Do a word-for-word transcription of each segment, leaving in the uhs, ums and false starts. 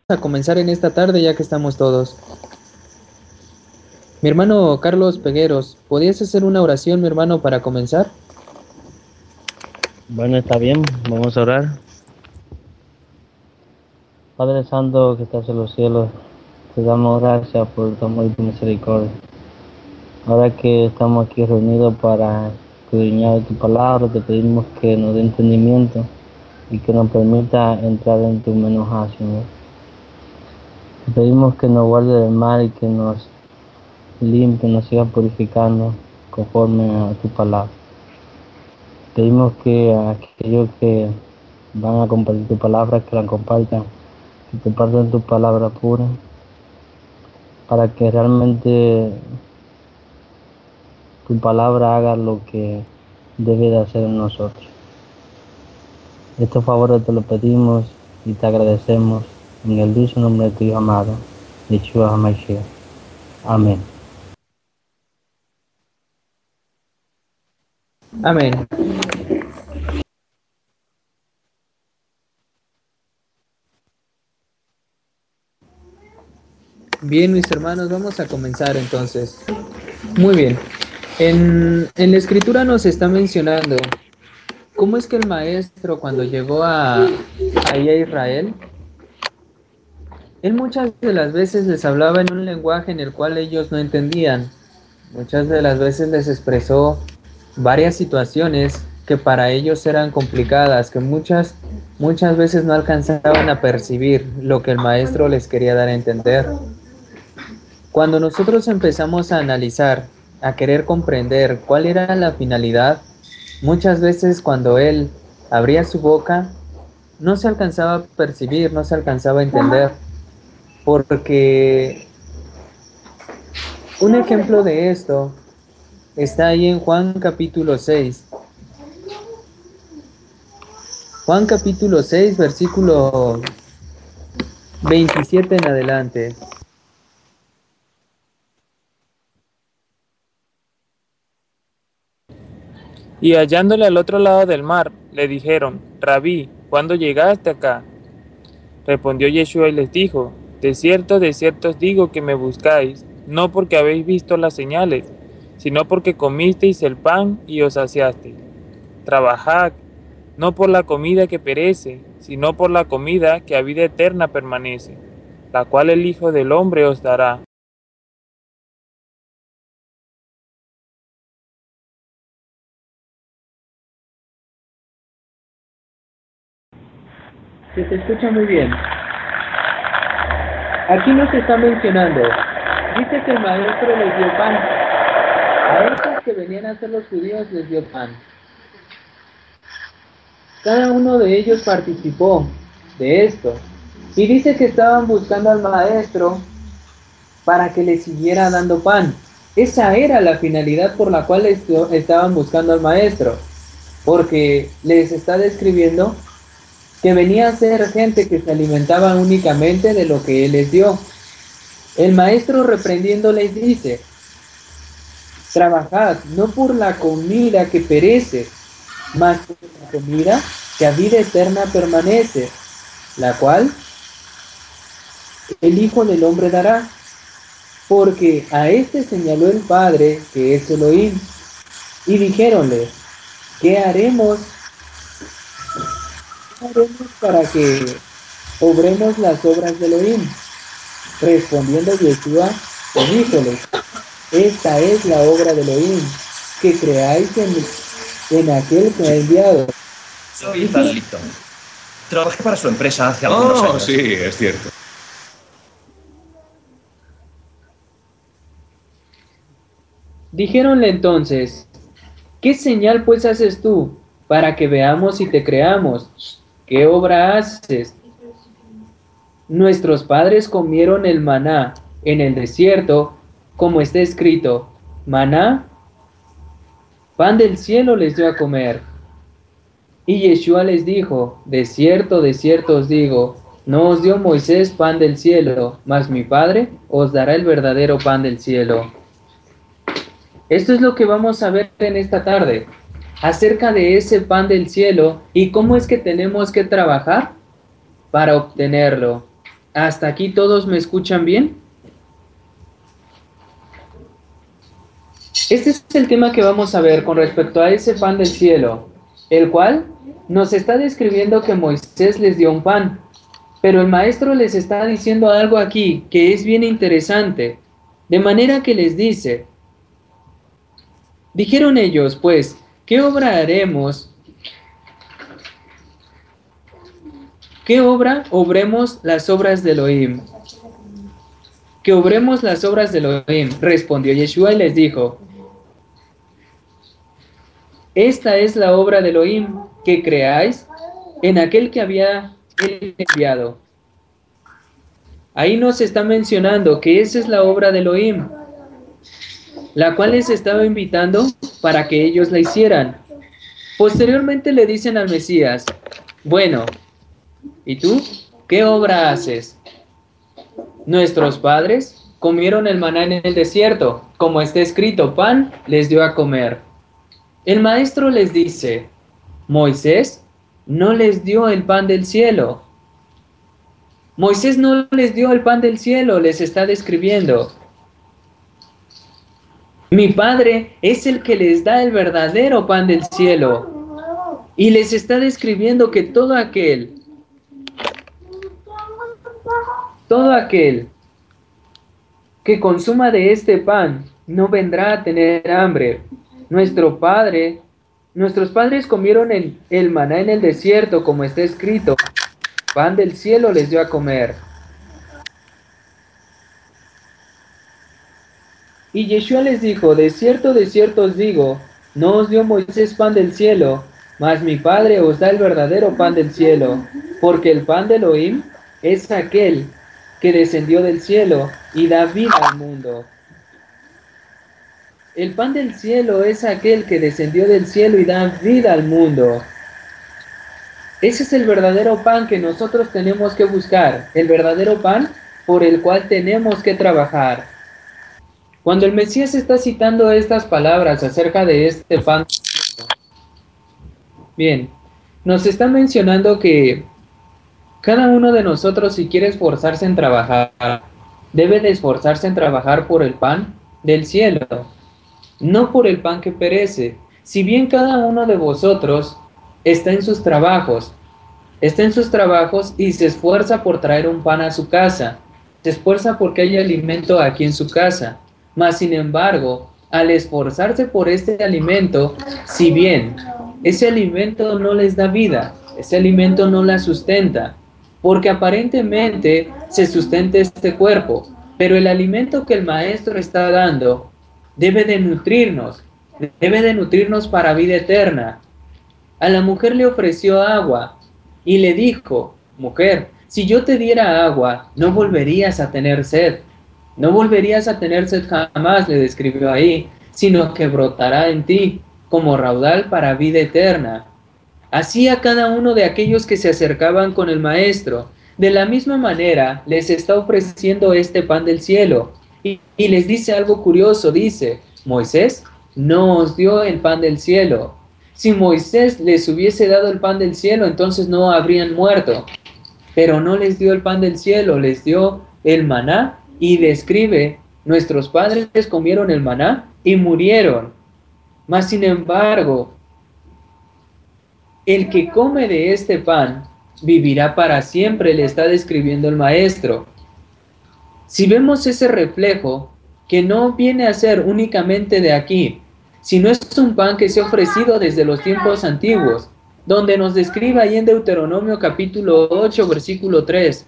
a comenzar en esta tarde ya que estamos todos. Mi hermano Carlos Pegueros, ¿podías hacer una oración, mi hermano, para comenzar? Bueno, está bien, vamos a orar. Padre Santo que estás en los cielos, te damos gracias por tu amor y tu misericordia. Ahora que estamos aquí reunidos para escudriñar tu palabra, te pedimos que nos dé entendimiento y que nos permita entrar en tu menojá, Señor. Te pedimos que nos guarde del mal y que nos limpie, nos siga purificando conforme a tu palabra. Pedimos que aquellos que van a compartir tu palabra, que la compartan, que compartan tu palabra pura, para que realmente tu palabra haga lo que debe de hacer en nosotros. Estos favores te lo pedimos y te agradecemos en el dulce nombre de tu Hijo amado, Yeshua HaMashiach. Amén. Amén. Bien, mis hermanos, vamos a comenzar entonces. Muy bien. En, en la escritura nos está mencionando cómo es que el maestro, cuando llegó a, ahí a Israel, él muchas de las veces les hablaba en un lenguaje en el cual ellos no entendían. Muchas de las veces les expresó varias situaciones que para ellos eran complicadas, que muchas, muchas veces no alcanzaban a percibir lo que el maestro les quería dar a entender. Cuando nosotros empezamos a analizar, a querer comprender cuál era la finalidad, muchas veces cuando él abría su boca, no se alcanzaba a percibir, no se alcanzaba a entender, porque un ejemplo de esto está ahí en Juan capítulo seis. Juan capítulo seis, versículo veintisiete en adelante. Y hallándole al otro lado del mar, le dijeron: Rabí, ¿cuándo llegaste acá? Respondió Yeshua y les dijo: De cierto, de cierto os digo que me buscáis, no porque habéis visto las señales, sino porque comisteis el pan y os saciasteis. Trabajad, no por la comida que perece, sino por la comida que a vida eterna permanece, la cual el Hijo del Hombre os dará. Se te escucha muy bien. Aquí nos está mencionando, dice que el maestro les dio pan. A estos que venían a ser los judíos les dio pan. Cada uno de ellos participó de esto. Y dice que estaban buscando al maestro para que les siguiera dando pan. Esa era la finalidad por la cual esto, estaban buscando al maestro. Porque les está describiendo que venía a ser gente que se alimentaba únicamente de lo que él les dio. El maestro reprendiendo les dice: trabajad no por la comida que perece, mas por la comida que a vida eterna permanece, la cual el Hijo del Hombre dará, porque a este señaló el Padre, que es Elohim. Y dijéronle: ¿qué haremos? ¿Qué haremos para que obremos las obras de Elohim? Respondiendo Yeshua, díjoles: esta es la obra de Elohim, que creáis en, en aquel que ha enviado. Soy Ethan Litton. Trabajé para su empresa hace algunos Oh, años. sí, es cierto. Dijéronle entonces: ¿qué señal pues haces tú, para que veamos y te creamos? ¿Qué obra haces? Nuestros padres comieron el maná en el desierto, como está escrito: maná, pan del cielo les dio a comer. Y Yeshua les dijo: de cierto, de cierto os digo, no os dio Moisés pan del cielo, mas mi Padre os dará el verdadero pan del cielo. Esto es lo que vamos a ver en esta tarde, acerca de ese pan del cielo y cómo es que tenemos que trabajar para obtenerlo. ¿Hasta aquí todos me escuchan bien? Este es el tema que vamos a ver con respecto a ese pan del cielo, el cual nos está describiendo que Moisés les dio un pan, pero el maestro les está diciendo algo aquí que es bien interesante, de manera que les dice, dijeron ellos, pues, ¿qué obra haremos? ¿Qué obra? Obremos las obras de Elohim. Que obremos las obras de Elohim, respondió Yeshua y les dijo, esta es la obra de Elohim, que creáis en aquel que había él enviado. Ahí nos está mencionando que esa es la obra de Elohim, la cual les estaba invitando para que ellos la hicieran. Posteriormente le dicen al Mesías, bueno, ¿y tú qué obra haces? Nuestros padres comieron el maná en el desierto, como está escrito, pan les dio a comer. El maestro les dice, Moisés no les dio el pan del cielo. Moisés no les dio el pan del cielo, les está describiendo. Mi Padre es el que les da el verdadero pan del cielo. Y les está describiendo que todo aquel, todo aquel que consuma de este pan no vendrá a tener hambre. Nuestro Padre, nuestros padres comieron el, el maná en el desierto, como está escrito. Pan del cielo les dio a comer. Y Yeshua les dijo, de cierto, de cierto os digo, no os dio Moisés pan del cielo, mas mi Padre os da el verdadero pan del cielo, porque el pan de Elohim es aquel que descendió del cielo y da vida al mundo. El pan del cielo es aquel que descendió del cielo y da vida al mundo. Ese es el verdadero pan que nosotros tenemos que buscar, el verdadero pan por el cual tenemos que trabajar. Cuando el Mesías está citando estas palabras acerca de este pan, bien, nos está mencionando que cada uno de nosotros, si quiere esforzarse en trabajar, debe de esforzarse en trabajar por el pan del cielo, no por el pan que perece. Si bien cada uno de vosotros está en sus trabajos, está en sus trabajos y se esfuerza por traer un pan a su casa, se esfuerza porque haya alimento aquí en su casa, mas sin embargo, al esforzarse por este alimento, si bien ese alimento no les da vida, ese alimento no la sustenta, porque aparentemente se sustenta este cuerpo, pero el alimento que el maestro está dando debe de nutrirnos, debe de nutrirnos para vida eterna. A la mujer le ofreció agua y le dijo, mujer, si yo te diera agua, no volverías a tener sed, no volverías a tener sed jamás, le describió ahí, sino que brotará en ti como raudal para vida eterna. Así a cada uno de aquellos que se acercaban con el maestro, de la misma manera les está ofreciendo este pan del cielo. Y, y les dice algo curioso, dice, Moisés no os dio el pan del cielo. Si Moisés les hubiese dado el pan del cielo, entonces no habrían muerto. Pero no les dio el pan del cielo, les dio el maná y describe, nuestros padres comieron el maná y murieron. Mas sin embargo, el que come de este pan vivirá para siempre, le está describiendo el maestro. Si vemos ese reflejo, que no viene a ser únicamente de aquí, sino es un pan que se ha ofrecido desde los tiempos antiguos, donde nos describe ahí en Deuteronomio capítulo ocho, versículo tres.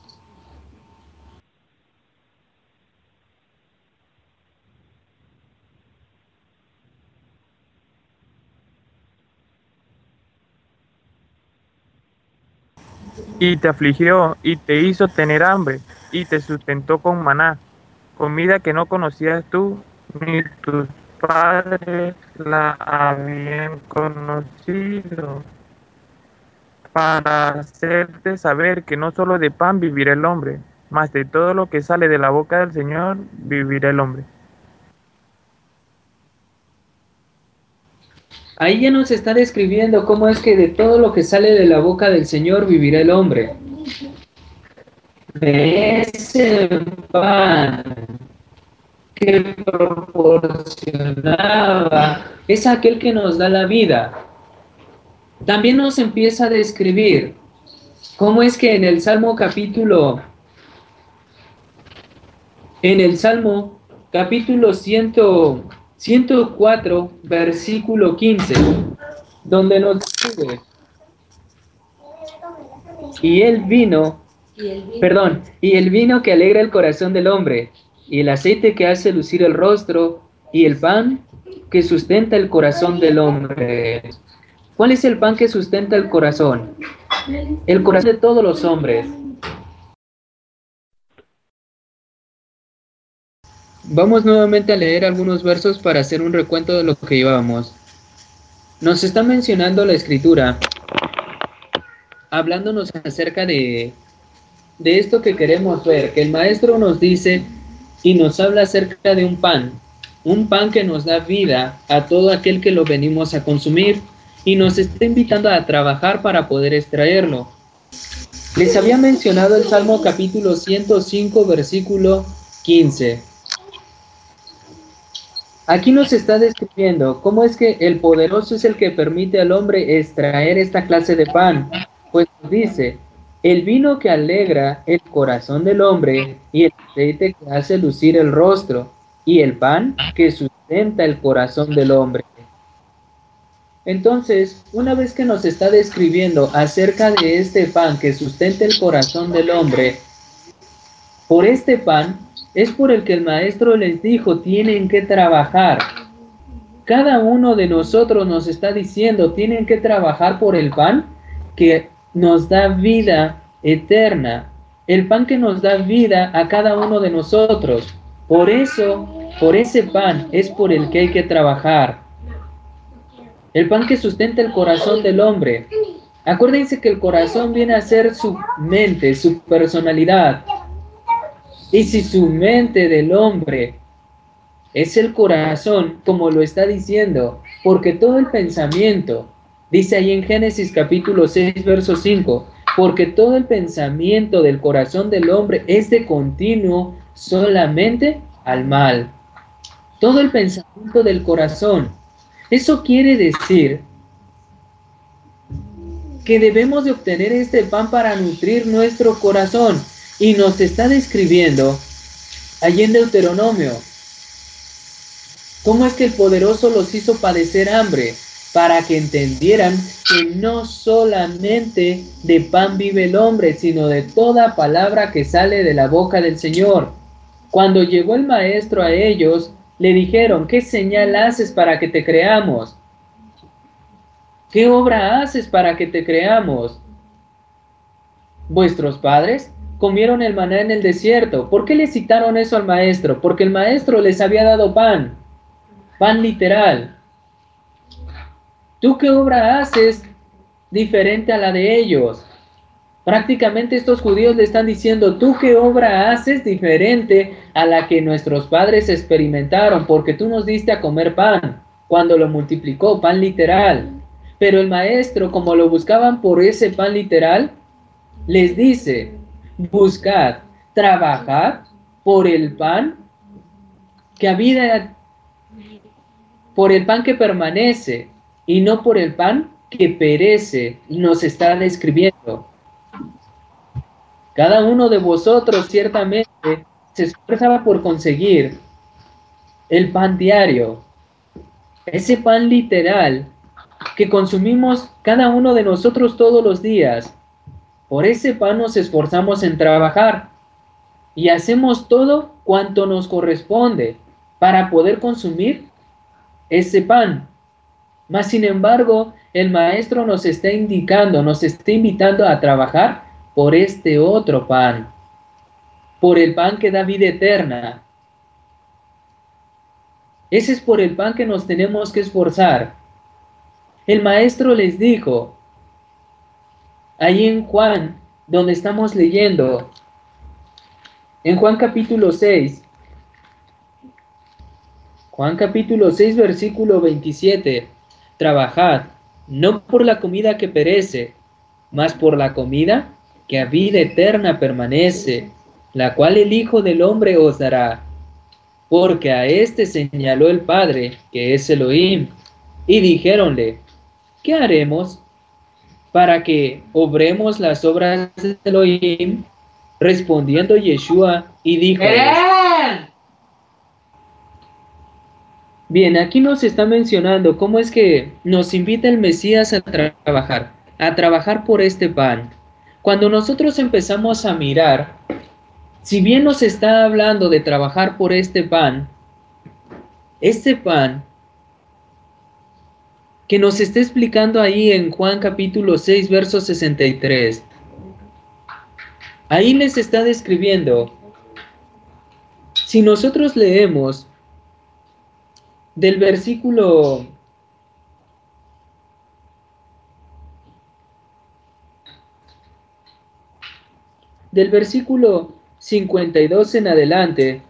Y te afligió, y te hizo tener hambre, y te sustentó con maná, comida que no conocías tú, ni tus padres la habían conocido, para hacerte saber que no solo de pan vivirá el hombre, mas de todo lo que sale de la boca del Señor vivirá el hombre. Ahí ya nos está describiendo cómo es que de todo lo que sale de la boca del Señor vivirá el hombre. de ese pan que proporcionaba, es aquel que nos da la vida. También nos empieza a describir cómo es que en el Salmo capítulo, en el Salmo capítulo ciento cuatro, versículo quince, donde nos dice, y el vino, perdón, y el vino que alegra el corazón del hombre, y el aceite que hace lucir el rostro, y el pan que sustenta el corazón del hombre. ¿Cuál es el pan que sustenta el corazón? El corazón de todos los hombres. Vamos nuevamente a leer algunos versos para hacer un recuento de lo que llevábamos. Nos está mencionando la Escritura, hablándonos acerca de, de esto que queremos ver, que el Maestro nos dice y nos habla acerca de un pan, un pan que nos da vida a todo aquel que lo venimos a consumir, y nos está invitando a trabajar para poder extraerlo. Les había mencionado el Salmo capítulo ciento cinco, versículo quince. Aquí nos está describiendo cómo es que el poderoso es el que permite al hombre extraer esta clase de pan. Pues dice, el vino que alegra el corazón del hombre, y el aceite que hace lucir el rostro, y el pan que sustenta el corazón del hombre. Entonces, una vez que nos está describiendo acerca de este pan que sustenta el corazón del hombre, por este pan es por el que el Maestro les dijo, tienen que trabajar. Cada uno de nosotros nos está diciendo, tienen que trabajar por el pan que nos da vida eterna, el pan que nos da vida a cada uno de nosotros. Por eso, por ese pan es por el que hay que trabajar. El pan que sustenta el corazón del hombre. Acuérdense que el corazón viene a ser su mente, su personalidad. Y si su mente del hombre es el corazón, como lo está diciendo, porque todo el pensamiento, dice ahí en Génesis capítulo seis, verso cinco, porque todo el pensamiento del corazón del hombre es de continuo solamente al mal. Todo el pensamiento del corazón. Eso quiere decir que debemos de obtener este pan para nutrir nuestro corazón. Y nos está describiendo allí en Deuteronomio cómo es que el poderoso los hizo padecer hambre, para que entendieran que no solamente de pan vive el hombre, sino de toda palabra que sale de la boca del Señor. Cuando llegó el Maestro a ellos, le dijeron, ¿qué señal haces para que te creamos? ¿Qué obra haces para que te creamos? ¿Vuestros padres comieron el maná en el desierto? ¿Por qué le citaron eso al Maestro? Porque el Maestro les había dado pan, pan literal. ¿Tú qué obra haces diferente a la de ellos? Prácticamente estos judíos le están diciendo, ¿tú qué obra haces diferente a la que nuestros padres experimentaron? Porque tú nos diste a comer pan, cuando lo multiplicó, pan literal. Pero el Maestro, como lo buscaban por ese pan literal, les dice, buscad, trabajad por el pan que a vida, por el pan que permanece, y no por el pan que perece, nos está describiendo. Cada uno de vosotros ciertamente se esforzaba por conseguir el pan diario, ese pan literal que consumimos cada uno de nosotros todos los días. Por ese pan nos esforzamos en trabajar y hacemos todo cuanto nos corresponde para poder consumir ese pan. Mas sin embargo, el Maestro nos está indicando, nos está invitando a trabajar por este otro pan, por el pan que da vida eterna. Ese es por el pan que nos tenemos que esforzar. El Maestro les dijo, ahí en Juan, donde estamos leyendo, en Juan capítulo seis, Juan capítulo seis, versículo veintisiete, trabajad, no por la comida que perece, mas por la comida que a vida eterna permanece, la cual el Hijo del Hombre os dará. Porque a éste señaló el Padre, que es Elohim, y dijéronle, ¿qué haremos para que obremos las obras de Elohim? Respondiendo Yeshua y dijo, bien, aquí nos está mencionando cómo es que nos invita el Mesías a tra- trabajar, a trabajar por este pan. Cuando nosotros empezamos a mirar, si bien nos está hablando de trabajar por este pan, este pan que nos está explicando ahí en Juan capítulo seis, verso sesenta y tres, ahí les está describiendo, si nosotros leemos del versículo del versículo cincuenta y dos en adelante,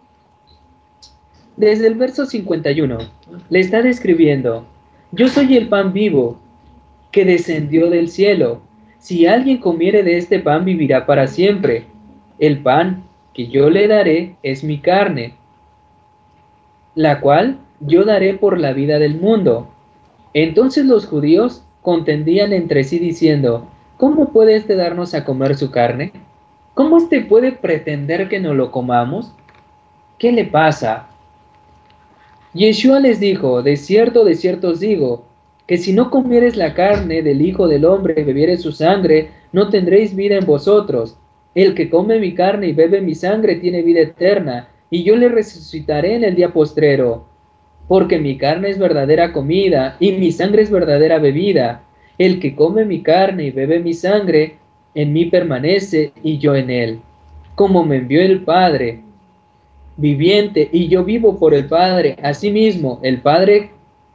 desde el verso cincuenta y uno, le está describiendo, yo soy el pan vivo que descendió del cielo. Si alguien comiere de este pan, vivirá para siempre. El pan que yo le daré es mi carne, la cual yo daré por la vida del mundo. Entonces los judíos contendían entre sí diciendo, ¿cómo puede éste darnos a comer su carne? ¿Cómo éste puede pretender que nos lo comamos? ¿Qué le pasa? Yeshua les dijo, de cierto, de cierto os digo, que si no comiereis la carne del Hijo del Hombre y bebiereis su sangre, no tendréis vida en vosotros. El que come mi carne y bebe mi sangre tiene vida eterna, y yo le resucitaré en el día postrero. Porque mi carne es verdadera comida, y mi sangre es verdadera bebida. El que come mi carne y bebe mi sangre, en mí permanece, y yo en él. Como me envió el Padre viviente, y yo vivo por el Padre, asimismo, el Padre,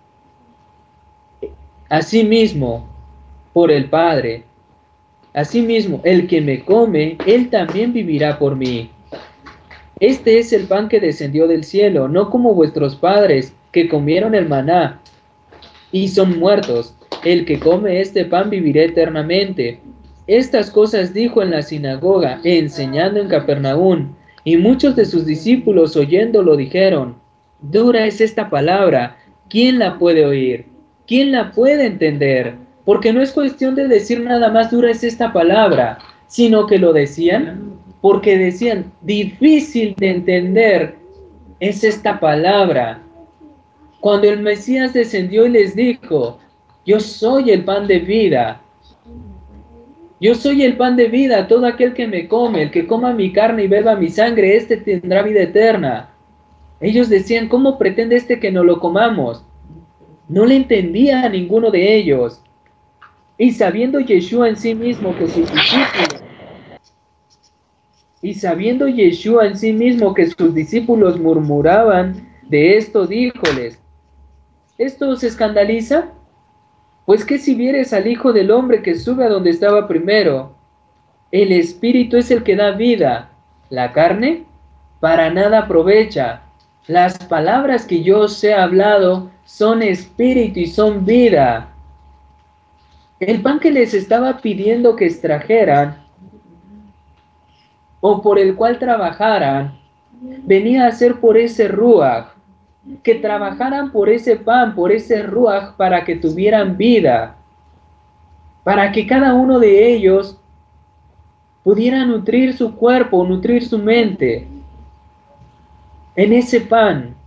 asimismo, por el Padre, asimismo, el que me come, él también vivirá por mí. Este es el pan que descendió del cielo, no como vuestros padres, que comieron el maná, y son muertos. El que come este pan vivirá eternamente. Estas cosas dijo en la sinagoga, enseñando en Capernaum, y muchos de sus discípulos oyéndolo dijeron, dura es esta palabra, ¿quién la puede oír? ¿Quién la puede entender? Porque no es cuestión de decir nada más dura es esta palabra, sino que lo decían porque decían, difícil de entender es esta palabra. Cuando el Mesías descendió y les dijo, yo soy el pan de vida, yo soy el pan de vida, todo aquel que me come, el que coma mi carne y beba mi sangre, este tendrá vida eterna. Ellos decían, ¿cómo pretende este que no lo comamos? No le entendía a ninguno de ellos. Y sabiendo Yeshua en sí mismo que sus discípulos, y sabiendo Yeshua en sí mismo que sus discípulos murmuraban de esto, díjoles, ¿esto os escandaliza? Pues que si vieres al Hijo del Hombre que sube a donde estaba primero, el Espíritu es el que da vida, la carne para nada aprovecha. Las palabras que yo os he hablado son espíritu y son vida. El pan que les estaba pidiendo que extrajeran, o por el cual trabajaran, venía a ser por ese ruaj, que trabajaran por ese pan, por ese ruaj, para que tuvieran vida, para que cada uno de ellos pudiera nutrir su cuerpo, nutrir su mente en ese pan.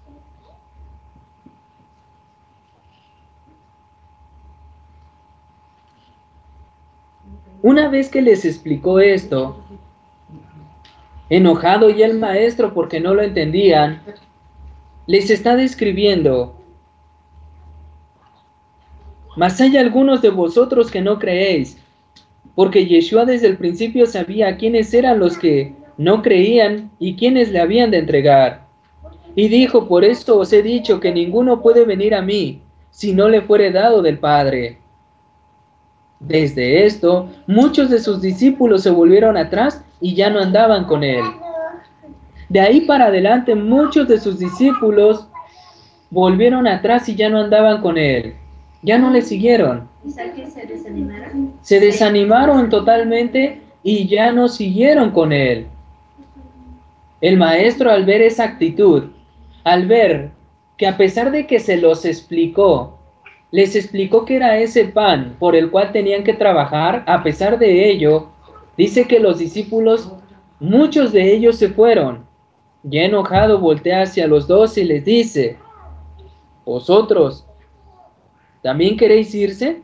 Una vez que les explicó esto, enojado ya el maestro porque no lo entendían, les está describiendo, mas hay algunos de vosotros que no creéis, porque Yeshua desde el principio sabía quiénes eran los que no creían y quiénes le habían de entregar. Y dijo, por esto os he dicho que ninguno puede venir a mí, si no le fuere dado del Padre. Desde esto, muchos de sus discípulos se volvieron atrás y ya no andaban con él. De ahí para adelante, muchos de sus discípulos volvieron atrás y ya no andaban con él. ya no le siguieron. ¿Se desanimaron? Se desanimaron totalmente y ya no siguieron con él. El maestro, al ver esa actitud, al ver que a pesar de que se los explicó, les explicó que era ese pan por el cual tenían que trabajar, a pesar de ello, dice que los discípulos, muchos de ellos se fueron. Ya enojado, voltea hacia los dos y les dice: ¿vosotros también queréis irse?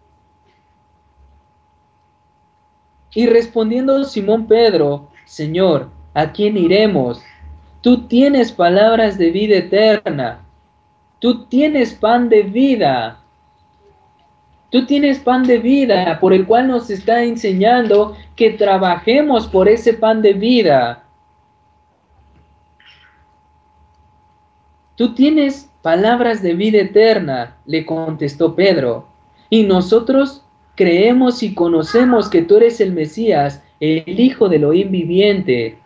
Y respondiendo Simón Pedro: Señor, ¿a quién iremos? Tú tienes palabras de vida eterna. Tú tienes pan de vida. Tú tienes pan de vida, por el cual nos está enseñando que trabajemos por ese pan de vida. Tú tienes palabras de vida eterna, le contestó Pedro, y nosotros creemos y conocemos que tú eres el Mesías, el Hijo del Elohim viviente.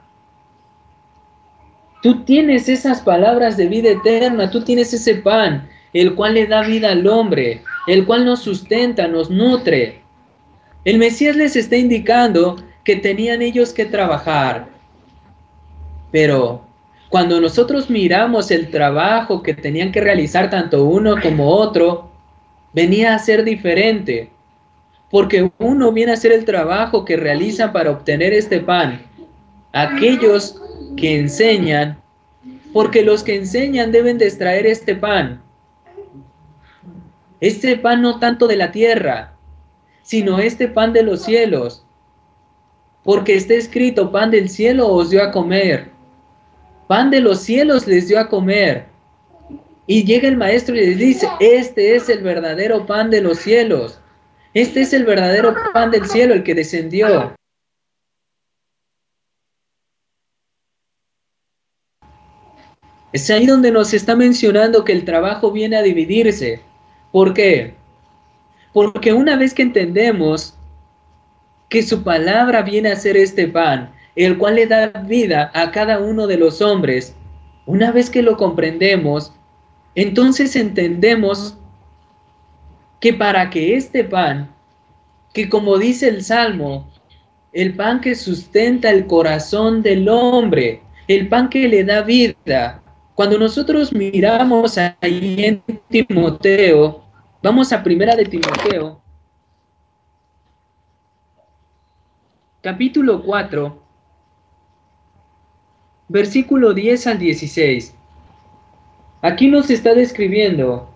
Tú tienes esas palabras de vida eterna, tú tienes ese pan, el cual le da vida al hombre, el cual nos sustenta, nos nutre. El Mesías les está indicando que tenían ellos que trabajar. Pero cuando nosotros miramos el trabajo que tenían que realizar tanto uno como otro, venía a ser diferente. Porque uno viene a hacer el trabajo que realizan para obtener este pan. Aquellos que enseñan, porque los que enseñan deben de extraer este pan. Este pan no tanto de la tierra, sino este pan de los cielos. Porque está escrito: pan del cielo os dio a comer. Pan de los cielos les dio a comer. Y llega el maestro y les dice: este es el verdadero pan de los cielos. Este es el verdadero pan del cielo, el que descendió. Es ahí donde nos está mencionando que el trabajo viene a dividirse. ¿Por qué? Porque una vez que entendemos que su palabra viene a ser este pan, el cual le da vida a cada uno de los hombres, una vez que lo comprendemos, entonces entendemos que para que este pan, que como dice el Salmo, el pan que sustenta el corazón del hombre, el pan que le da vida, cuando nosotros miramos ahí en Timoteo, vamos a primera de Timoteo, capítulo cuatro, versículo diez al dieciséis. Aquí nos está describiendo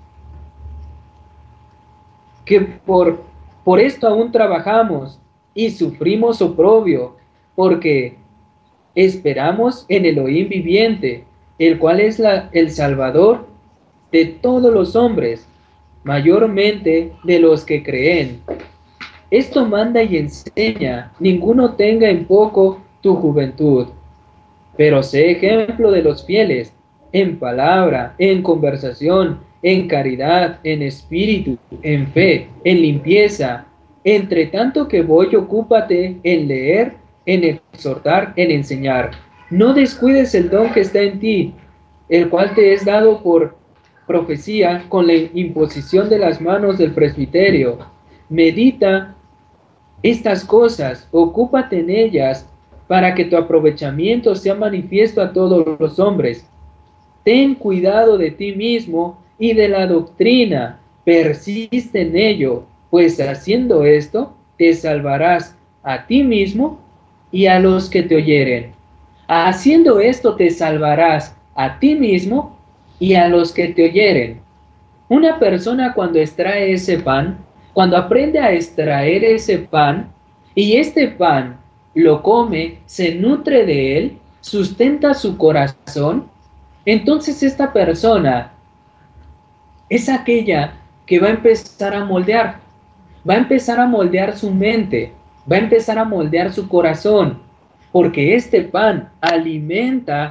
que por, por esto aún trabajamos y sufrimos oprobio, porque esperamos en el Elohim viviente, el cual es la, el Salvador de todos los hombres, mayormente de los que creen. Esto manda y enseña: ninguno tenga en poco tu juventud, pero sé ejemplo de los fieles, en palabra, en conversación, en caridad, en espíritu, en fe, en limpieza. Entre tanto que voy, ocúpate en leer, en exhortar, en enseñar. No descuides el don que está en ti, el cual te es dado por profecía con la imposición de las manos del presbiterio. Medita estas cosas, ocúpate en ellas, para que tu aprovechamiento sea manifiesto a todos los hombres. Ten cuidado de ti mismo y de la doctrina, persiste en ello, pues haciendo esto te salvarás a ti mismo y a los que te oyeren. Haciendo esto te salvarás a ti mismo y a los que te oyeren. Una persona cuando extrae ese pan, cuando aprende a extraer ese pan, y este pan lo come, se nutre de él, sustenta su corazón, entonces esta persona es aquella que va a empezar a moldear, va a empezar a moldear su mente, va a empezar a moldear su corazón, porque este pan alimenta,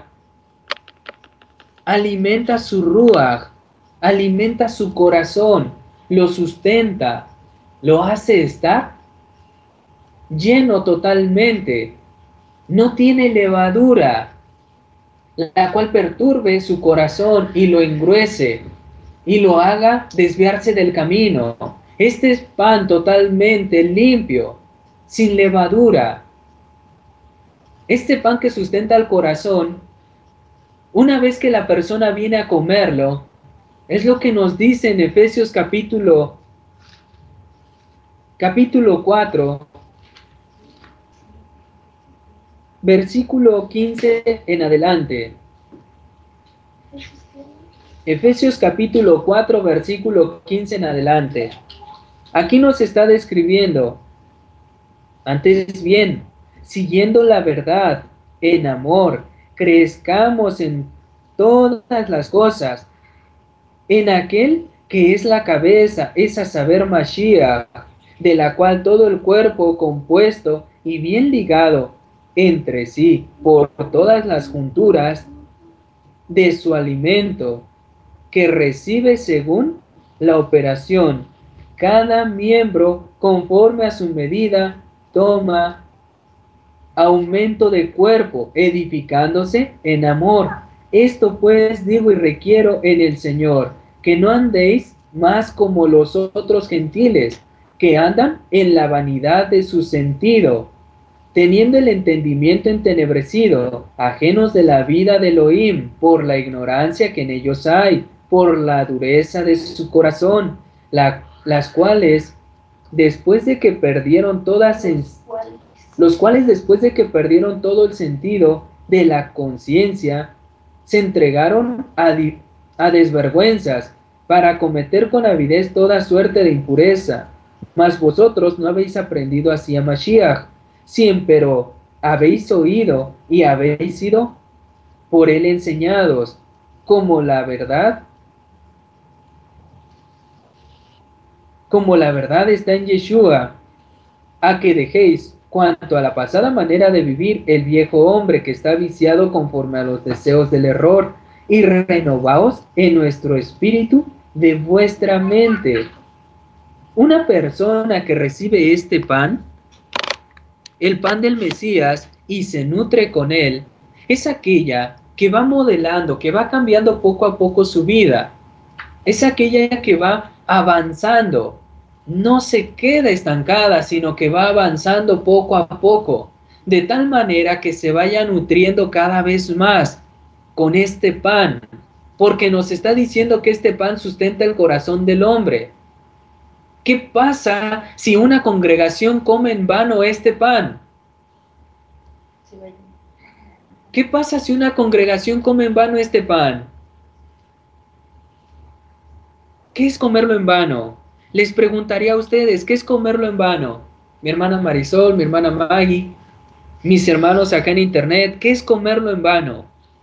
alimenta su ruaj, alimenta su corazón, lo sustenta, lo hace estar lleno totalmente, no tiene levadura, la cual perturbe su corazón y lo engruese. y lo haga desviarse del camino. Este es pan totalmente limpio, sin levadura. Este pan que sustenta el corazón, una vez que la persona viene a comerlo, es lo que nos dice en Efesios capítulo, capítulo cuatro, versículo quince en adelante. Efesios capítulo cuatro, versículo quince en adelante. Aquí nos está describiendo, antes bien, siguiendo la verdad, en amor, crezcamos en todas las cosas, en aquel que es la cabeza, es a saber Mashiach, de la cual todo el cuerpo compuesto y bien ligado entre sí por todas las junturas de su alimento, que recibe según la operación, cada miembro conforme a su medida, toma aumento de cuerpo, edificándose en amor. Esto pues digo y requiero en el Señor, que no andéis más como los otros gentiles, que andan en la vanidad de su sentido, teniendo el entendimiento entenebrecido, ajenos de la vida de Elohim, por la ignorancia que en ellos hay, por la dureza de su corazón, la, las cuales, después de que perdieron todas en, los cuales después de que perdieron todo el sentido de la conciencia, se entregaron a, di, a desvergüenzas, para cometer con avidez toda suerte de impureza. Mas vosotros no habéis aprendido así a Mashiach, si empero habéis oído y habéis sido por él enseñados, como la verdad, como la verdad está en Yeshua, a que dejéis, cuanto a la pasada manera de vivir, el viejo hombre que está viciado conforme a los deseos del error, y renovaos en nuestro espíritu de vuestra mente. Una persona que recibe este pan, el pan del Mesías, y se nutre con él, es aquella que va modelando, que va cambiando poco a poco su vida. Es aquella que va avanzando, no se queda estancada, sino que va avanzando poco a poco, de tal manera que se vaya nutriendo cada vez más con este pan, porque nos está diciendo que este pan sustenta el corazón del hombre. ¿Qué pasa si una congregación come en vano este pan? ¿Qué pasa si una congregación come en vano este pan? ¿Qué es comerlo en vano? Les preguntaría a ustedes, ¿qué es comerlo en vano? Mi hermana Marisol, mi hermana Maggie, mis hermanos acá en internet, ¿qué es comerlo en vano?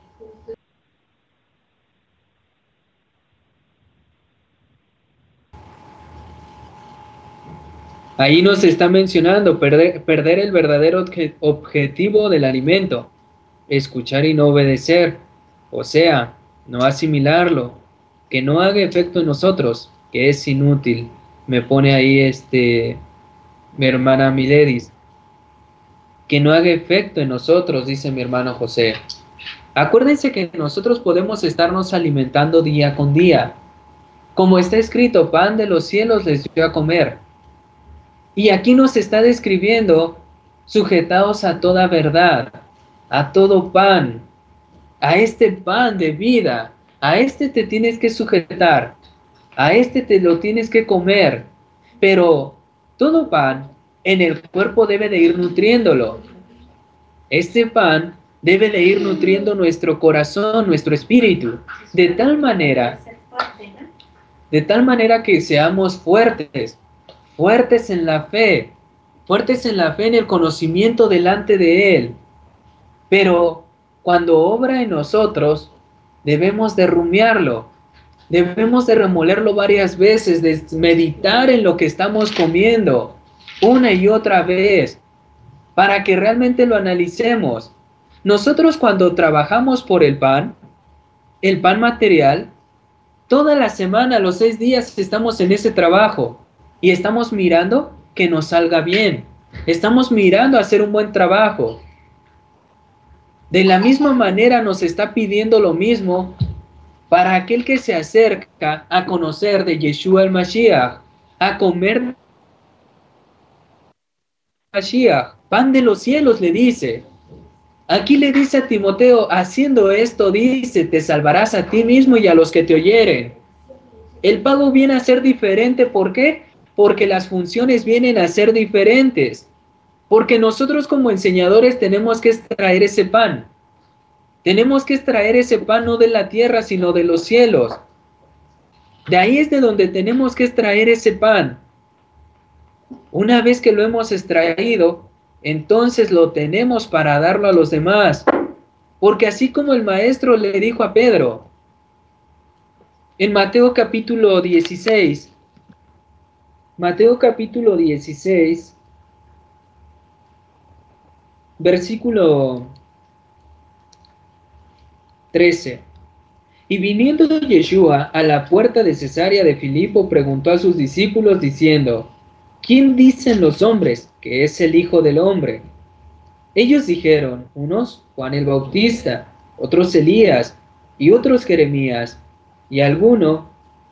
Ahí nos está mencionando perder, perder el verdadero obje, objetivo del alimento, escuchar y no obedecer, o sea, no asimilarlo, que no haga efecto en nosotros, que es inútil. Me pone ahí este, mi hermana Miledis, que no haga efecto en nosotros, dice mi hermano José. Acuérdense que nosotros podemos estarnos alimentando día con día. Como está escrito, pan de los cielos les dio a comer. Y aquí nos está describiendo, sujetados a toda verdad, a todo pan, a este pan de vida, a este te tienes que sujetar, a este te lo tienes que comer, pero todo pan en el cuerpo debe de ir nutriéndolo. Este pan debe de ir nutriendo nuestro corazón, nuestro espíritu, de tal manera, de tal manera que seamos fuertes, fuertes en la fe, fuertes en la fe, en el conocimiento delante de Él. Pero cuando obra en nosotros, debemos de rumiarlo, debemos de remolerlo varias veces, de meditar en lo que estamos comiendo, una y otra vez, para que realmente lo analicemos. Nosotros cuando trabajamos por el pan, el pan material, toda la semana, los seis días estamos en ese trabajo y estamos mirando que nos salga bien. Estamos mirando hacer un buen trabajo. De la misma manera nos está pidiendo lo mismo para aquel que se acerca a conocer de Yeshua el Mashiach, a comer Mashiach, pan de los cielos, le dice. Aquí le dice a Timoteo, haciendo esto, dice, te salvarás a ti mismo y a los que te oyeren. El pago viene a ser diferente, ¿por qué? Porque las funciones vienen a ser diferentes. Porque nosotros como enseñadores tenemos que extraer ese pan. Tenemos que extraer ese pan no de la tierra, sino de los cielos. De ahí es de donde tenemos que extraer ese pan. Una vez que lo hemos extraído, entonces lo tenemos para darlo a los demás. Porque así como el maestro le dijo a Pedro, en Mateo capítulo dieciséis, Mateo capítulo dieciséis, versículo trece. Y viniendo Yeshua a la puerta de Cesarea de Filipo, preguntó a sus discípulos diciendo, ¿quién dicen los hombres que es el Hijo del Hombre? Ellos dijeron, unos Juan el Bautista, otros Elías, y otros Jeremías, y alguno,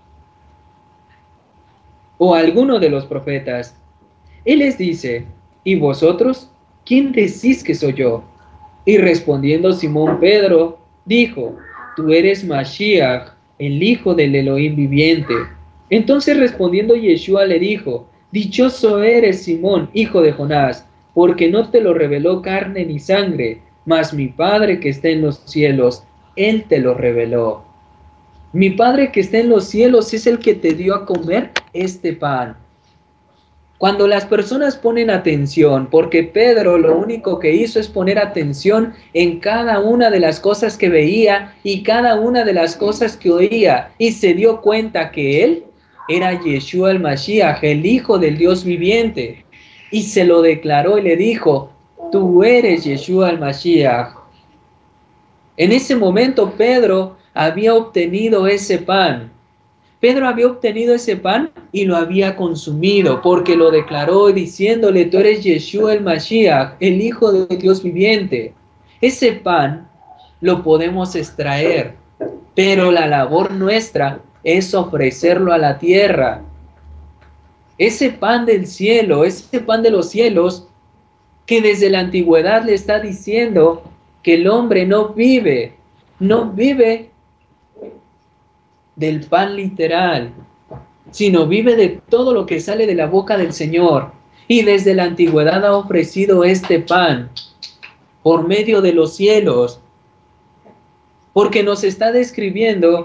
o alguno de los profetas. Él les dice, ¿y vosotros? ¿Quién decís que soy yo? Y respondiendo Simón Pedro, dijo, tú eres Mashiach, el Hijo del Elohim viviente. Entonces respondiendo Yeshua le dijo, dichoso eres Simón, hijo de Jonás, porque no te lo reveló carne ni sangre, mas mi Padre que está en los cielos, Él te lo reveló. Mi Padre que está en los cielos es el que te dio a comer este pan. Cuando las personas ponen atención, porque Pedro lo único que hizo es poner atención en cada una de las cosas que veía y cada una de las cosas que oía, y se dio cuenta que él era Yeshua el Mashiach, el Hijo del Dios viviente, y se lo declaró y le dijo, tú eres Yeshua el Mashiach. En ese momento Pedro había obtenido ese pan. Pedro había obtenido ese pan y lo había consumido, porque lo declaró diciéndole, tú eres Yeshua el Mashiach, el Hijo de Dios viviente. Ese pan lo podemos extraer, pero la labor nuestra es ofrecerlo a la tierra. Ese pan del cielo, ese pan de los cielos, que desde la antigüedad le está diciendo que el hombre no vive, no vive del pan literal, sino vive de todo lo que sale de la boca del Señor. Y desde la antigüedad ha ofrecido este pan por medio de los cielos, porque nos está describiendo,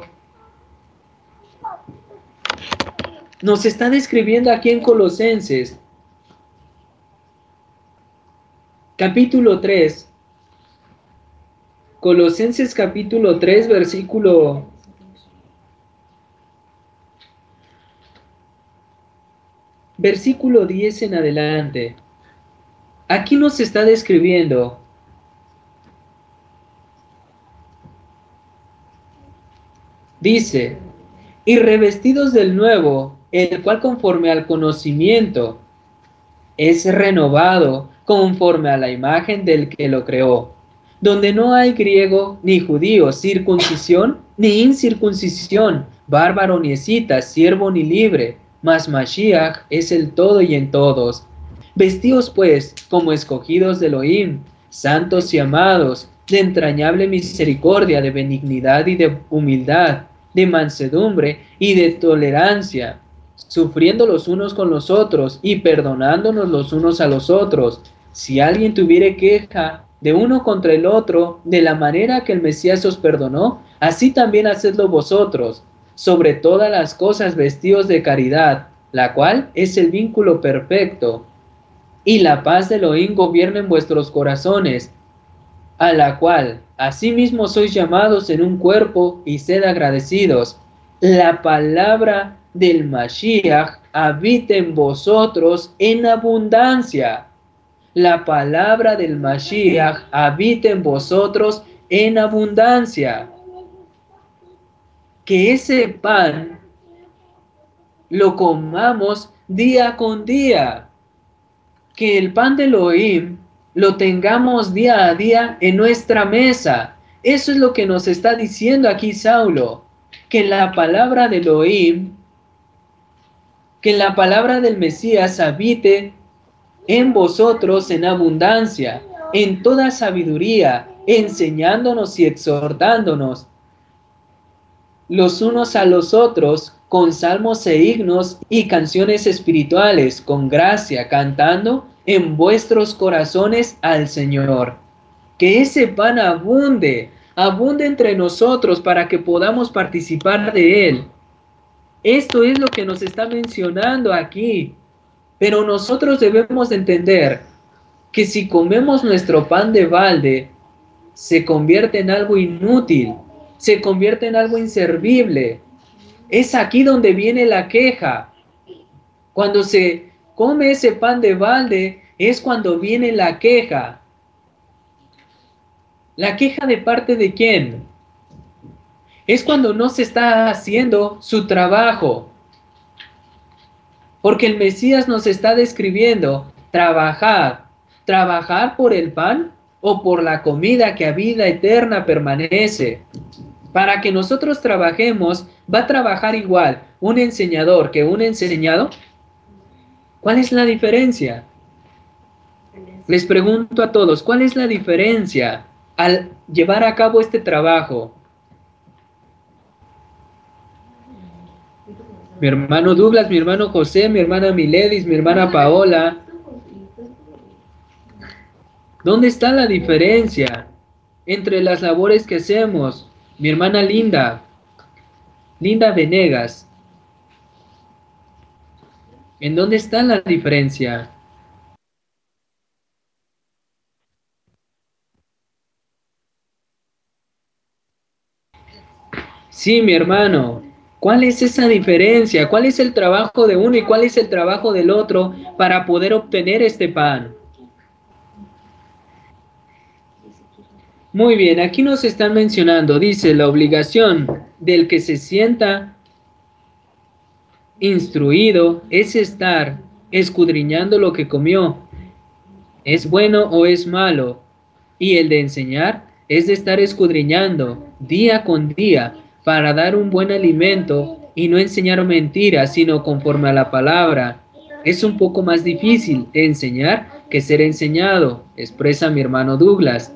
nos está describiendo aquí en Colosenses, capítulo tres, Colosenses capítulo tres, versículo Versículo diez en adelante. Aquí nos está describiendo dice, y revestidos del nuevo, el cual conforme al conocimiento es renovado conforme a la imagen del que lo creó, donde no hay griego ni judío, circuncisión ni incircuncisión, bárbaro ni escita, siervo ni libre, mas Mashiach es el todo y en todos. Vestíos pues como escogidos de Elohim, santos y amados, de entrañable misericordia, de benignidad y de humildad, de mansedumbre y de tolerancia, sufriendo los unos con los otros y perdonándonos los unos a los otros. Si alguien tuviere queja de uno contra el otro, de la manera que el Mesías os perdonó, así también hacedlo vosotros. Sobre todas las cosas vestidos de caridad, la cual es el vínculo perfecto, y la paz de Elohim gobierna en vuestros corazones, a la cual asimismo sois llamados en un cuerpo, y sed agradecidos. La palabra del Mashiach habita en vosotros en abundancia. La palabra del Mashiach habita en vosotros en abundancia. Que ese pan lo comamos día con día. Que el pan de Elohim lo tengamos día a día en nuestra mesa. Eso es lo que nos está diciendo aquí Saulo. que la palabra de Elohim, que la palabra del Mesías habite en vosotros en abundancia, en toda sabiduría, enseñándonos y exhortándonos los unos a los otros con salmos e himnos y canciones espirituales, con gracia, cantando en vuestros corazones al Señor. Que ese pan abunde, abunde entre nosotros para que podamos participar de él. Esto es lo que nos está mencionando aquí. Pero nosotros debemos entender que si comemos nuestro pan de balde, se convierte en algo inútil, se convierte en algo inservible. Es aquí donde viene la queja. Cuando se come ese pan de balde, es cuando viene la queja. ¿La queja de parte de quién? Es cuando no se está haciendo su trabajo. Porque el Mesías nos está describiendo, trabajar, trabajar por el pan o por la comida que a vida eterna permanece. Para que nosotros trabajemos, va a trabajar igual un enseñador que un enseñado. ¿Cuál es la diferencia? Les pregunto a todos, ¿cuál es la diferencia al llevar a cabo este trabajo? Mi hermano Douglas, mi hermano José, mi hermana Miledis, mi hermana Paola. ¿Dónde está la diferencia entre las labores que hacemos? Mi hermana Linda, Linda Venegas. ¿En dónde está la diferencia? Sí, mi hermano. ¿Cuál es esa diferencia? ¿Cuál es el trabajo de uno y cuál es el trabajo del otro para poder obtener este pan? Muy bien, aquí nos están mencionando, dice, la obligación del que se sienta instruido es estar escudriñando lo que comió, es bueno o es malo, y el de enseñar es de estar escudriñando día con día para dar un buen alimento y no enseñar mentiras, sino conforme a la palabra. Es un poco más difícil enseñar que ser enseñado, expresa mi hermano Douglas.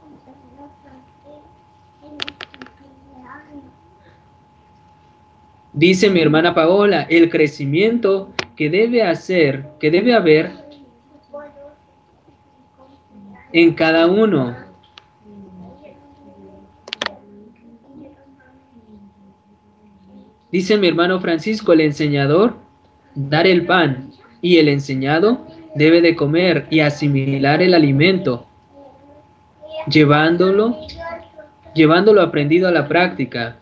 Dice mi hermana Paola, el crecimiento que debe hacer, que debe haber en cada uno. Dice mi hermano Francisco, el enseñador, dar el pan, y el enseñado debe de comer y asimilar el alimento, llevándolo, llevándolo aprendido a la práctica.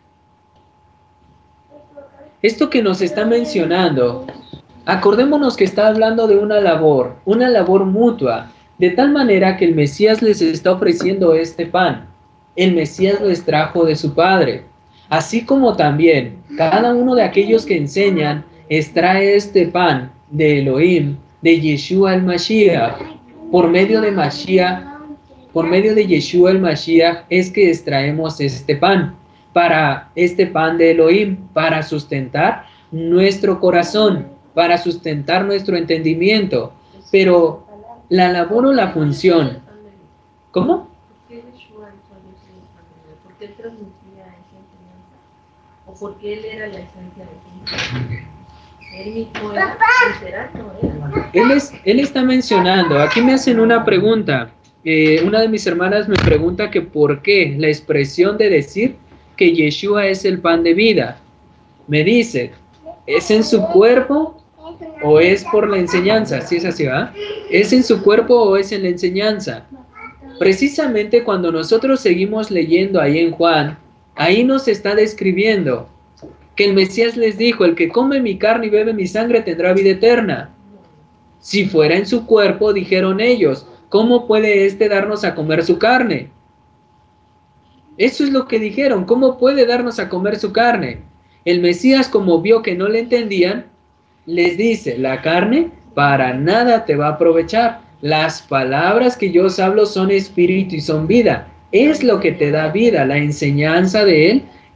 Esto que nos está mencionando, acordémonos que está hablando de una labor, una labor mutua, de tal manera que el Mesías les está ofreciendo este pan. El Mesías lo extrajo de su Padre. Así como también cada uno de aquellos que enseñan extrae este pan de Elohim, de Yeshua el Mashiach. Por medio de Mashiach, por medio de Yeshua el Mashiach es que extraemos este pan. Para este pan de Elohim, para sustentar nuestro corazón, para sustentar nuestro entendimiento. Pero la labor o la función, ¿cómo? ¿Por qué Yeshua hizo eso? ¿Por qué él transmitía esa enseñanza? ¿O por qué él era la esencia de Cristo? Él mismo era, literal, no era. Él, es, él está mencionando, aquí me hacen una pregunta. Eh, una de mis hermanas me pregunta que por qué la expresión de decir que Yeshua es el pan de vida. Me dice, ¿es en su cuerpo o es por la enseñanza? ¿Sí es así, va? ¿Es en su cuerpo o es en la enseñanza? Precisamente cuando nosotros seguimos leyendo ahí en Juan, ahí nos está describiendo que el Mesías les dijo, el que come mi carne y bebe mi sangre tendrá vida eterna. Si fuera en su cuerpo, dijeron ellos, ¿cómo puede éste darnos a comer su carne? Eso es lo que dijeron, ¿cómo puede darnos a comer su carne? El Mesías, como vio que no le entendían, les dice, la carne para nada te va a aprovechar. Las palabras que yo os hablo son espíritu y son vida. Es lo que te da vida, la enseñanza de él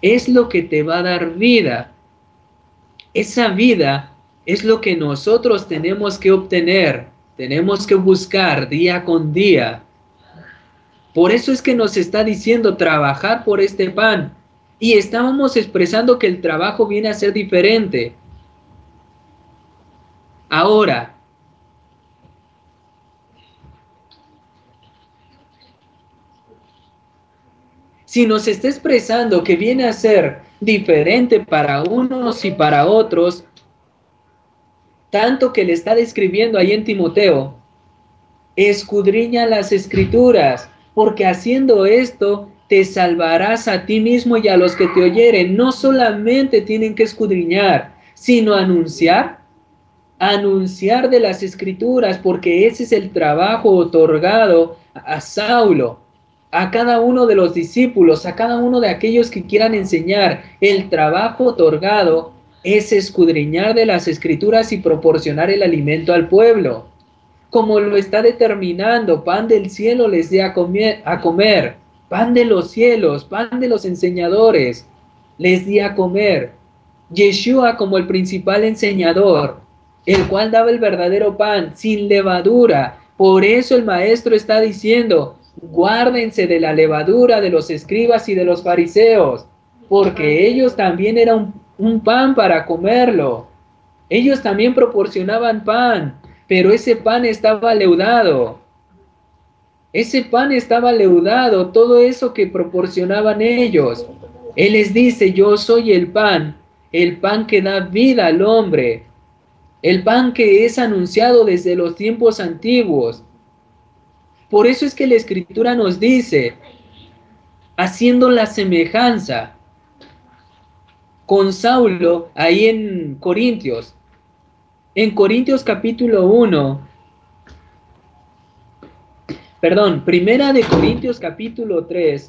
es lo que te va a dar vida. Esa vida es lo que nosotros tenemos que obtener, tenemos que buscar día con día. Por eso es que nos está diciendo trabajar por este pan. Y estábamos expresando que el trabajo viene a ser diferente. Ahora, si nos está expresando que viene a ser diferente para unos y para otros, tanto que le está describiendo ahí en Timoteo, escudriña las escrituras, porque haciendo esto te salvarás a ti mismo y a los que te oyeren. No solamente tienen que escudriñar, sino anunciar, anunciar de las escrituras, porque ese es el trabajo otorgado a Saulo, a cada uno de los discípulos, a cada uno de aquellos que quieran enseñar. El trabajo otorgado es escudriñar de las escrituras y proporcionar el alimento al pueblo, como lo está determinando. Pan del cielo les dé a comer, a comer, pan de los cielos, pan de los enseñadores, les di a comer. Yeshua como el principal enseñador, el cual daba el verdadero pan, sin levadura. Por eso el maestro está diciendo, guárdense de la levadura de los escribas y de los fariseos, porque ellos también eran un, un pan para comerlo. Ellos también proporcionaban pan, pero ese pan estaba leudado. Ese pan estaba leudado, todo eso que proporcionaban ellos. Él les dice, yo soy el pan, el pan que da vida al hombre, el pan que es anunciado desde los tiempos antiguos. Por eso es que la Escritura nos dice, haciendo la semejanza con Saulo, ahí en Corintios, en Corintios capítulo uno, perdón, primera de Corintios capítulo tres,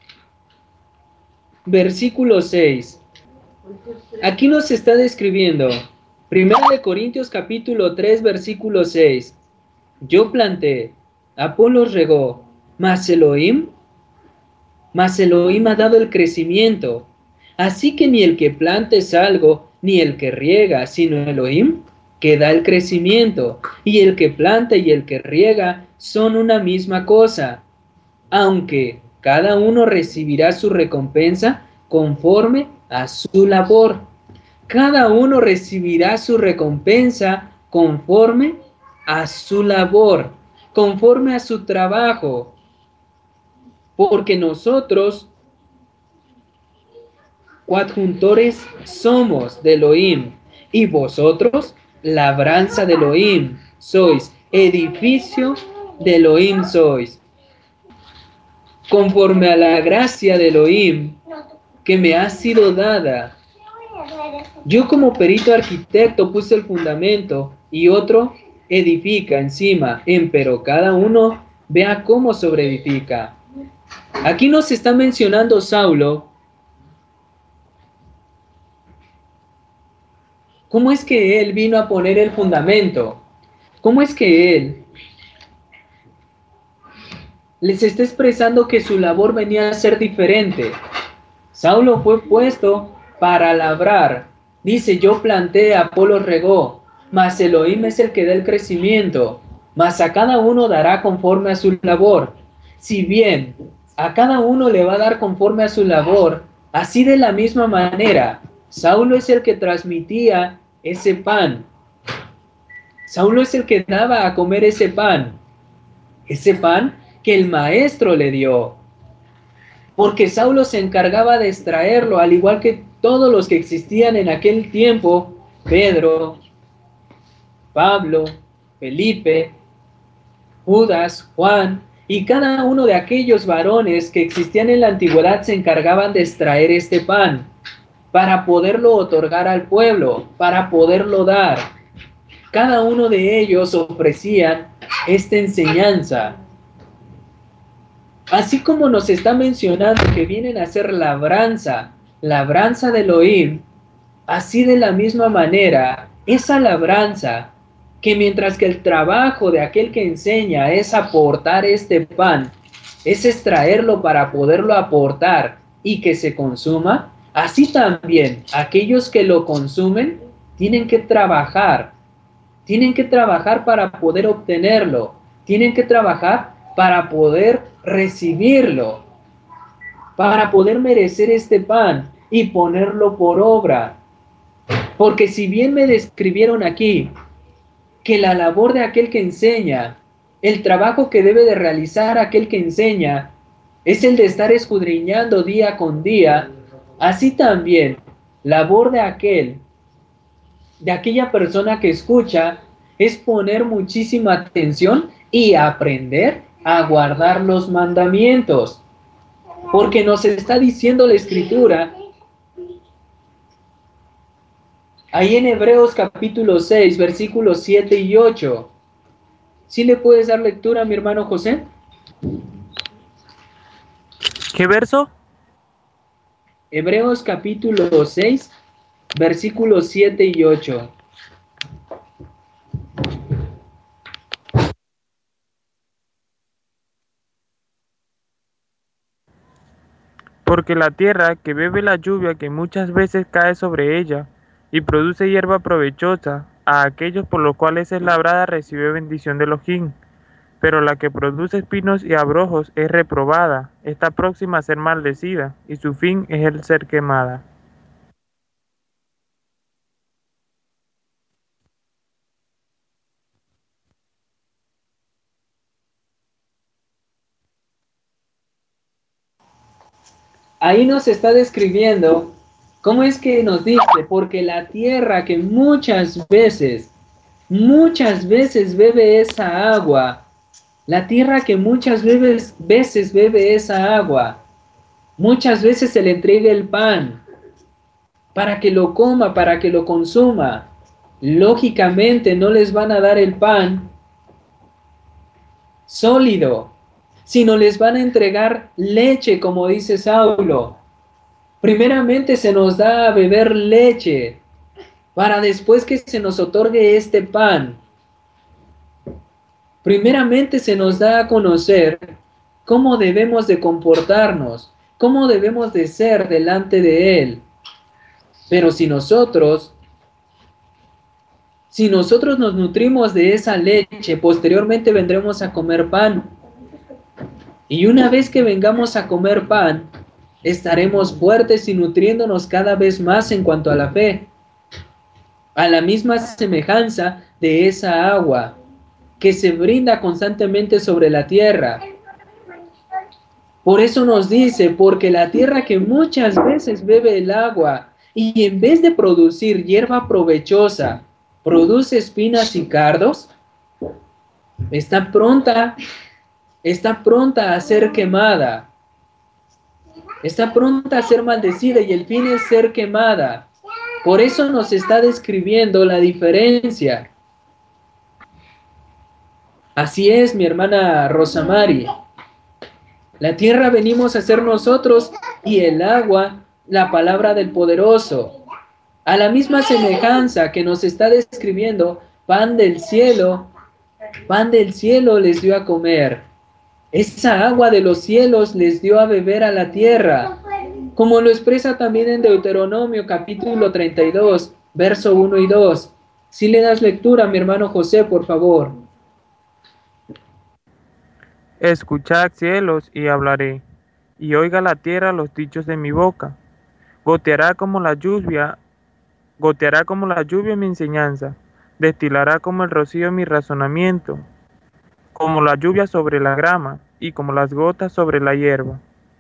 versículo seis. Aquí nos está describiendo, primera de Corintios capítulo tres, versículo seis. Yo planté, Apolos regó, mas Elohim, mas Elohim ha dado el crecimiento. Así que ni el que planta es algo, ni el que riega, sino Elohim, que da el crecimiento. Y el que planta y el que riega son una misma cosa, aunque cada uno recibirá su recompensa conforme a su labor. Cada uno recibirá su recompensa conforme a su labor, conforme a su trabajo, porque nosotros, coadjuntores, somos de Elohim, y vosotros, labranza de Elohim, sois, edificio de Elohim sois, conforme a la gracia de Elohim que me ha sido dada. Yo como perito arquitecto puse el fundamento, y otro edifica encima, empero cada uno vea cómo sobreedifica. Aquí nos está mencionando Saulo, cómo es que él vino a poner el fundamento, cómo es que él les está expresando que su labor venía a ser diferente. Saulo fue puesto para labrar, dice, yo planté, Apolos regó, mas Elohim es el que da el crecimiento, mas a cada uno dará conforme a su labor. Si bien a cada uno le va a dar conforme a su labor, así de la misma manera, Saulo es el que transmitía ese pan. Saulo es el que daba a comer ese pan, ese pan que el maestro le dio, porque Saulo se encargaba de extraerlo, al igual que todos los que existían en aquel tiempo, Pedro, Pablo, Felipe, Judas, Juan, y cada uno de aquellos varones que existían en la antigüedad se encargaban de extraer este pan, para poderlo otorgar al pueblo, para poderlo dar. Cada uno de ellos ofrecían esta enseñanza. Así como nos está mencionando que vienen a ser labranza, labranza de Elohim, así de la misma manera, esa labranza, que mientras que el trabajo de aquel que enseña es aportar este pan, es extraerlo para poderlo aportar y que se consuma, Así también, aquellos que lo consumen tienen que trabajar, tienen que trabajar para poder obtenerlo, tienen que trabajar para poder recibirlo, para poder merecer este pan y ponerlo por obra. Porque si bien me describieron aquí que la labor de aquel que enseña, el trabajo que debe de realizar aquel que enseña, es el de estar escudriñando día con día, así también, labor de aquel, de aquella persona que escucha, es poner muchísima atención y aprender a guardar los mandamientos. Porque nos está diciendo la Escritura, ahí en Hebreos capítulo seis, versículos siete y ocho. ¿Sí le puedes dar lectura, mi hermano José? ¿Qué verso? Hebreos capítulo seis, versículos siete y ocho. Porque la tierra que bebe la lluvia que muchas veces cae sobre ella y produce hierba provechosa, a aquellos por los cuales es labrada recibe bendición de Elohim. Pero la que produce espinos y abrojos es reprobada, está próxima a ser maldecida, y su fin es el ser quemada. Ahí nos está describiendo cómo es que nos dice, porque la tierra que muchas veces, muchas veces bebe esa agua, la tierra que muchas veces, veces bebe esa agua, muchas veces se le entrega el pan para que lo coma, para que lo consuma. Lógicamente no les van a dar el pan sólido, sino les van a entregar leche, como dice Saulo. Primeramente se nos da a beber leche, para después que se nos otorgue este pan. Primeramente se nos da a conocer cómo debemos de comportarnos, cómo debemos de ser delante de Él. Pero si nosotros, si nosotros nos nutrimos de esa leche, posteriormente vendremos a comer pan. Y una vez que vengamos a comer pan, estaremos fuertes y nutriéndonos cada vez más en cuanto a la fe, a la misma semejanza de esa agua que se brinda constantemente sobre la tierra. Por eso nos dice, porque la tierra que muchas veces bebe el agua y en vez de producir hierba provechosa, produce espinas y cardos, está pronta está pronta a ser quemada, está pronta a ser maldecida y el fin es ser quemada. Por eso nos está describiendo la diferencia. Así es, mi hermana Rosamari. La tierra venimos a ser nosotros y el agua, la palabra del poderoso. A la misma semejanza que nos está describiendo, pan del cielo, pan del cielo les dio a comer. Esa agua de los cielos les dio a beber a la tierra, como lo expresa también en Deuteronomio capítulo treinta y dos, verso uno y dos. Si le das lectura, mi hermano José, por favor. Escuchad cielos y hablaré, y oiga la tierra los dichos de mi boca. Goteará como la lluvia, goteará como la lluvia mi enseñanza, destilará como el rocío mi razonamiento, como la lluvia sobre la grama y como las gotas sobre la hierba.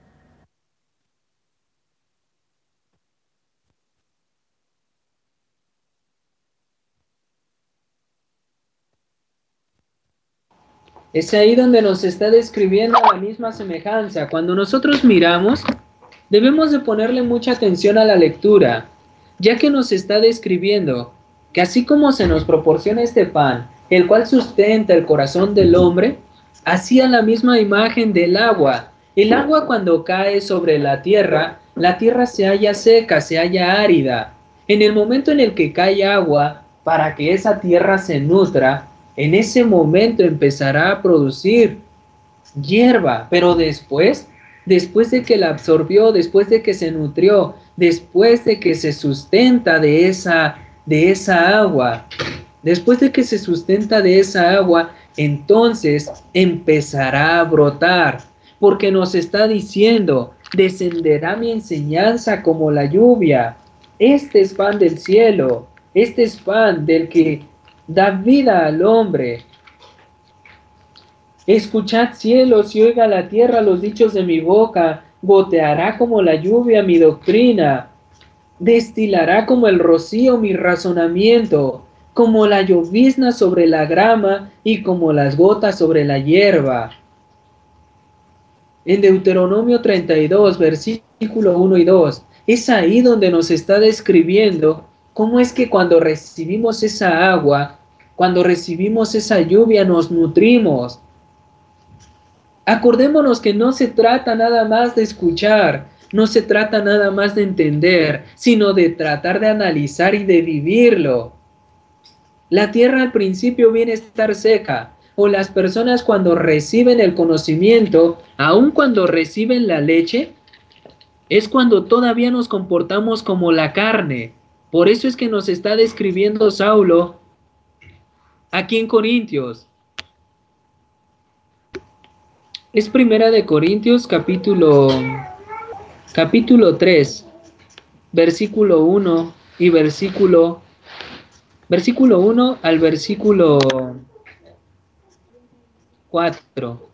Es ahí donde nos está describiendo la misma semejanza. Cuando nosotros miramos, debemos de ponerle mucha atención a la lectura, ya que nos está describiendo que así como se nos proporciona este pan, el cual sustenta el corazón del hombre, así a la misma imagen del agua. El agua cuando cae sobre la tierra, la tierra se halla seca, se halla árida. En el momento en el que cae agua, para que esa tierra se nutra, en ese momento empezará a producir hierba, pero después, después de que la absorbió, después de que se nutrió, después de que se sustenta de esa, de esa agua, después de que se sustenta de esa agua, entonces empezará a brotar, porque nos está diciendo, descenderá mi enseñanza como la lluvia. Este es pan del cielo, este es pan del que da vida al hombre. Escuchad cielos y oiga la tierra los dichos de mi boca, goteará como la lluvia mi doctrina, destilará como el rocío mi razonamiento, como la llovizna sobre la grama y como las gotas sobre la hierba. En Deuteronomio treinta y dos, versículo uno y dos, es ahí donde nos está describiendo cómo es que cuando recibimos esa agua, cuando recibimos esa lluvia, nos nutrimos. Acordémonos que no se trata nada más de escuchar, no se trata nada más de entender, sino de tratar de analizar y de vivirlo. La tierra al principio viene a estar seca, o las personas cuando reciben el conocimiento, aun cuando reciben la leche, es cuando todavía nos comportamos como la carne. Por eso es que nos está describiendo Saulo aquí en Corintios. Es Primera de Corintios capítulo, capítulo tres, versículo uno y versículo, versículo uno al versículo cuatro.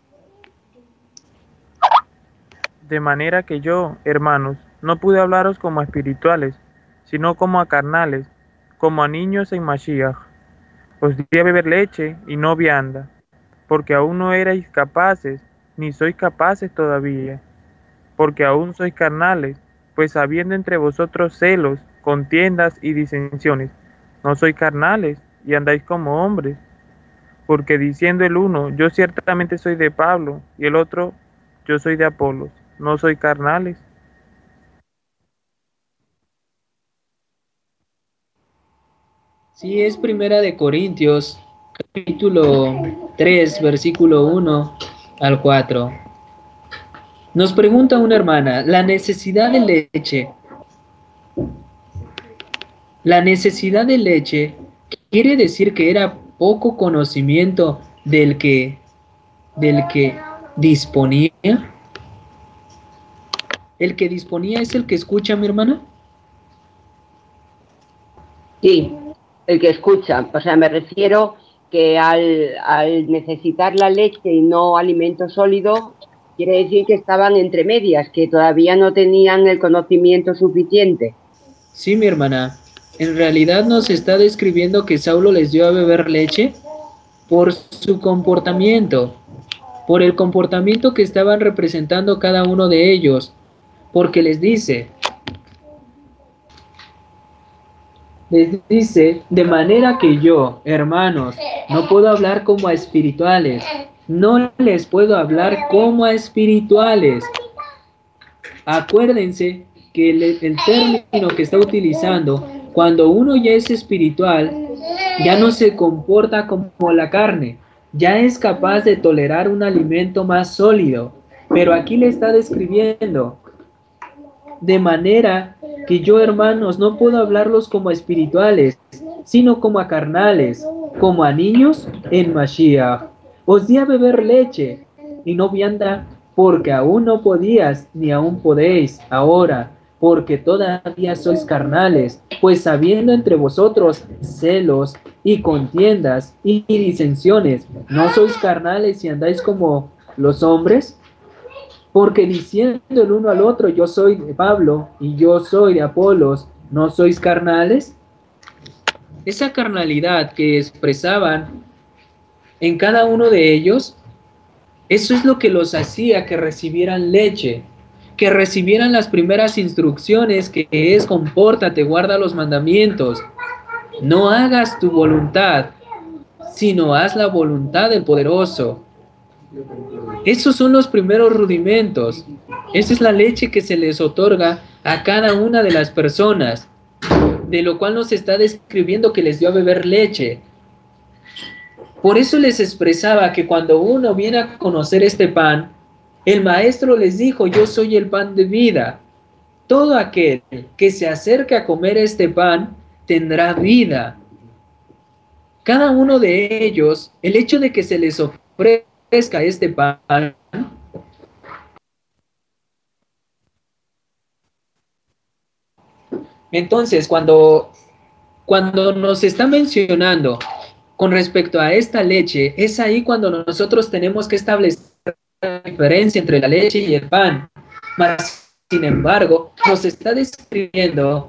De manera que yo, hermanos, no pude hablaros como a espirituales, sino como a carnales, como a niños en Mashiach. Os di a beber leche y no vianda, porque aún no erais capaces, ni sois capaces todavía, porque aún sois carnales, pues habiendo entre vosotros celos, contiendas y disensiones, no sois carnales y andáis como hombres. Porque diciendo el uno, yo ciertamente soy de Pablo, y el otro, yo soy de Apolos, no soy carnales. Sí, es Primera de Corintios, capítulo tres, versículo uno al cuatro. Nos pregunta una hermana, la necesidad de leche. La necesidad de leche quiere decir que era poco conocimiento del que, del que disponía. ¿El que disponía es el que escucha, mi hermana? Sí, el que escucha. O sea, me refiero que al, al necesitar la leche y no alimento sólido, quiere decir que estaban entre medias, que todavía no tenían el conocimiento suficiente. Sí, mi hermana. En realidad nos está describiendo que Saulo les dio a beber leche por su comportamiento, por el comportamiento que estaban representando cada uno de ellos, porque les dice, les dice, de manera que yo, hermanos, no puedo hablar como a espirituales, no les puedo hablar como a espirituales. Acuérdense que el, el término que está utilizando, cuando uno ya es espiritual, ya no se comporta como la carne, ya es capaz de tolerar un alimento más sólido. Pero aquí le está describiendo, de manera que yo, hermanos, no puedo hablarlos como a espirituales, sino como a carnales, como a niños en Mashiach. Os di a beber leche y no vianda, porque aún no podías, ni aún podéis ahora, porque todavía sois carnales, pues habiendo entre vosotros celos y contiendas y disensiones, ¿no sois carnales y andáis como los hombres? Porque diciendo el uno al otro, yo soy de Pablo y yo soy de Apolos, ¿no sois carnales? Esa carnalidad que expresaban en cada uno de ellos, eso es lo que los hacía que recibieran leche, que recibieran las primeras instrucciones, que es compórtate, guarda los mandamientos, no hagas tu voluntad, sino haz la voluntad del poderoso. Esos son los primeros rudimentos. Esa es la leche que se les otorga a cada una de las personas, de lo cual nos está describiendo que les dio a beber leche. Por eso les expresaba que cuando uno viene a conocer este pan, el maestro les dijo, yo soy el pan de vida. todo aquel que se acerque a comer este pan tendrá vida. Cada uno de ellos, el hecho de que se les ofrezca este pan, entonces cuando, cuando nos está mencionando con respecto a esta leche, es ahí cuando nosotros tenemos que establecer la diferencia entre la leche y el pan. Mas, sin embargo, nos está describiendo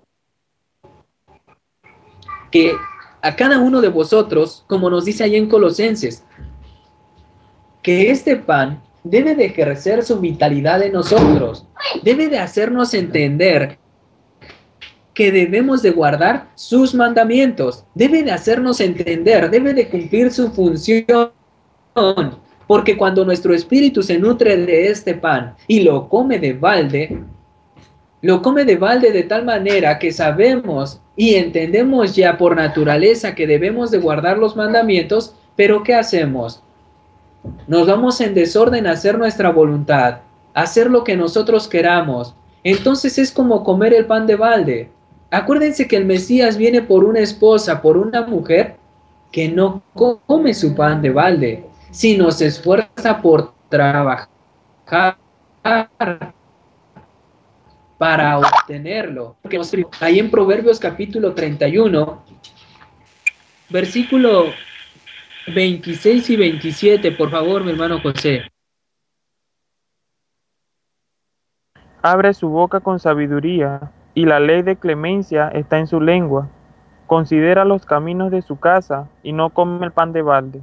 que a cada uno de vosotros, como nos dice ahí en Colosenses, que este pan debe de ejercer su vitalidad en nosotros, debe de hacernos entender que debemos de guardar sus mandamientos, debe de hacernos entender, debe de cumplir su función, porque cuando nuestro espíritu se nutre de este pan y lo come de balde, lo come de balde de tal manera que sabemos y entendemos ya por naturaleza que debemos de guardar los mandamientos, pero ¿qué hacemos? Nos vamos en desorden a hacer nuestra voluntad, a hacer lo que nosotros queramos. Entonces es como comer el pan de balde. Acuérdense que el Mesías viene por una esposa, por una mujer que no come su pan de balde, sino se esfuerza por trabajar para obtenerlo. Porque ahí en Proverbios capítulo treinta y uno, versículo veintiséis y veintisiete, por favor, mi hermano José. Abre su boca con sabiduría, y la ley de clemencia está en su lengua. Considera los caminos de su casa, y no come el pan de balde.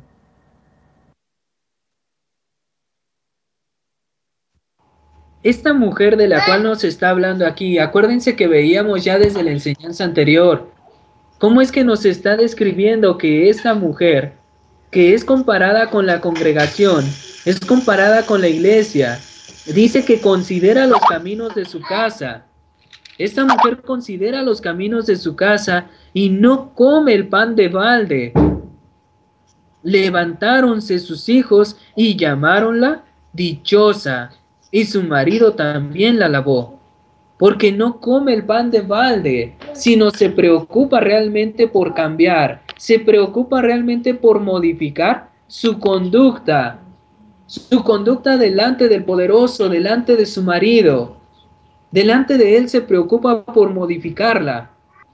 Esta mujer de la cual nos está hablando aquí, acuérdense que veíamos ya desde la enseñanza anterior, cómo es que nos está describiendo que esta mujer, que es comparada con la congregación, es comparada con la iglesia, dice que considera los caminos de su casa. Esta mujer considera los caminos de su casa y no come el pan de balde. Levantáronse sus hijos y llamáronla dichosa, y su marido también la alabó, porque no come el pan de balde, sino se preocupa realmente por cambiar, se preocupa realmente por modificar su conducta, su conducta delante del poderoso, delante de su marido. Delante de él se preocupa por modificarla.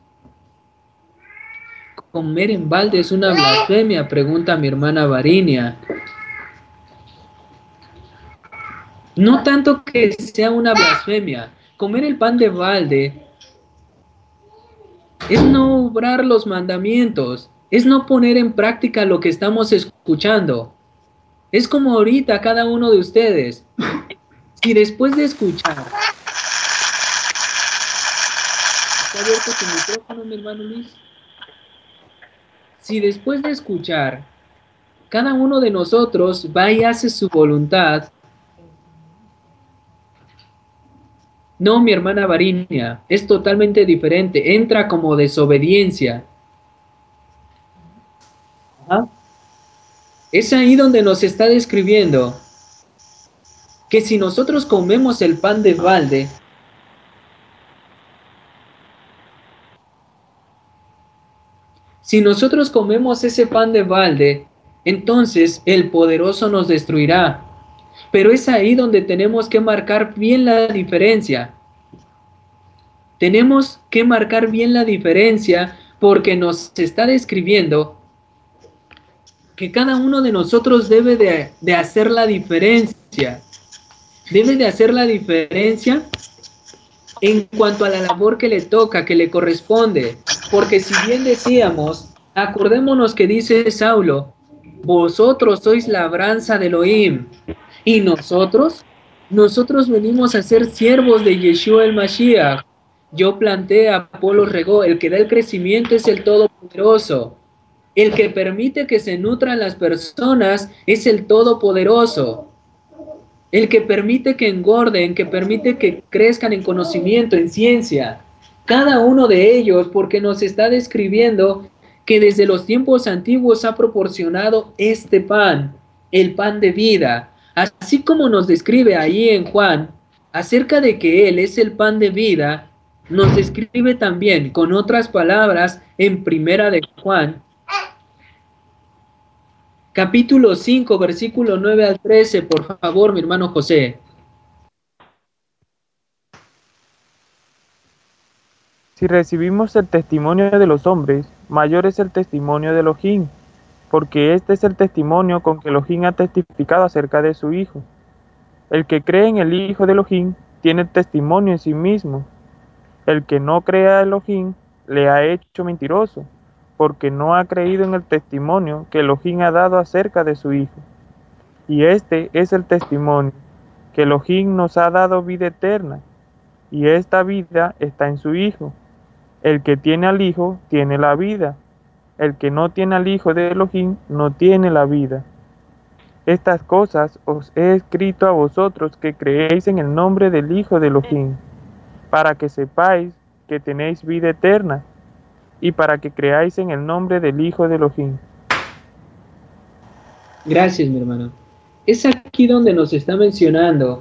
¿Comer en balde es una blasfemia?, pregunta mi hermana Varinia. No tanto que sea una blasfemia. Comer el pan de balde es no obrar los mandamientos, es no poner en práctica lo que estamos escuchando. Es como ahorita cada uno de ustedes. Si después de escuchar... ¿Está abierto tu micrófono, mi hermano Luis? Si después de escuchar, cada uno de nosotros va y hace su voluntad. No, mi hermana Varinia, es totalmente diferente. Entra como desobediencia. ¿Ah? Es ahí donde nos está describiendo que si nosotros comemos el pan de balde, si nosotros comemos ese pan de balde, entonces el poderoso nos destruirá. Pero es ahí donde tenemos que marcar bien la diferencia. Tenemos que marcar bien la diferencia porque nos está describiendo que cada uno de nosotros debe de, de hacer la diferencia. Debe de hacer la diferencia en cuanto a la labor que le toca, que le corresponde. Porque si bien decíamos, acordémonos que dice Saulo, vosotros sois labranza de Elohim. Y nosotros, nosotros venimos a ser siervos de Yeshua el Mashiach. Yo planté, Apolo regó, el que da el crecimiento es el Todopoderoso. El que permite que se nutran las personas es el Todopoderoso. El que permite que engorden, que permite que crezcan en conocimiento, en ciencia. Cada uno de ellos, porque nos está describiendo que desde los tiempos antiguos ha proporcionado este pan, el pan de vida. Así como nos describe ahí en Juan, acerca de que Él es el pan de vida, nos describe también con otras palabras en Primera de Juan, capítulo cinco, versículo nueve al trece, por favor, mi hermano José. Si recibimos el testimonio de los hombres, mayor es el testimonio de Elohim, porque este es el testimonio con que Elohim ha testificado acerca de su Hijo. El que cree en el Hijo de Elohim tiene testimonio en sí mismo. El que no cree a Elohim le ha hecho mentiroso, porque no ha creído en el testimonio que Elohim ha dado acerca de su Hijo. Y este es el testimonio, que Elohim nos ha dado vida eterna, y esta vida está en su Hijo. El que tiene al Hijo tiene la vida. El que no tiene al Hijo de Elohim no tiene la vida. Estas cosas os he escrito a vosotros que creéis en el nombre del Hijo de Elohim, para que sepáis que tenéis vida eterna, y para que creáis en el nombre del Hijo de Elohim. Gracias, mi hermano. Es aquí donde nos está mencionando.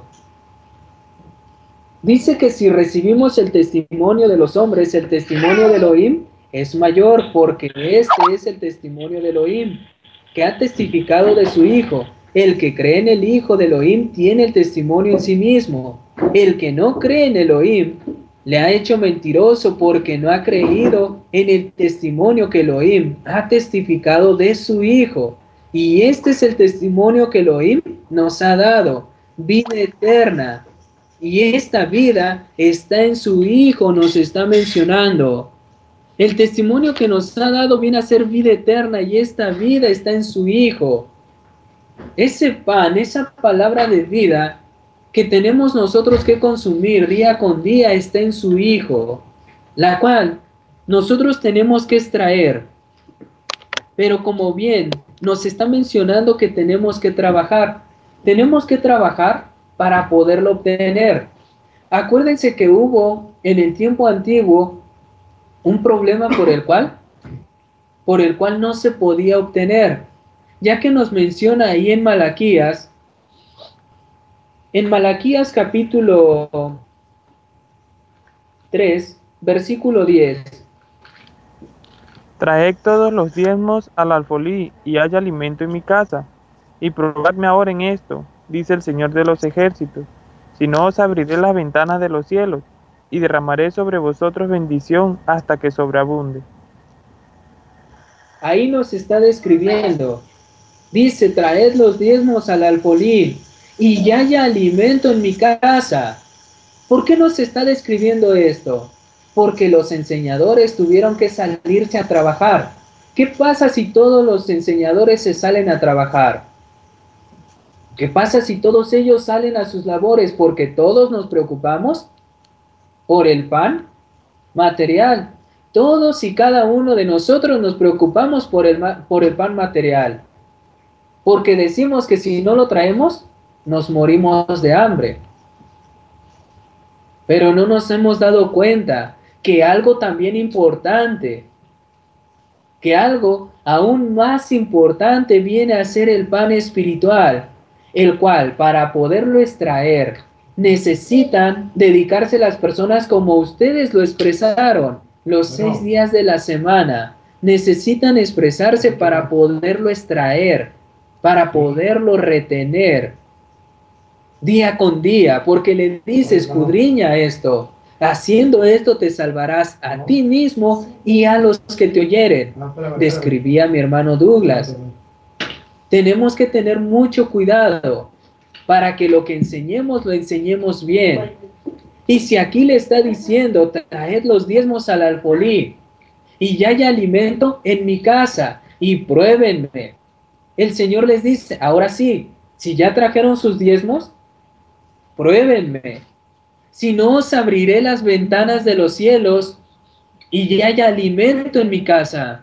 Dice que si recibimos el testimonio de los hombres, el testimonio de Elohim es mayor, porque este es el testimonio de Elohim, que ha testificado de su Hijo. El que cree en el Hijo de Elohim tiene el testimonio en sí mismo. El que no cree en Elohim le ha hecho mentiroso, porque no ha creído en el testimonio que Elohim ha testificado de su Hijo. Y este es el testimonio que Elohim nos ha dado, vida eterna. Y esta vida está en su Hijo, nos está mencionando. El testimonio que nos ha dado viene a ser vida eterna, y esta vida está en su Hijo. Ese pan, esa palabra de vida que tenemos nosotros que consumir día con día está en su Hijo, la cual nosotros tenemos que extraer. Pero como bien nos está mencionando que tenemos que trabajar, tenemos que trabajar para poderlo obtener. Acuérdense que hubo en el tiempo antiguo un problema por el cual, por el cual no se podía obtener, ya que nos menciona ahí en Malaquías, en Malaquías capítulo tres, versículo diez. Traed todos los diezmos al alfolí, y haya alimento en mi casa, y probadme ahora en esto, dice el Señor de los ejércitos, si no os abriré las ventanas de los cielos, y derramaré sobre vosotros bendición hasta que sobreabunde. Ahí nos está describiendo. Dice, traed los diezmos al alfolí, y ya haya alimento en mi casa. ¿Por qué nos está describiendo esto? Porque los enseñadores tuvieron que salirse a trabajar. ¿Qué pasa si todos los enseñadores se salen a trabajar? ¿Qué pasa si todos ellos salen a sus labores? Porque todos nos preocupamos por el pan material. Todos y cada uno de nosotros nos preocupamos por el, por el pan material. Porque decimos que si no lo traemos, nos morimos de hambre. Pero no nos hemos dado cuenta que algo también importante, que algo aún más importante viene a ser el pan espiritual, el cual para poderlo extraer necesitan dedicarse las personas como ustedes lo expresaron, los seis días de la semana. Necesitan expresarse para poderlo extraer, para poderlo retener día con día, porque le dice, escudriña esto. Haciendo esto te salvarás a ti mismo y a los que te oyeren. Describía mi hermano Douglas. Tenemos que tener mucho cuidado para que lo que enseñemos lo enseñemos bien. Y si aquí le está diciendo, traed los diezmos al alfolí, y ya hay alimento en mi casa, y pruébenme. El Señor les dice, ahora sí, si ya trajeron sus diezmos, pruébenme. Si no, os abriré las ventanas de los cielos, y ya hay alimento en mi casa.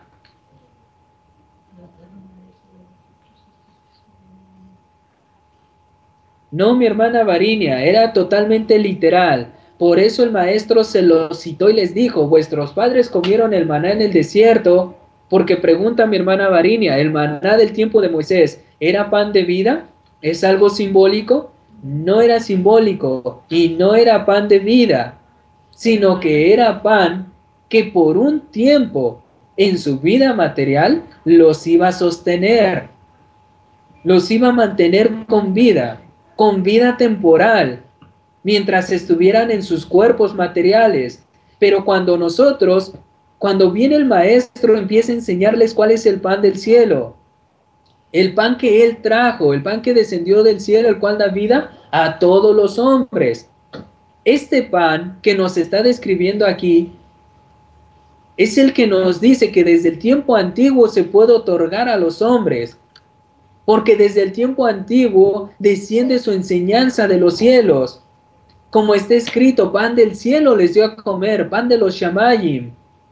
No, mi hermana Varinia, era totalmente literal. Por eso el maestro se lo citó y les dijo, vuestros padres comieron el maná en el desierto, porque pregunta mi hermana Varinia, ¿el maná del tiempo de Moisés era pan de vida? ¿Es algo simbólico? no era simbólico y no era pan de vida, sino que era pan que por un tiempo en su vida material los iba a sostener, los iba a mantener con vida, con vida temporal, mientras estuvieran en sus cuerpos materiales. Pero cuando nosotros, cuando viene el maestro, empieza a enseñarles cuál es el pan del cielo, el pan que él trajo, el pan que descendió del cielo, el cual da vida a todos los hombres. Este pan que nos está describiendo aquí es el que nos dice que desde el tiempo antiguo se puede otorgar a los hombres, porque desde el tiempo antiguo desciende su enseñanza de los cielos. Como está escrito, pan del cielo les dio a comer, pan de los Shamayim.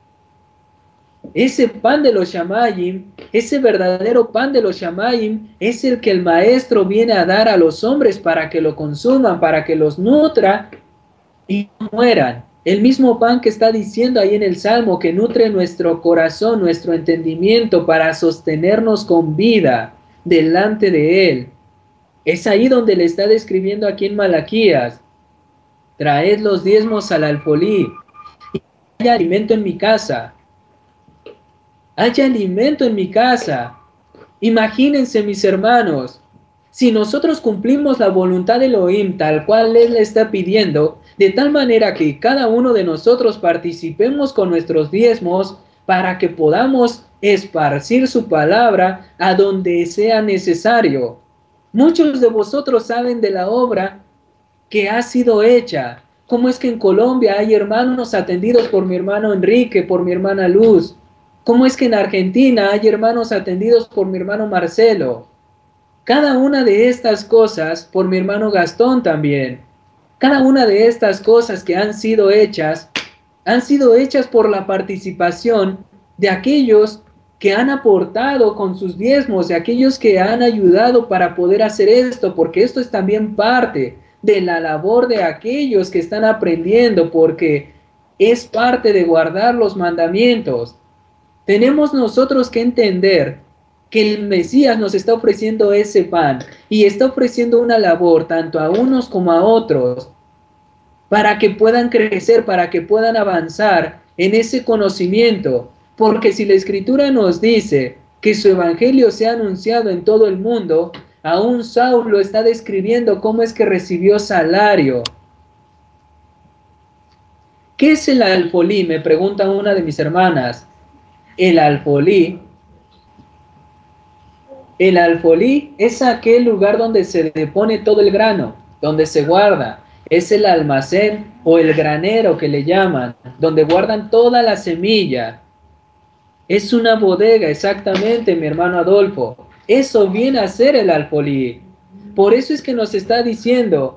Ese pan de los Shamayim, ese verdadero pan de los Shamayim, es el que el maestro viene a dar a los hombres para que lo consuman, para que los nutra y no mueran. El mismo pan que está diciendo ahí en el Salmo, que nutre nuestro corazón, nuestro entendimiento para sostenernos con vida delante de él. Es ahí donde le está describiendo aquí en Malaquías: traed los diezmos al alfolí, y haya alimento en mi casa. Haya alimento en mi casa. Imagínense, mis hermanos, si nosotros cumplimos la voluntad de Elohim tal cual él le está pidiendo, de tal manera que cada uno de nosotros participemos con nuestros diezmos para que podamos esparcir su palabra a donde sea necesario. Muchos de vosotros saben de la obra que ha sido hecha. Cómo es que en Colombia hay hermanos atendidos por mi hermano Enrique, por mi hermana Luz. Cómo es que en Argentina hay hermanos atendidos por mi hermano Marcelo. Cada una de estas cosas, por mi hermano Gastón también. Cada una de estas cosas que han sido hechas, han sido hechas por la participación de aquellos que han aportado con sus diezmos, de aquellos que han ayudado para poder hacer esto, porque esto es también parte de la labor de aquellos que están aprendiendo, porque es parte de guardar los mandamientos. Tenemos nosotros que entender que el Mesías nos está ofreciendo ese pan y está ofreciendo una labor tanto a unos como a otros para que puedan crecer, para que puedan avanzar en ese conocimiento. Porque si la Escritura nos dice que su evangelio se ha anunciado en todo el mundo, aún Saulo está describiendo cómo es que recibió salario. ¿Qué es el alfolí?, me pregunta una de mis hermanas. El alfolí, el alfolí es aquel lugar donde se depone todo el grano, donde se guarda. Es el almacén o el granero que le llaman, donde guardan toda la semilla. Es una bodega, exactamente, mi hermano Adolfo. Eso viene a ser el alfolí. Por eso es que nos está diciendo,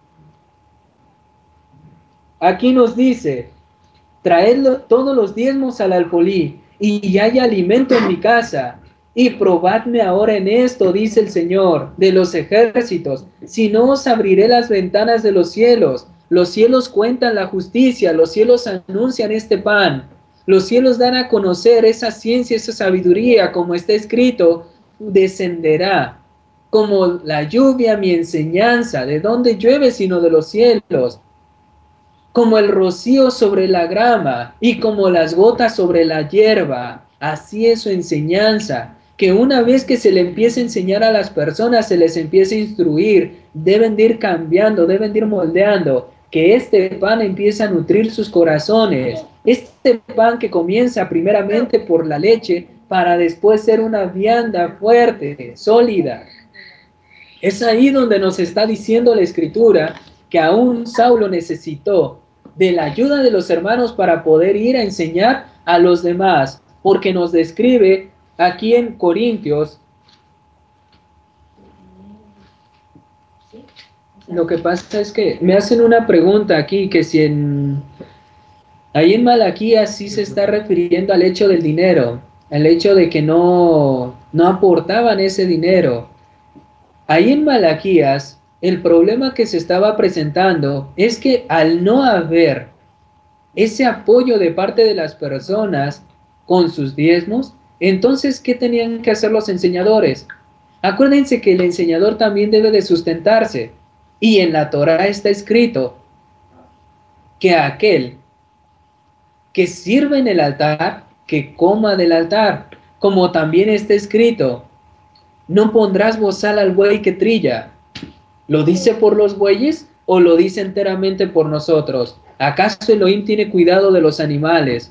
aquí nos dice, traedlo todos los diezmos al alfolí, y hay alimento en mi casa, y probadme ahora en esto, dice el Señor de los ejércitos, si no os abriré las ventanas de los cielos. Los cielos cuentan la justicia, los cielos anuncian este pan, los cielos dan a conocer esa ciencia, esa sabiduría, como está escrito, descenderá como la lluvia mi enseñanza. ¿De dónde llueve sino de los cielos? Como el rocío sobre la grama y como las gotas sobre la hierba, así es su enseñanza, que una vez que se le empiece a enseñar a las personas, se les empiece a instruir, deben de ir cambiando, deben de ir moldeando, que este pan empiece a nutrir sus corazones, este pan que comienza primeramente por la leche, para después ser una vianda fuerte, sólida. Es ahí donde nos está diciendo la Escritura, que aún Saulo necesitó de la ayuda de los hermanos para poder ir a enseñar a los demás, porque nos describe aquí en Corintios. Lo que pasa es que me hacen una pregunta aquí, que si en ahí en Malaquías sí se está refiriendo al hecho del dinero, al hecho de que no, no aportaban ese dinero. Ahí en Malaquías, el problema que se estaba presentando es que al no haber ese apoyo de parte de las personas con sus diezmos, entonces, ¿qué tenían que hacer los enseñadores? Acuérdense que el enseñador también debe de sustentarse. Y en la Torá está escrito que aquel que sirve en el altar, que coma del altar, como también está escrito, no pondrás bozal al buey que trilla. ¿Lo dice por los bueyes o lo dice enteramente por nosotros? ¿Acaso Elohim tiene cuidado de los animales?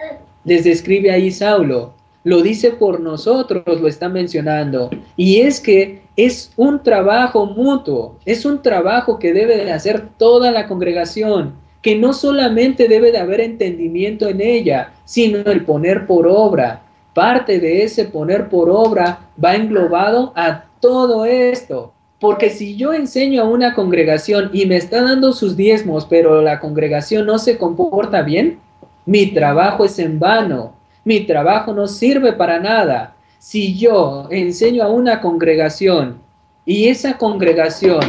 Les describe ahí Saulo. Lo dice por nosotros, lo está mencionando. Y es que es un trabajo mutuo, es un trabajo que debe de hacer toda la congregación, que no solamente debe de haber entendimiento en ella, sino el poner por obra. Parte de ese poner por obra va englobado a todo esto. Porque si yo enseño a una congregación y me está dando sus diezmos, pero la congregación no se comporta bien, mi trabajo es en vano. Mi trabajo no sirve para nada. Si yo enseño a una congregación y esa congregación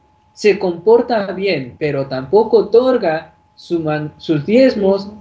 se comporta bien, pero tampoco otorga su man, sus diezmos,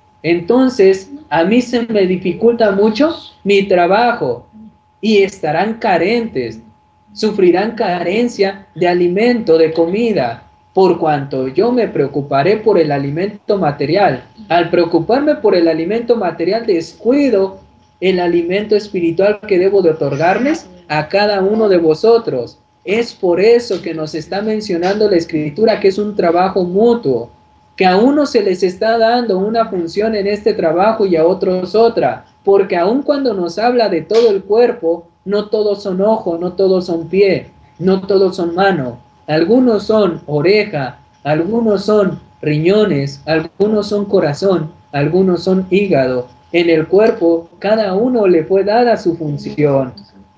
entonces a mí se me dificulta mucho mi trabajo y estarán carentes, sufrirán carencia de alimento, de comida, por cuanto yo me preocuparé por el alimento material. Al preocuparme por el alimento material, descuido el alimento espiritual que debo de otorgarles a cada uno de vosotros. Es por eso que nos está mencionando la Escritura que es un trabajo mutuo, que a unos se les está dando una función en este trabajo y a otros otra, porque aun cuando nos habla de todo el cuerpo, no todos son ojo, no todos son pie, no todos son mano. Algunos son oreja, algunos son riñones, algunos son corazón, algunos son hígado. En el cuerpo, cada uno le fue dada su función.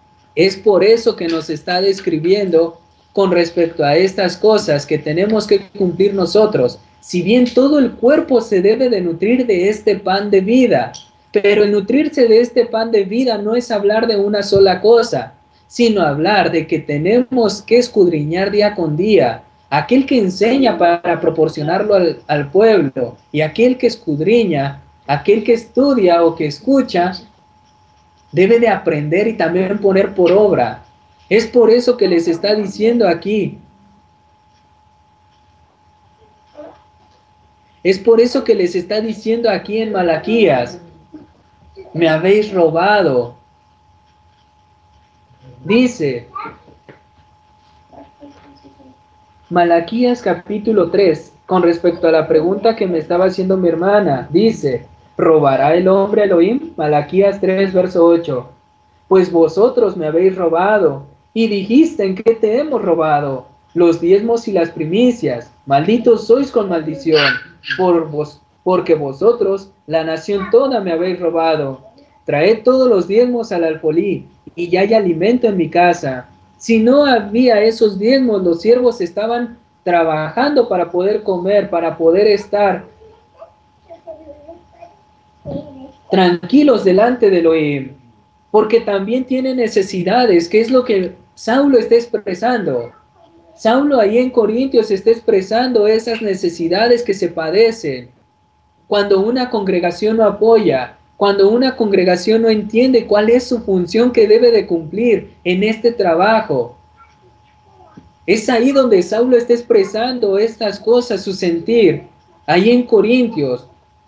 Es por eso que nos está describiendo con respecto a estas cosas que tenemos que cumplir nosotros. Si bien todo el cuerpo se debe de nutrir de este pan de vida, pero el nutrirse de este pan de vida no es hablar de una sola cosa, sino hablar de que tenemos que escudriñar día con día. Aquel que enseña para proporcionarlo al, al pueblo, y aquel que escudriña, aquel que estudia o que escucha, debe de aprender y también poner por obra. Es por eso que les está diciendo aquí. Es por eso que les está diciendo aquí en Malaquías, me habéis robado. Dice, Malaquías capítulo tres, con respecto a la pregunta que me estaba haciendo mi hermana, dice, ¿robará el hombre a Elohim? Malaquías tres, verso ocho. Pues vosotros me habéis robado, y dijiste, ¿en qué te hemos robado? Los diezmos y las primicias. Malditos sois con maldición, por vos, porque vosotros, la nación toda, me habéis robado. Traed todos los diezmos al alfolí, y ya hay alimento en mi casa. Si no había esos diezmos, los siervos estaban trabajando para poder comer, para poder estar tranquilos delante de Elohim, porque también tiene necesidades, que es lo que Saulo está expresando. Saulo ahí en Corintios está expresando esas necesidades que se padecen cuando una congregación no apoya, cuando una congregación no entiende cuál es su función que debe de cumplir en este trabajo. Es ahí donde Saulo está expresando estas cosas, su sentir, ahí en Corintios.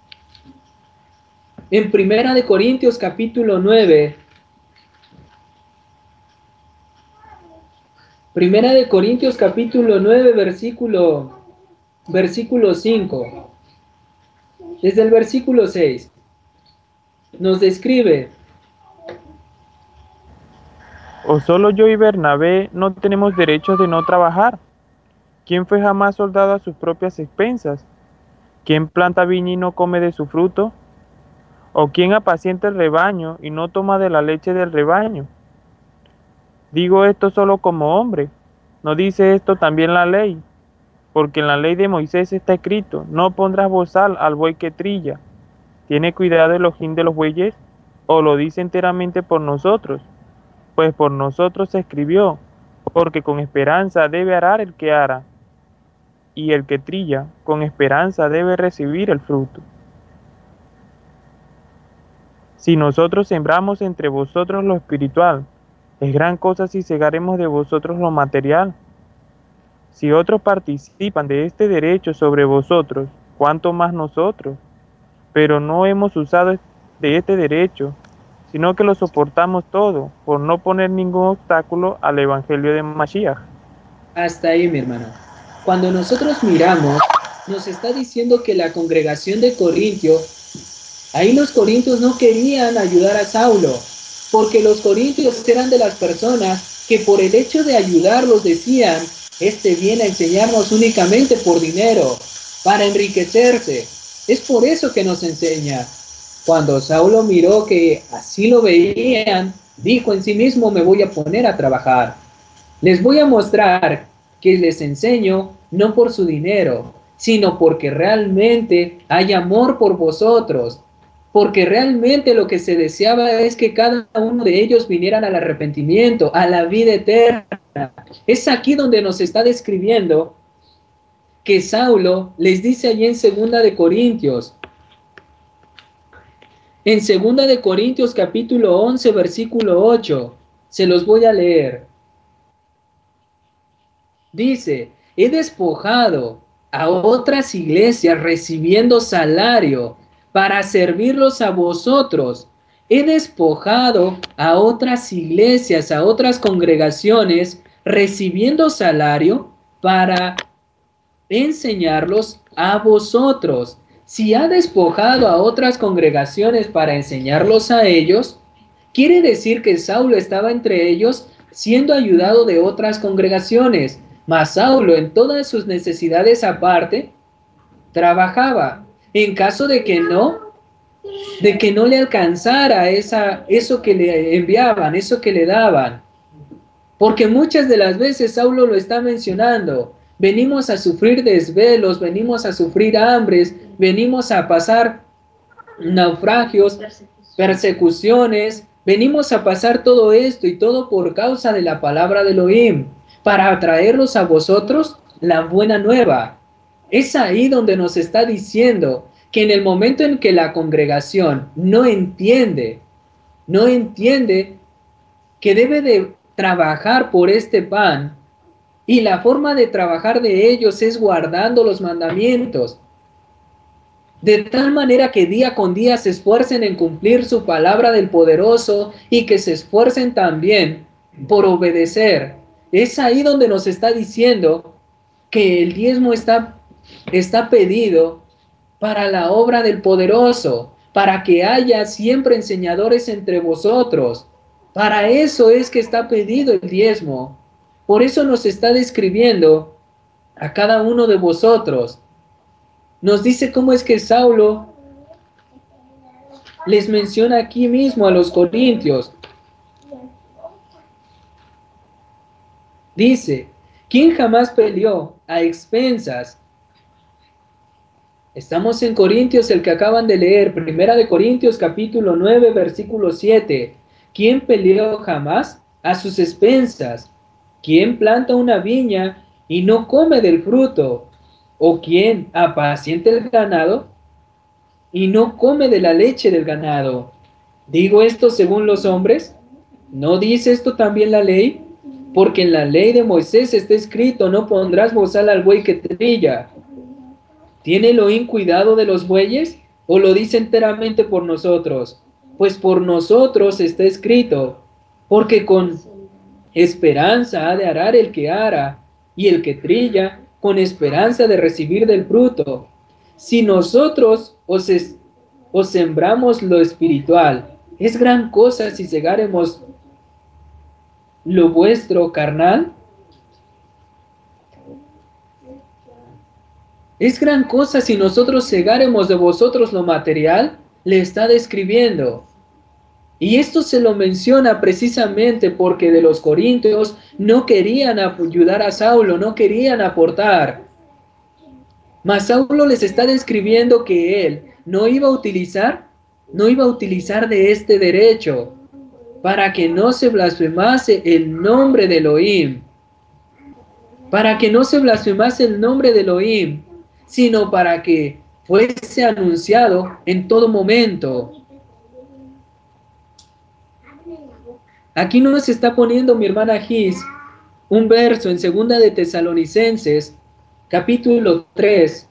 En Primera de Corintios capítulo nueve, Primera de Corintios capítulo nueve, versículo, versículo cinco, desde el versículo seis, nos describe. ¿O solo yo y Bernabé no tenemos derechos de no trabajar? ¿Quién fue jamás soldado a sus propias expensas? ¿Quién planta viña y no come de su fruto? ¿O quién apacienta el rebaño y no toma de la leche del rebaño? Digo esto solo como hombre. ¿No dice esto también la ley? Porque en la ley de Moisés está escrito, no pondrás bozal al buey que trilla. ¿Tiene cuidado el ojín de los bueyes? ¿O lo dice enteramente por nosotros? Pues por nosotros se escribió, porque con esperanza debe arar el que ara, y el que trilla, con esperanza debe recibir el fruto. Si nosotros sembramos entre vosotros lo espiritual, es gran cosa si segaremos de vosotros lo material. Si otros participan de este derecho sobre vosotros, ¿cuánto más nosotros? Pero no hemos usado de este derecho, sino que lo soportamos todo, por no poner ningún obstáculo al Evangelio de Mashiach. Hasta ahí, mi hermano. Cuando nosotros miramos, nos está diciendo que la congregación de Corintio, ahí los corintios no querían ayudar a Saulo, porque los corintios eran de las personas que por el hecho de ayudarlos decían, este viene a enseñarnos únicamente por dinero, para enriquecerse. Es por eso que nos enseña. Cuando Saulo miró que así lo veían, dijo en sí mismo, me voy a poner a trabajar. Les voy a mostrar que les enseño no por su dinero, sino porque realmente hay amor por vosotros, porque realmente lo que se deseaba es que cada uno de ellos vinieran al arrepentimiento, a la vida eterna. Es aquí donde nos está describiendo que Saulo les dice allí en Segunda de Corintios, en Segunda de Corintios capítulo once, versículo ocho, se los voy a leer. Dice, he despojado a otras iglesias recibiendo salario para servirlos a vosotros. He despojado a otras iglesias, a otras congregaciones, recibiendo salario para enseñarlos a vosotros. Si ha despojado a otras congregaciones para enseñarlos a ellos, quiere decir que Saulo estaba entre ellos siendo ayudado de otras congregaciones. Mas Saulo, en todas sus necesidades aparte, trabajaba. En caso de que no, de que no le alcanzara esa, eso que le enviaban, eso que le daban. Porque muchas de las veces Saulo lo está mencionando. Venimos a sufrir desvelos, venimos a sufrir hambres, venimos a pasar naufragios, persecuciones, venimos a pasar todo esto y todo por causa de la palabra de Elohim, para traerlos a vosotros la buena nueva. Es ahí donde nos está diciendo que en el momento en que la congregación no entiende, no entiende que debe de trabajar por este pan, y la forma de trabajar de ellos es guardando los mandamientos, de tal manera que día con día se esfuercen en cumplir su palabra del poderoso y que se esfuercen también por obedecer. Es ahí donde nos está diciendo que el diezmo está, está pedido para la obra del poderoso, para que haya siempre enseñadores entre vosotros. Para eso es que está pedido el diezmo. Por eso nos está describiendo a cada uno de vosotros. Nos dice cómo es que Saulo les menciona aquí mismo a los corintios. Dice, ¿quién jamás peleó a expensas? Estamos en Corintios, el que acaban de leer, Primera de Corintios capítulo nueve, versículo siete. ¿Quién peleó jamás a sus expensas? ¿Quién planta una viña y no come del fruto? ¿O quién apacienta el ganado y no come de la leche del ganado? ¿Digo esto según los hombres? ¿No dice esto también la ley? Porque en la ley de Moisés está escrito, no pondrás bozal al buey que trilla. ¿Tiene Elohim cuidado de los bueyes? ¿O lo dice enteramente por nosotros? Pues por nosotros está escrito, porque con esperanza ha de arar el que ara, y el que trilla, con esperanza de recibir del fruto. Si nosotros os, es, os sembramos lo espiritual, es gran cosa si segaremos lo vuestro carnal. Es gran cosa si nosotros segáremos de vosotros lo material, le está describiendo. Y esto se lo menciona precisamente porque de los corintios no querían ayudar a Saulo, no querían aportar. Mas Saulo les está describiendo que él no iba a utilizar, no iba a utilizar de este derecho para que no se blasfemase el nombre de Elohim, para que no se blasfemase el nombre de Elohim, sino para que fuese anunciado en todo momento. Aquí no nos está poniendo mi hermana Gis un verso en Segunda de Tesalonicenses, capítulo tres.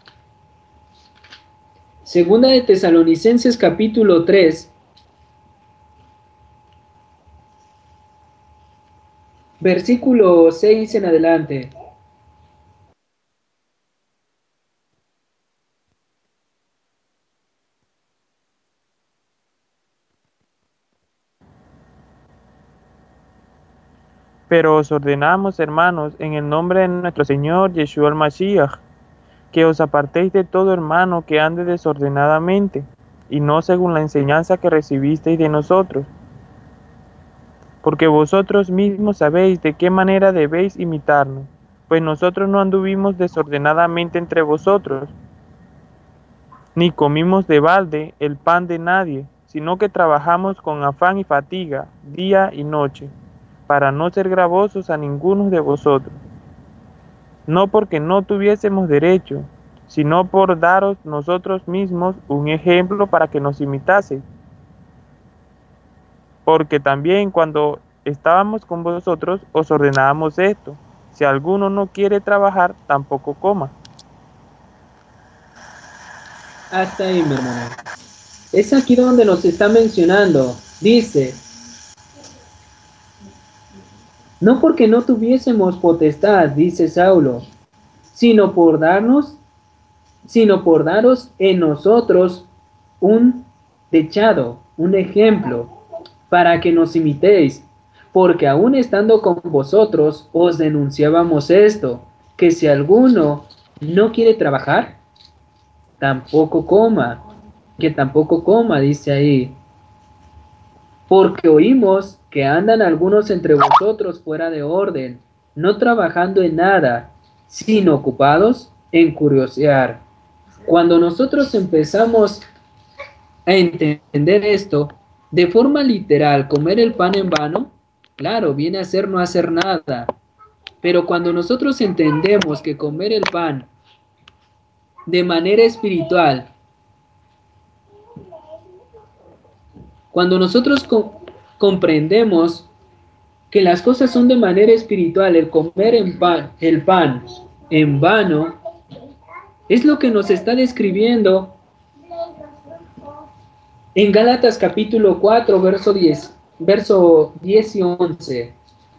Segunda de Tesalonicenses, capítulo tres. Versículo seis en adelante. Pero os ordenamos, hermanos, en el nombre de nuestro Señor Yeshua el Mashiach, que os apartéis de todo hermano que ande desordenadamente, y no según la enseñanza que recibisteis de nosotros. Porque vosotros mismos sabéis de qué manera debéis imitarnos, pues nosotros no anduvimos desordenadamente entre vosotros, ni comimos de balde el pan de nadie, sino que trabajamos con afán y fatiga, día y noche, para no ser gravosos a ninguno de vosotros, no porque no tuviésemos derecho, sino por daros nosotros mismos un ejemplo para que nos imitaseis. Porque también cuando estábamos con vosotros os ordenábamos esto: si alguno no quiere trabajar, tampoco coma. Hasta ahí, mi hermano. Es aquí donde nos está mencionando. Dice, no porque no tuviésemos potestad, dice Saulo, sino por darnos, sino por daros en nosotros un dechado, un ejemplo, para que nos imitéis, porque aún estando con vosotros os denunciábamos esto, que si alguno no quiere trabajar, tampoco coma, que tampoco coma, dice ahí, porque oímos que andan algunos entre vosotros fuera de orden, no trabajando en nada, sino ocupados en curiosear. Cuando nosotros empezamos a entender esto, de forma literal, comer el pan en vano, claro, viene a ser no hacer nada. Pero cuando nosotros entendemos que comer el pan de manera espiritual, cuando nosotros co- comprendemos que las cosas son de manera espiritual, el comer en pan, el pan en vano, es lo que nos está describiendo en Gálatas capítulo cuatro, verso diez, verso diez y once.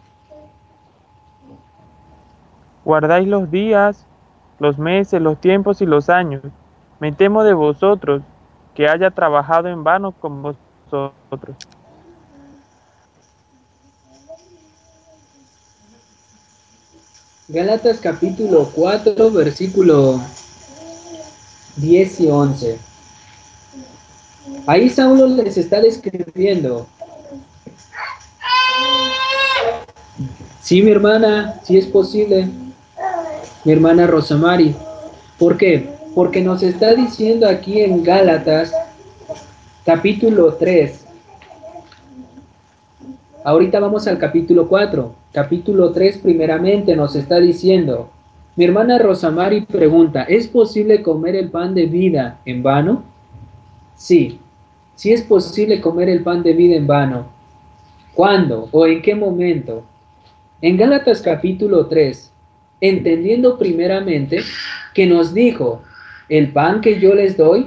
Guardáis los días, los meses, los tiempos y los años. Me temo de vosotros, que haya trabajado en vano con vosotros. Gálatas capítulo cuatro, versículo diez y once. Ahí Saulo les está describiendo. Sí, mi hermana, sí es posible. Mi hermana Rosamari. ¿Por qué? Porque nos está diciendo aquí en Gálatas capítulo tres. Ahorita vamos al capítulo cuatro. Capítulo tres primeramente nos está diciendo. Mi hermana Rosamari pregunta, ¿es posible comer el pan de vida en vano? Sí, sí es posible comer el pan de vida en vano. ¿Cuándo o en qué momento? En Gálatas capítulo tres, entendiendo primeramente que nos dijo, el pan que yo les doy,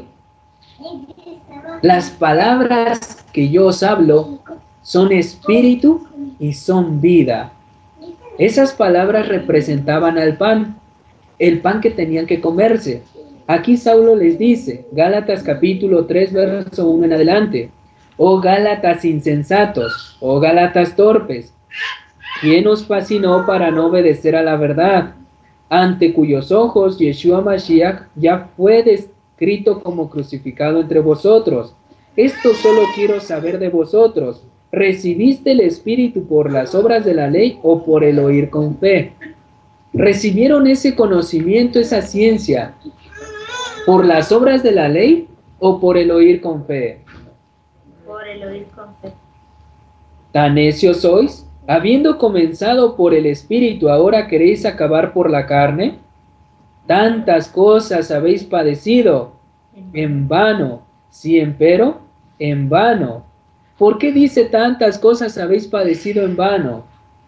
las palabras que yo os hablo, son espíritu y son vida. Esas palabras representaban al pan, el pan que tenían que comerse. Aquí Saulo les dice, Gálatas capítulo tres, verso uno en adelante, oh Gálatas insensatos, oh Gálatas torpes, ¿quién os fascinó para no obedecer a la verdad? Ante cuyos ojos Yeshua Mashiach ya fue descrito como crucificado entre vosotros. Esto solo quiero saber de vosotros. ¿Recibiste el Espíritu por las obras de la ley o por el oír con fe? ¿Recibieron ese conocimiento, esa ciencia, por las obras de la ley o por el oír con fe? Por el oír con fe. ¿Tan necios sois? Habiendo comenzado por el Espíritu, ¿ahora queréis acabar por la carne? Tantas cosas habéis padecido, en vano. Sí, empero, en vano. ¿Por qué dice tantas cosas habéis padecido en vano?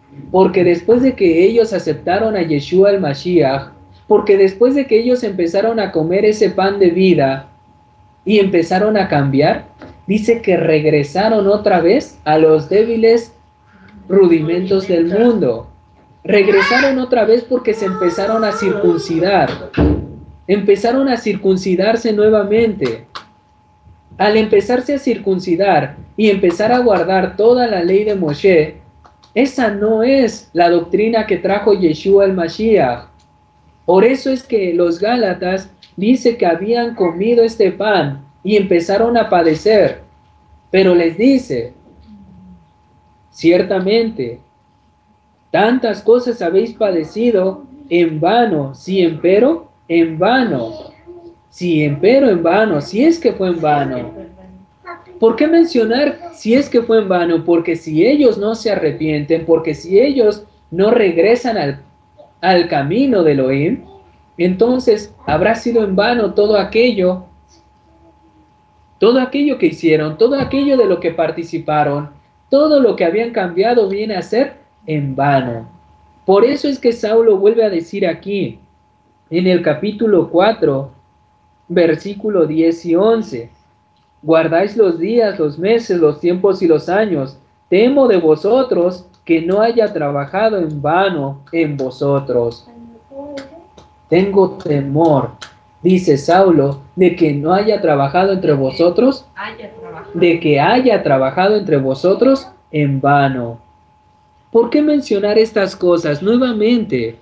porque después de que ellos aceptaron a Yeshua el Mashiach, porque después de que ellos empezaron a comer ese pan de vida y empezaron a cambiar, dice que regresaron otra vez a los débiles rudimentos del mundo. Regresaron otra vez porque se empezaron a circuncidar. Empezaron a circuncidarse nuevamente. Al empezarse a circuncidar y empezar a guardar toda la ley de Moshe, esa no es la doctrina que trajo Yeshua el Mashiach. Por eso es que los Gálatas dice que habían comido este pan y empezaron a padecer. Pero les dice, ciertamente, tantas cosas habéis padecido en vano, si empero, en vano. Si empero, en vano, si es que fue en vano. ¿Por qué mencionar si es que fue en vano? Porque si ellos no se arrepienten, porque si ellos no regresan al, al camino de Elohim, entonces habrá sido en vano todo aquello, todo aquello que hicieron, todo aquello de lo que participaron, todo lo que habían cambiado viene a ser en vano. Por eso es que Saulo vuelve a decir aquí, en el capítulo cuatro, versículo diez y once, guardáis los días, los meses, los tiempos y los años, temo de vosotros que no haya trabajado en vano en vosotros. Tengo temor, dice Saulo, de que no haya trabajado entre vosotros, de que haya trabajado entre vosotros en vano. ¿Por qué mencionar estas cosas nuevamente?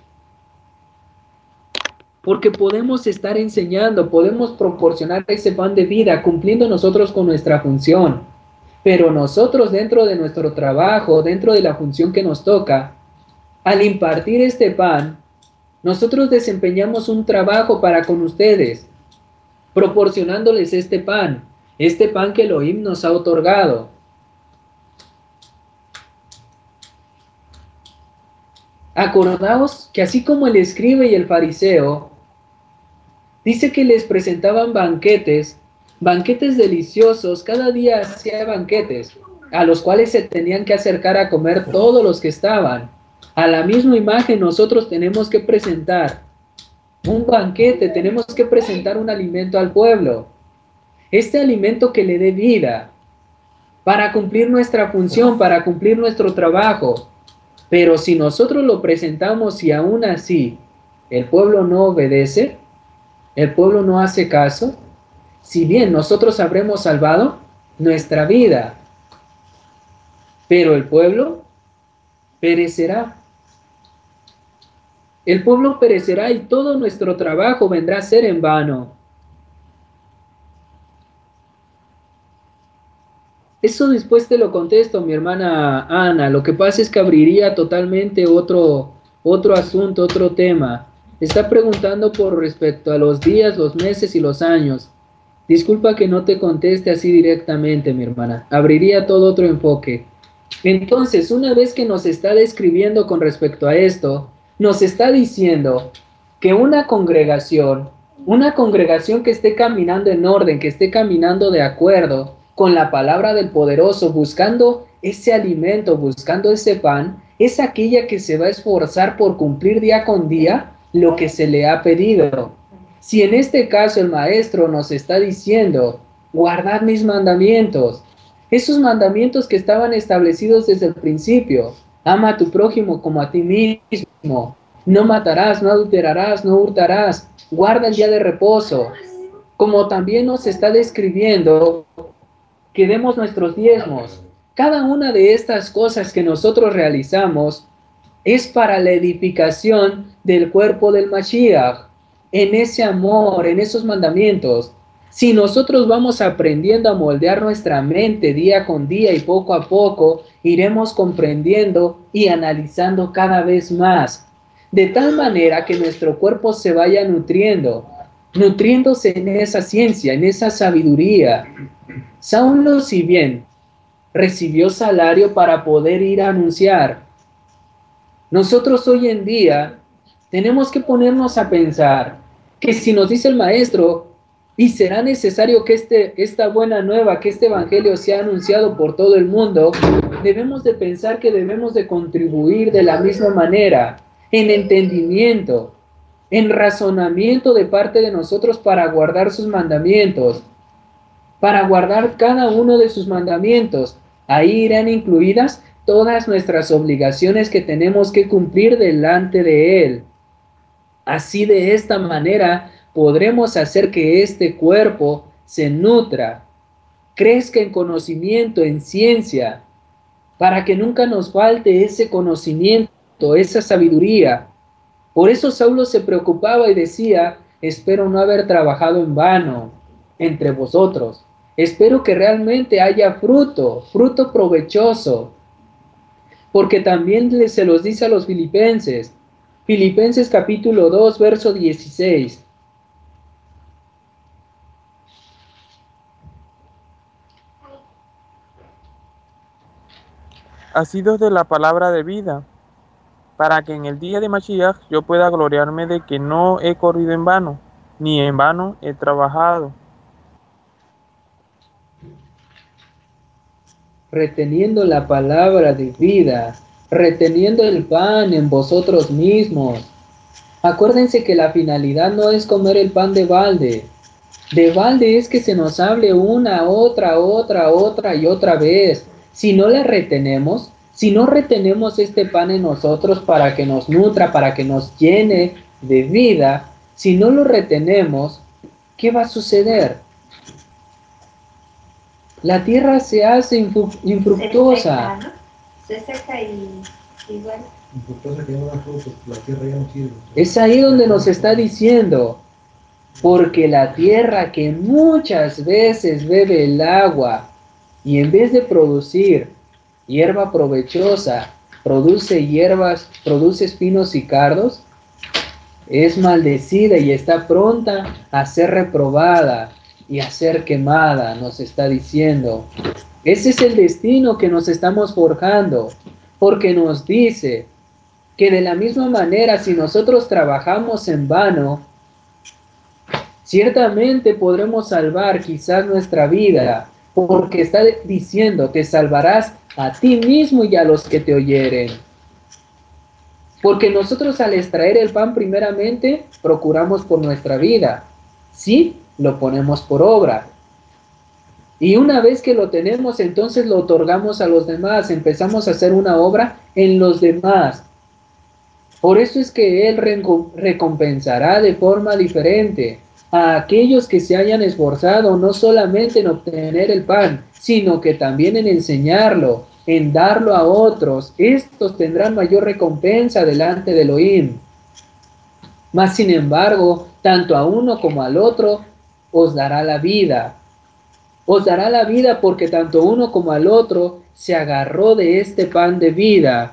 Porque podemos estar enseñando, podemos proporcionar ese pan de vida, cumpliendo nosotros con nuestra función. Pero nosotros dentro de nuestro trabajo, dentro de la función que nos toca, al impartir este pan, nosotros desempeñamos un trabajo para con ustedes, proporcionándoles este pan, este pan que Elohim nos ha otorgado. Acordaos que así como el escriba y el fariseo, dice que les presentaban banquetes, banquetes deliciosos, cada día hacía banquetes, a los cuales se tenían que acercar a comer todos los que estaban. A la misma imagen nosotros tenemos que presentar un banquete, tenemos que presentar un alimento al pueblo. Este alimento que le dé vida, para cumplir nuestra función, para cumplir nuestro trabajo. Pero si nosotros lo presentamos y aún así el pueblo no obedece, el pueblo no hace caso, si bien nosotros habremos salvado nuestra vida, pero el pueblo perecerá. El pueblo perecerá y todo nuestro trabajo vendrá a ser en vano. Eso después te lo contesto, mi hermana Ana. Lo que pasa es que abriría totalmente otro, otro asunto, otro tema. Está preguntando por respecto a los días, los meses y los años. Disculpa que no te conteste así directamente, mi hermana. Abriría todo otro enfoque. Entonces, una vez que nos está describiendo con respecto a esto, nos está diciendo que una congregación, una congregación que esté caminando en orden, que esté caminando de acuerdo con la palabra del Poderoso, buscando ese alimento, buscando ese pan, es aquella que se va a esforzar por cumplir día con día lo que se le ha pedido. Si en este caso el Maestro nos está diciendo, guardad mis mandamientos, esos mandamientos que estaban establecidos desde el principio, ama a tu prójimo como a ti mismo, no matarás, no adulterarás, no hurtarás, guarda el día de reposo, como también nos está describiendo que demos nuestros diezmos. Cada una de estas cosas que nosotros realizamos es para la edificación del cuerpo del Mashiach, en ese amor, en esos mandamientos. Si nosotros vamos aprendiendo a moldear nuestra mente día con día y poco a poco, iremos comprendiendo y analizando cada vez más, de tal manera que nuestro cuerpo se vaya nutriendo, nutriéndose en esa ciencia, en esa sabiduría. Saulo, si bien recibió salario para poder ir a anunciar, nosotros hoy en día tenemos que ponernos a pensar que si nos dice el Maestro, y será necesario que este, esta buena nueva, que este evangelio sea anunciado por todo el mundo, debemos de pensar que debemos de contribuir de la misma manera, en entendimiento, en razonamiento de parte de nosotros para guardar sus mandamientos, para guardar cada uno de sus mandamientos. Ahí irán incluidas todas nuestras obligaciones que tenemos que cumplir delante de Él. Así, de esta manera, podremos hacer que este cuerpo se nutra, crezca en conocimiento, en ciencia, para que nunca nos falte ese conocimiento, esa sabiduría. Por eso Saulo se preocupaba y decía: espero no haber trabajado en vano entre vosotros. Espero que realmente haya fruto, fruto provechoso. Porque también se los dice a los filipenses. Filipenses capítulo dos, verso dieciséis. Asidos de la palabra de vida, para que en el día de Mashiach yo pueda gloriarme de que no he corrido en vano, ni en vano he trabajado. Reteniendo la palabra de vida, reteniendo el pan en vosotros mismos. Acuérdense que la finalidad no es comer el pan de balde. De balde es que se nos hable una, otra, otra, otra y otra vez. Si no la retenemos, si no retenemos este pan en nosotros para que nos nutra, para que nos llene de vida, si no lo retenemos, ¿qué va a suceder? La tierra se hace infructuosa. Se seca, ¿no? Se seca y igual. Infructuosa que no da frutos, la tierra ya no sirve. Es ahí donde nos está diciendo, porque la tierra que muchas veces bebe el agua y en vez de producir hierba provechosa, produce hierbas, produce espinos y cardos, es maldecida y está pronta a ser reprobada y a ser quemada, nos está diciendo. Ese es el destino que nos estamos forjando, porque nos dice que de la misma manera, si nosotros trabajamos en vano, ciertamente podremos salvar quizás nuestra vida, porque está diciendo: te salvarás a ti mismo y a los que te oyeren. Porque nosotros, al extraer el pan primeramente, procuramos por nuestra vida. Sí, lo ponemos por obra. Y una vez que lo tenemos, entonces lo otorgamos a los demás. Empezamos a hacer una obra en los demás. Por eso es que Él recompensará de forma diferente a aquellos que se hayan esforzado no solamente en obtener el pan, sino que también en enseñarlo, en darlo a otros. Estos tendrán mayor recompensa delante de Elohim. Mas sin embargo, tanto a uno como al otro os dará la vida. Os dará la vida porque tanto uno como al otro se agarró de este pan de vida.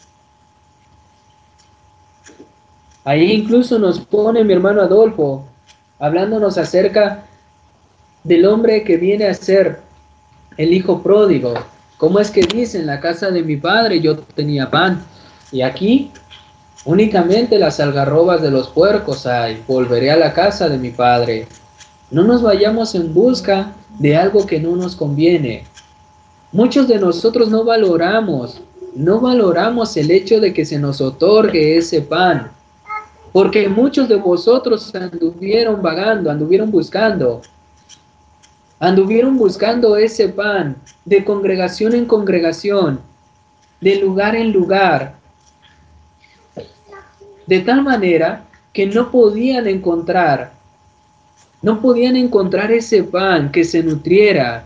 Ahí incluso nos pone mi hermano Adolfo, hablándonos acerca del hombre que viene a ser el hijo pródigo. ¿Cómo es que dice? En la casa de mi padre yo tenía pan, y aquí únicamente las algarrobas de los puercos hay. Volveré a la casa de mi padre. No nos vayamos en busca de algo que no nos conviene. Muchos de nosotros no valoramos, no valoramos el hecho de que se nos otorgue ese pan. Porque muchos de vosotros anduvieron vagando, anduvieron buscando, anduvieron buscando ese pan de congregación en congregación, de lugar en lugar, de tal manera que no podían encontrar, no podían encontrar ese pan que se nutriera.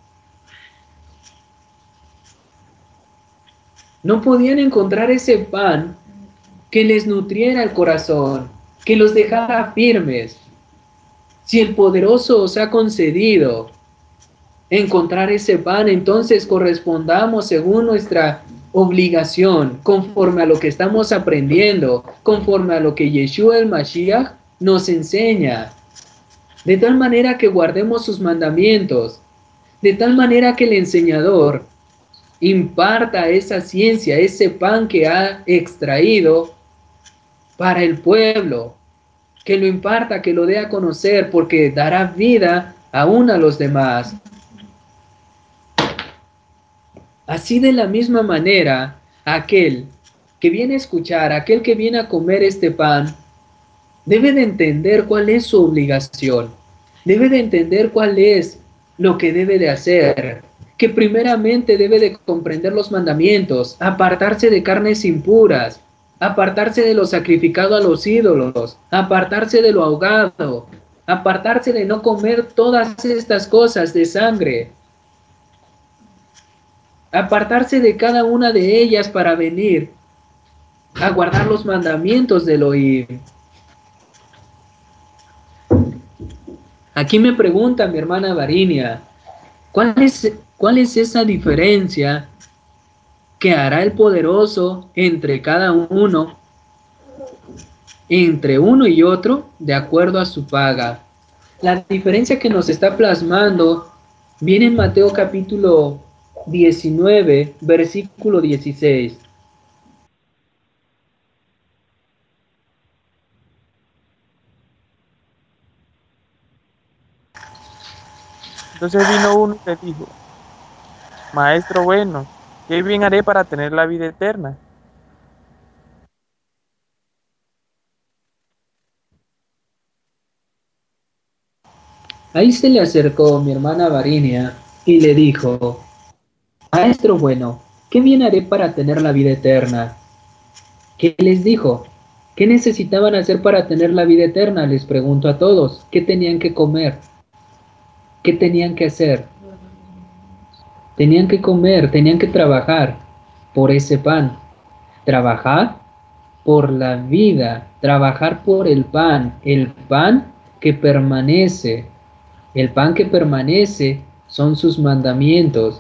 No podían encontrar ese pan que les nutriera el corazón, que los dejara firmes. Si el poderoso os ha concedido encontrar ese pan, entonces correspondamos según nuestra obligación, conforme a lo que estamos aprendiendo, conforme a lo que Yeshua el Mashiach nos enseña, de tal manera que guardemos sus mandamientos, de tal manera que el enseñador imparta esa ciencia, ese pan que ha extraído para el pueblo, que lo imparta, que lo dé a conocer, porque dará vida aún a los demás. Así de la misma manera, aquel que viene a escuchar, aquel que viene a comer este pan, debe de entender cuál es su obligación, debe de entender cuál es lo que debe de hacer, que primeramente debe de comprender los mandamientos, apartarse de carnes impuras, apartarse de lo sacrificado a los ídolos, apartarse de lo ahogado, apartarse de no comer todas estas cosas de sangre, apartarse de cada una de ellas para venir a guardar los mandamientos del Elohim. Aquí me pregunta mi hermana Varinia, ¿cuál es, cuál es esa diferencia que hará el poderoso entre cada uno, entre uno y otro, de acuerdo a su paga? La diferencia que nos está plasmando viene en Mateo capítulo diecinueve, versículo dieciséis. Entonces vino uno y le dijo: Maestro bueno, ¿qué bien haré para tener la vida eterna? Ahí se le acercó mi hermana Varinia y le dijo: Maestro bueno, ¿qué bien haré para tener la vida eterna? ¿Qué les dijo? ¿Qué necesitaban hacer para tener la vida eterna? Les pregunto a todos. ¿Qué tenían que comer? ¿Qué tenían que hacer? Tenían que comer, tenían que trabajar por ese pan. Trabajar por la vida, trabajar por el pan, el pan que permanece. El pan que permanece son sus mandamientos.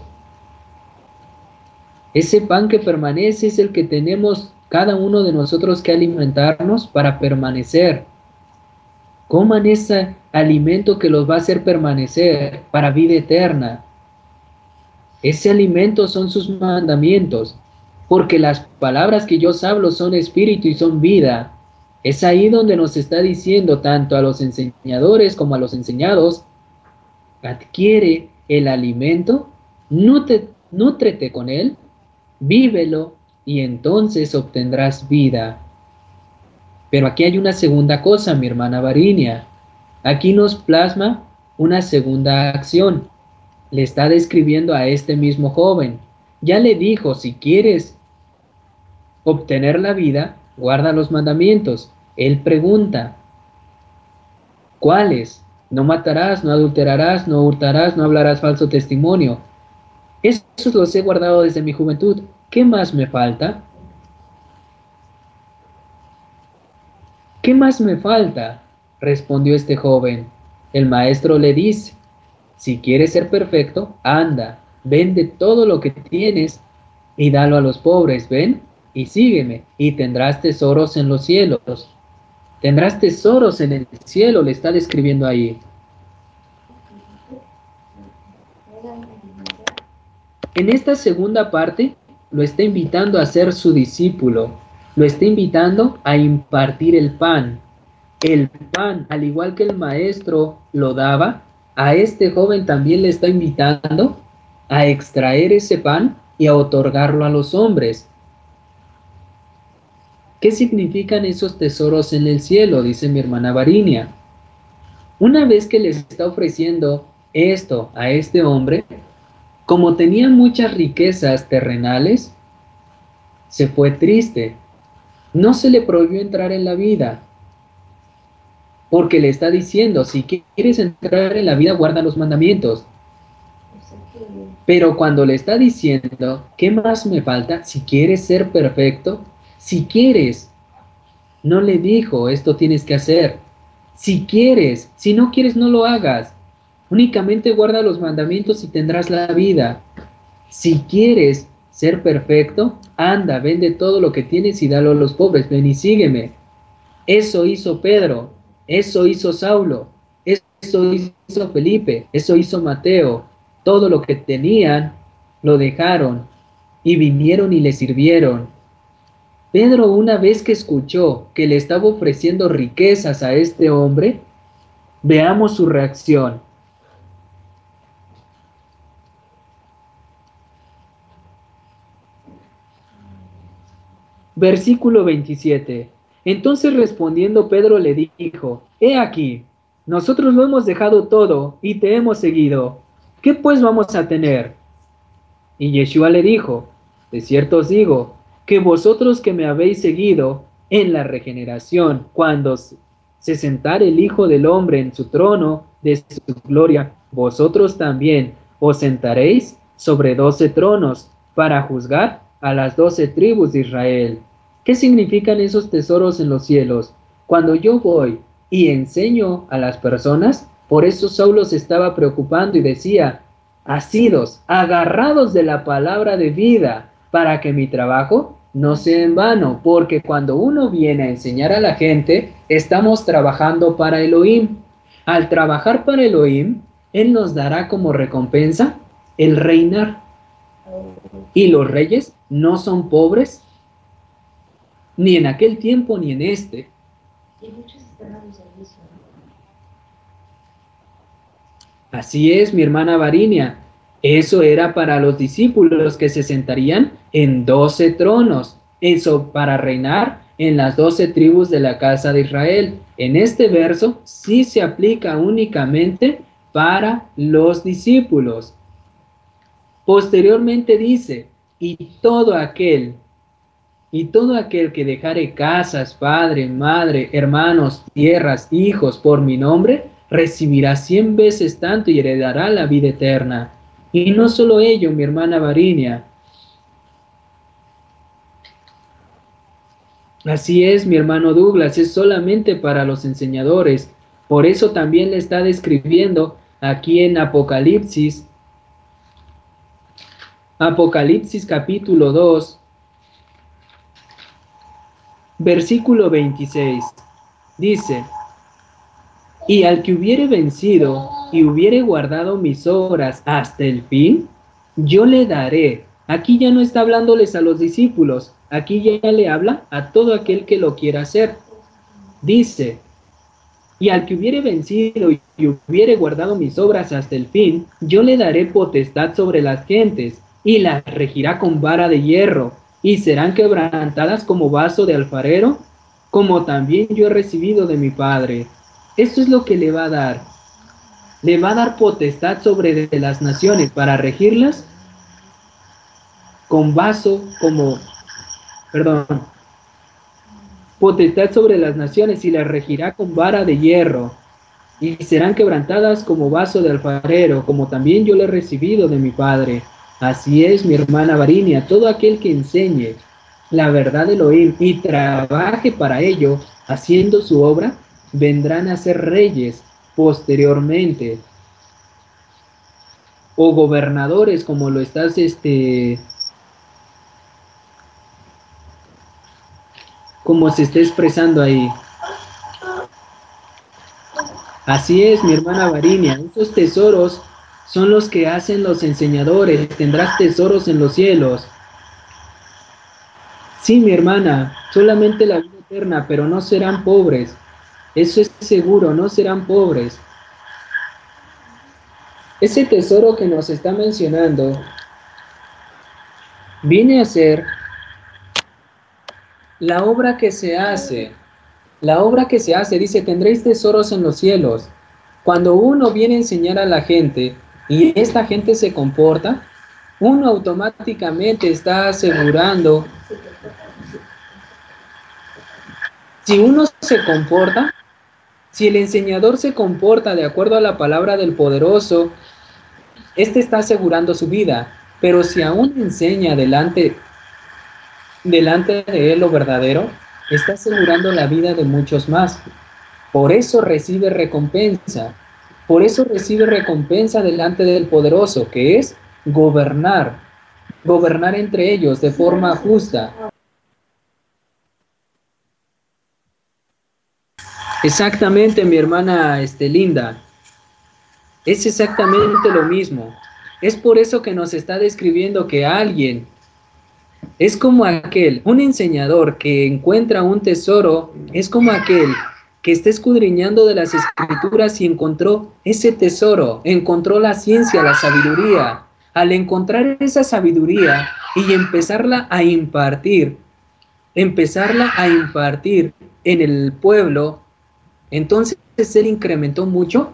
Ese pan que permanece es el que tenemos cada uno de nosotros que alimentarnos para permanecer. Coman ese alimento que los va a hacer permanecer para vida eterna. Ese alimento son sus mandamientos, porque las palabras que yo os hablo son espíritu y son vida. Es ahí donde nos está diciendo tanto a los enseñadores como a los enseñados: adquiere el alimento, nútrete, nútrete con él, vívelo y entonces obtendrás vida. Pero aquí hay una segunda cosa, mi hermana Varinia. Aquí nos plasma una segunda acción. Le está describiendo a este mismo joven. Ya le dijo: si quieres obtener la vida, guarda los mandamientos. Él pregunta: ¿cuáles? No matarás, no adulterarás, no hurtarás, no hablarás falso testimonio. Esos los he guardado desde mi juventud. ¿Qué más me falta? ¿Qué más me falta?, respondió este joven. El maestro le dice: si quieres ser perfecto, anda, vende todo lo que tienes y dalo a los pobres, ven, y sígueme, y tendrás tesoros en los cielos. Tendrás tesoros en el cielo, le está describiendo ahí. En esta segunda parte, lo está invitando a ser su discípulo, lo está invitando a impartir el pan. El pan, al igual que el maestro lo daba, a este joven también le está invitando a extraer ese pan y a otorgarlo a los hombres. ¿Qué significan esos tesoros en el cielo?, dice mi hermana Varinia. Una vez que les está ofreciendo esto a este hombre, como tenía muchas riquezas terrenales, se fue triste. No se le prohibió entrar en la vida, porque le está diciendo: si quieres entrar en la vida, guarda los mandamientos. Pero cuando le está diciendo: ¿qué más me falta? Si quieres ser perfecto, si quieres, no le dijo: esto tienes que hacer. Si quieres, si no quieres, no lo hagas. Únicamente guarda los mandamientos y tendrás la vida. Si quieres ser perfecto, anda, vende todo lo que tienes y dalo a los pobres, ven y sígueme. Eso hizo Pedro, eso hizo Saulo, eso hizo Felipe, eso hizo Mateo. Todo lo que tenían lo dejaron y vinieron y le sirvieron. Pedro, una vez que escuchó que le estaba ofreciendo riquezas a este hombre, veamos su reacción. Versículo veintisiete. Entonces respondiendo Pedro le dijo, he aquí, nosotros lo hemos dejado todo y te hemos seguido. ¿Qué pues vamos a tener? Y Yeshua le dijo, de cierto os digo, que vosotros que me habéis seguido en la regeneración, cuando se sentare el Hijo del Hombre en su trono de su gloria, vosotros también os sentaréis sobre doce tronos para juzgar a las doce tribus de Israel. ¿Qué significan esos tesoros en los cielos? Cuando yo voy y enseño a las personas, por eso Saulo se estaba preocupando y decía, asidos, agarrados de la palabra de vida, para que mi trabajo no sea en vano, porque cuando uno viene a enseñar a la gente, estamos trabajando para Elohim. Al trabajar para Elohim, Él nos dará como recompensa el reinar. Y los reyes no son pobres, ni en aquel tiempo ni en este. Y muchos están a mi servicio, ¿no? Así es, mi hermana Varinia. Eso era para los discípulos que se sentarían en doce tronos. Eso para reinar en las doce tribus de la casa de Israel. En este verso sí se aplica únicamente para los discípulos. Posteriormente dice, y todo aquel, y todo aquel que dejare casas, padre, madre, hermanos, tierras, hijos, por mi nombre, recibirá cien veces tanto y heredará la vida eterna. Y no solo ello, mi hermana Varinia. Así es, mi hermano Douglas, es solamente para los enseñadores. Por eso también le está describiendo aquí en Apocalipsis, Apocalipsis capítulo dos, versículo veintiséis. Dice, y al que hubiere vencido y hubiere guardado mis obras hasta el fin, yo le daré. Aquí ya no está hablándoles a los discípulos, aquí ya le habla a todo aquel que lo quiera hacer. Dice, y al que hubiere vencido y hubiere guardado mis obras hasta el fin, yo le daré potestad sobre las gentes, y las regirá con vara de hierro, y serán quebrantadas como vaso de alfarero, como también yo he recibido de mi Padre. Esto es lo que le va a dar. Le va a dar potestad sobre de las naciones para regirlas con vaso como, perdón, potestad sobre las naciones y las regirá con vara de hierro, y serán quebrantadas como vaso de alfarero, como también yo le he recibido de mi Padre. Así es, mi hermana Varinia, todo aquel que enseñe la verdad de Elohim y trabaje para ello, haciendo su obra, vendrán a ser reyes posteriormente, o gobernadores, como lo estás, este, como se está expresando ahí. Así es, mi hermana Varinia, esos tesoros son los que hacen los enseñadores. Tendrás tesoros en los cielos. Sí, mi hermana, solamente la vida eterna, pero no serán pobres. Eso es seguro, no serán pobres. Ese tesoro que nos está mencionando viene a ser la obra que se hace. La obra que se hace, dice, tendréis tesoros en los cielos. Cuando uno viene a enseñar a la gente y esta gente se comporta, uno automáticamente está asegurando. Si uno se comporta, si el enseñador se comporta de acuerdo a la palabra del poderoso, este está asegurando su vida. Pero si aún enseña delante, delante de él lo verdadero, está asegurando la vida de muchos más. Por eso recibe recompensa. Por eso recibe recompensa delante del poderoso, que es gobernar. Gobernar entre ellos de forma justa. Exactamente, mi hermana este, Linda. Es exactamente lo mismo. Es por eso que nos está describiendo que alguien es como aquel, un enseñador que encuentra un tesoro, es como aquel que está escudriñando de las escrituras y encontró ese tesoro, encontró la ciencia, la sabiduría. Al encontrar esa sabiduría y empezarla a impartir, empezarla a impartir en el pueblo, entonces él incrementó mucho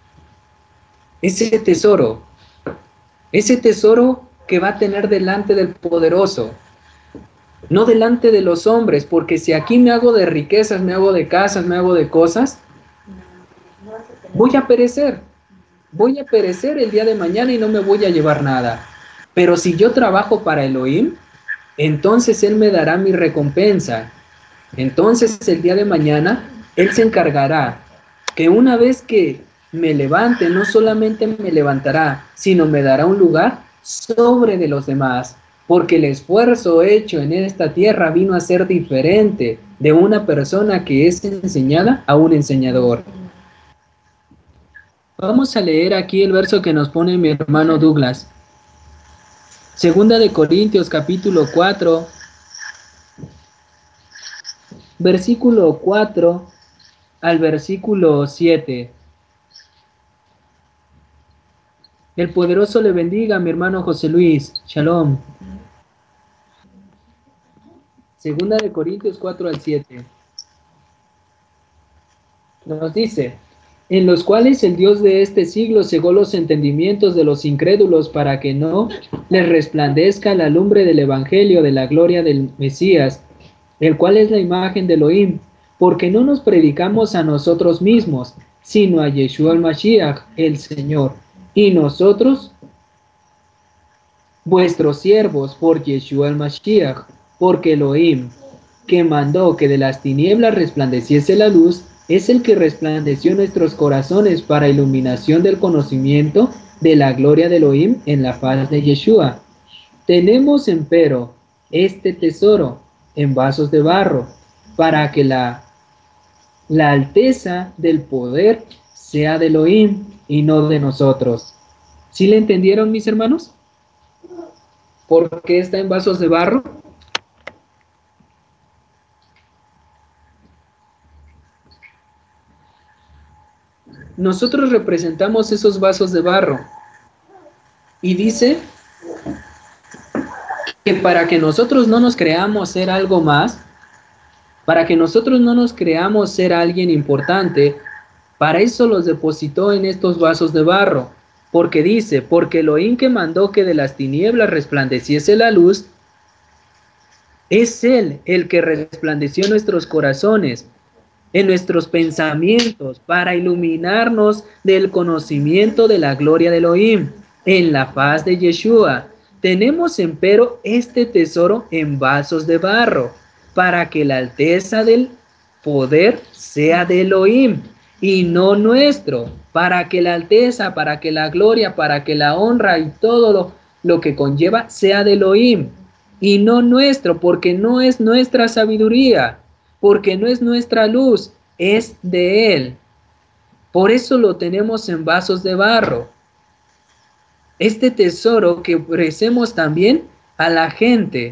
ese tesoro, ese tesoro que va a tener delante del poderoso, no delante de los hombres, porque si aquí me hago de riquezas, me hago de casas, me hago de cosas, voy a perecer, voy a perecer el día de mañana y no me voy a llevar nada. Pero si yo trabajo para Elohim, entonces Él me dará mi recompensa. Entonces el día de mañana, Él se encargará que una vez que me levante, no solamente me levantará, sino me dará un lugar sobre de los demás, porque el esfuerzo hecho en esta tierra vino a ser diferente de una persona que es enseñada a un enseñador. Vamos a leer aquí el verso que nos pone mi hermano Douglas. Segunda de Corintios capítulo cuatro, versículo cuatro al versículo siete. El poderoso le bendiga, mi hermano José Luis. Shalom. Segunda de Corintios cuatro al siete. Nos dice: en los cuales el Dios de este siglo cegó los entendimientos de los incrédulos para que no les resplandezca la lumbre del evangelio de la gloria del Mesías, el cual es la imagen de Elohim, porque no nos predicamos a nosotros mismos, sino a Yeshua el Mashiach, el Señor, y nosotros, vuestros siervos, por Yeshua el Mashiach, porque Elohim, que mandó que de las tinieblas resplandeciese la luz, es el que resplandeció nuestros corazones para iluminación del conocimiento de la gloria de Elohim en la faz de Yeshua. Tenemos empero este tesoro en vasos de barro, para que la, la alteza del poder sea de Elohim y no de nosotros. ¿Sí le entendieron, mis hermanos? ¿Por qué está en vasos de barro? Nosotros representamos esos vasos de barro. Y dice que para que nosotros no nos creamos ser algo más, para que nosotros no nos creamos ser alguien importante, para eso los depositó en estos vasos de barro. Porque dice, porque Elohim que mandó que de las tinieblas resplandeciese la luz, es Él el que resplandeció en nuestros corazones, en nuestros pensamientos, para iluminarnos del conocimiento de la gloria de Elohim, en la faz de Yeshua. Tenemos empero este tesoro en vasos de barro, para que la alteza del poder sea de Elohim, y no nuestro, para que la alteza, para que la gloria, para que la honra y todo lo, lo que conlleva sea de Elohim, y no nuestro, porque no es nuestra sabiduría, porque no es nuestra luz, es de Él. Por eso lo tenemos en vasos de barro. Este tesoro que ofrecemos también a la gente.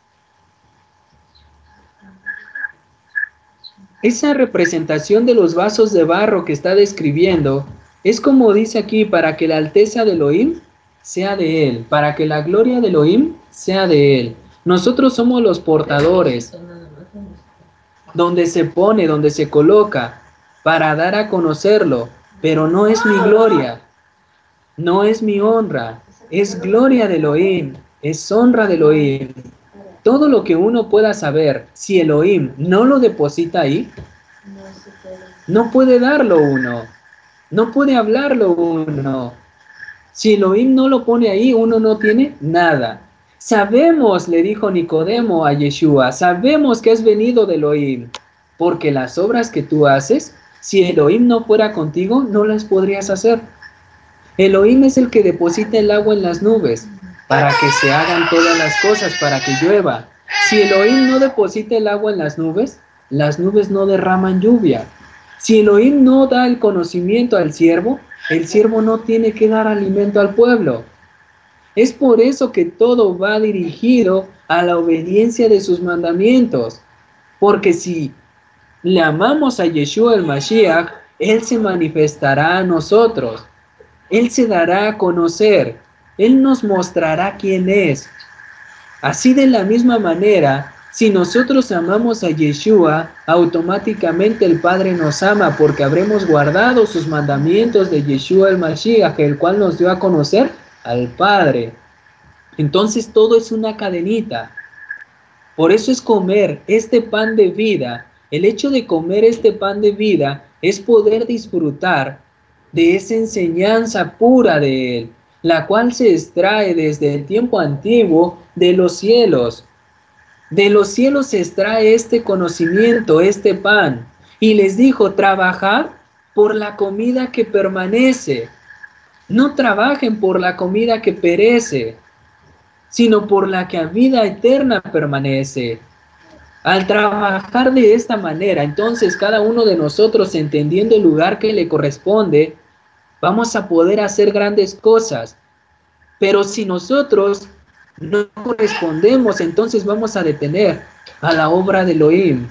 Esa representación de los vasos de barro que está describiendo es como dice aquí, para que la alteza de Elohim sea de Él, para que la gloria de Elohim sea de Él. Nosotros somos los portadores, donde se pone, donde se coloca, para dar a conocerlo, pero no es mi gloria, no es mi honra, es gloria de Elohim, es honra de Elohim. Todo lo que uno pueda saber, si Elohim no lo deposita ahí, no puede darlo uno, no puede hablarlo uno. Si Elohim no lo pone ahí, uno no tiene nada. Sabemos, le dijo Nicodemo a Yeshua, sabemos que has venido de Elohim, porque las obras que tú haces, si Elohim no fuera contigo, no las podrías hacer. Elohim es el que deposita el agua en las nubes, para que se hagan todas las cosas, para que llueva. Si Elohim no deposita el agua en las nubes, las nubes no derraman lluvia. Si Elohim no da el conocimiento al siervo, el siervo no tiene que dar alimento al pueblo. Es por eso que todo va dirigido a la obediencia de sus mandamientos. Porque si le amamos a Yeshua el Mashiach, Él se manifestará a nosotros. Él se dará a conocer. Él nos mostrará quién es. Así de la misma manera, Si nosotros amamos a Yeshua, automáticamente el Padre nos ama porque habremos guardado sus mandamientos de Yeshua el Mashiach, el cual nos dio a conocer al Padre. Entonces todo es una cadenita. Por eso es comer este pan de vida. El hecho de comer este pan de vida es poder disfrutar de esa enseñanza pura de Él, la cual se extrae desde el tiempo antiguo de los cielos. De los cielos se extrae este conocimiento, este pan. Y les dijo, trabajad por la comida que permanece. No trabajen por la comida que perece, sino por la que a vida eterna permanece. Al trabajar de esta manera, entonces cada uno de nosotros, entendiendo el lugar que le corresponde, vamos a poder hacer grandes cosas. Pero si nosotros no correspondemos, entonces vamos a detener a la obra de Elohim.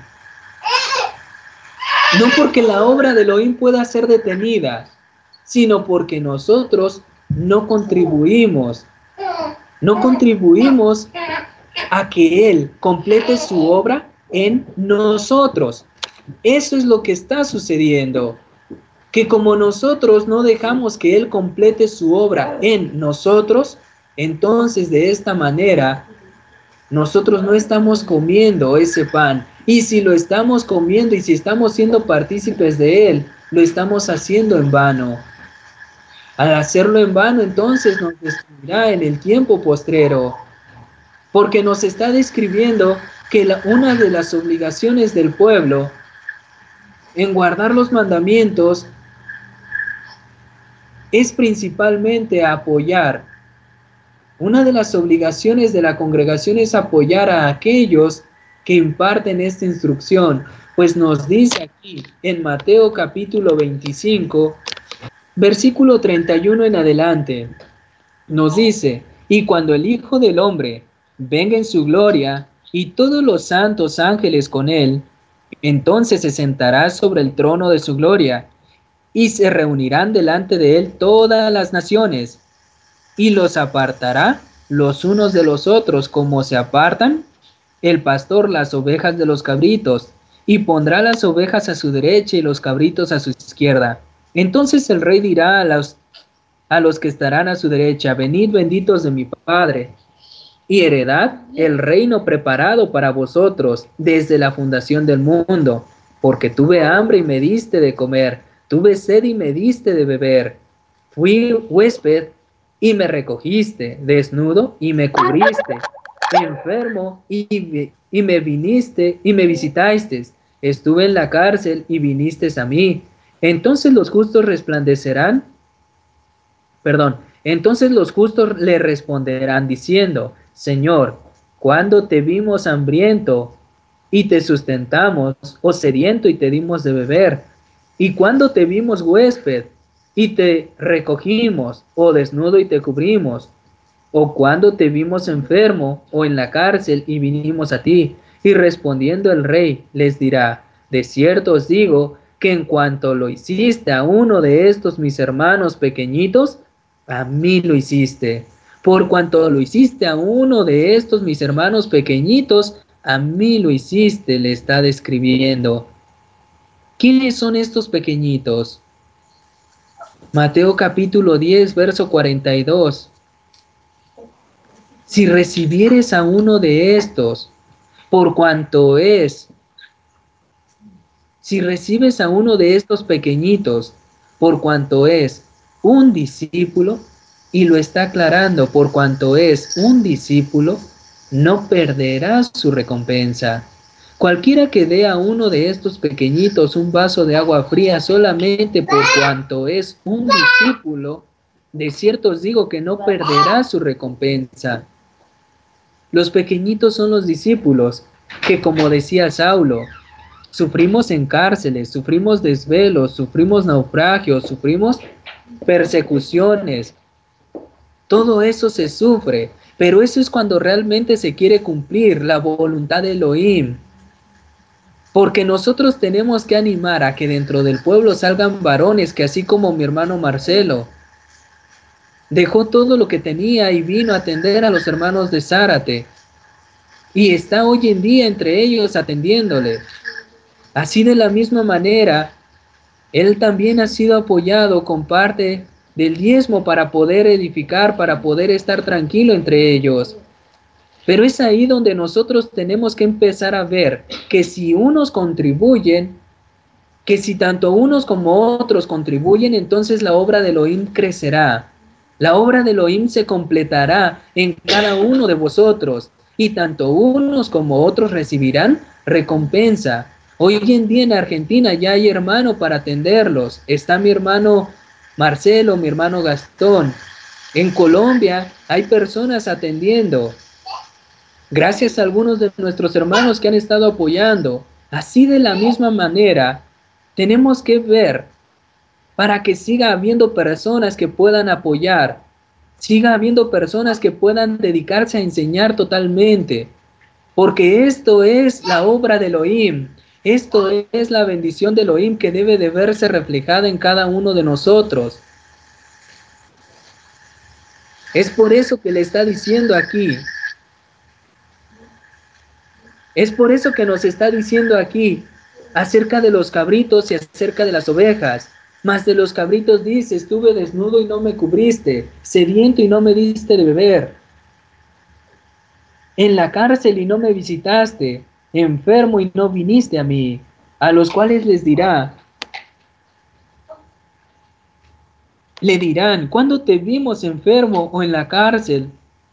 No porque la obra de Elohim pueda ser detenida, sino porque nosotros no contribuimos. No contribuimos a que Él complete su obra en nosotros. Eso es lo que está sucediendo. Que como nosotros no dejamos que Él complete su obra en nosotros, entonces de esta manera nosotros no estamos comiendo ese pan. Y si lo estamos comiendo y si estamos siendo partícipes de Él, lo estamos haciendo en vano. Al hacerlo en vano, entonces nos destruirá en el tiempo postrero. Porque nos está describiendo que la, una de las obligaciones del pueblo en guardar los mandamientos es principalmente apoyar. Una de las obligaciones de la congregación es apoyar a aquellos que imparten esta instrucción, pues nos dice aquí en Mateo capítulo veinticinco, versículo treinta y uno en adelante, nos dice, y cuando el Hijo del Hombre venga en su gloria, y todos los santos ángeles con él, entonces se sentará sobre el trono de su gloria, y se reunirán delante de él todas las naciones, y los apartará los unos de los otros, como se apartan el pastor las ovejas de los cabritos, y pondrá las ovejas a su derecha y los cabritos a su izquierda. Entonces el rey dirá a los, a los que estarán a su derecha, venid benditos de mi Padre, y heredad el reino preparado para vosotros desde la fundación del mundo, porque tuve hambre y me diste de comer, tuve sed y me diste de beber, fui huésped y me recogiste, desnudo y me cubriste, enfermo y, y me viniste y me visitaste, estuve en la cárcel y viniste a mí. Entonces los justos resplandecerán, perdón, entonces los justos le responderán diciendo, Señor, ¿cuándo te vimos hambriento y te sustentamos, o sediento y te dimos de beber? ¿Y cuándo te vimos huésped y te recogimos, o desnudo y te cubrimos? ¿O cuándo te vimos enfermo o en la cárcel y vinimos a ti? Y respondiendo el rey les dirá, de cierto os digo que en cuanto lo hiciste a uno de estos mis hermanos pequeñitos, a mí lo hiciste. Por cuanto lo hiciste a uno de estos mis hermanos pequeñitos, a mí lo hiciste, le está describiendo. ¿Quiénes son estos pequeñitos? Mateo capítulo diez, verso cuarenta y dos. Si recibieres a uno de estos, por cuanto es, si recibes a uno de estos pequeñitos, por cuanto es un discípulo, y lo está aclarando, por cuanto es un discípulo, no perderás su recompensa. Cualquiera que dé a uno de estos pequeñitos un vaso de agua fría solamente por cuanto es un discípulo, de cierto os digo que no perderá su recompensa. Los pequeñitos son los discípulos, que como decía Saulo, sufrimos en cárceles, sufrimos desvelos, sufrimos naufragios, sufrimos persecuciones. Todo eso se sufre, pero eso es cuando realmente se quiere cumplir la voluntad de Elohim. Porque nosotros tenemos que animar a que dentro del pueblo salgan varones que así como mi hermano Marcelo, dejó todo lo que tenía y vino a atender a los hermanos de Zárate. y está hoy en día entre ellos atendiéndole. Así de la misma manera, él también ha sido apoyado con parte del diezmo para poder edificar, para poder estar tranquilo entre ellos. Pero es ahí donde nosotros tenemos que empezar a ver que si unos contribuyen, que si tanto unos como otros contribuyen, entonces la obra de Elohim crecerá. La obra de Elohim se completará en cada uno de vosotros, y tanto unos como otros recibirán recompensa. Hoy en día en Argentina ya hay hermano para atenderlos. Está mi hermano Marcelo, mi hermano Gastón. En Colombia hay personas atendiendo. Gracias a algunos de nuestros hermanos que han estado apoyando. Así de la misma manera, tenemos que ver para que siga habiendo personas que puedan apoyar, siga habiendo personas que puedan dedicarse a enseñar totalmente, porque esto es la obra de Elohim, esto es la bendición de Elohim que debe de verse reflejada en cada uno de nosotros. Es por eso que le está diciendo aquí, es por eso que nos está diciendo aquí, acerca de los cabritos y acerca de las ovejas. Mas de los cabritos dice, estuve desnudo y no me cubriste, sediento y no me diste de beber, en la cárcel y no me visitaste, enfermo y no viniste a mí. A los cuales les dirá, le dirán, ¿cuándo te vimos enfermo o en la cárcel?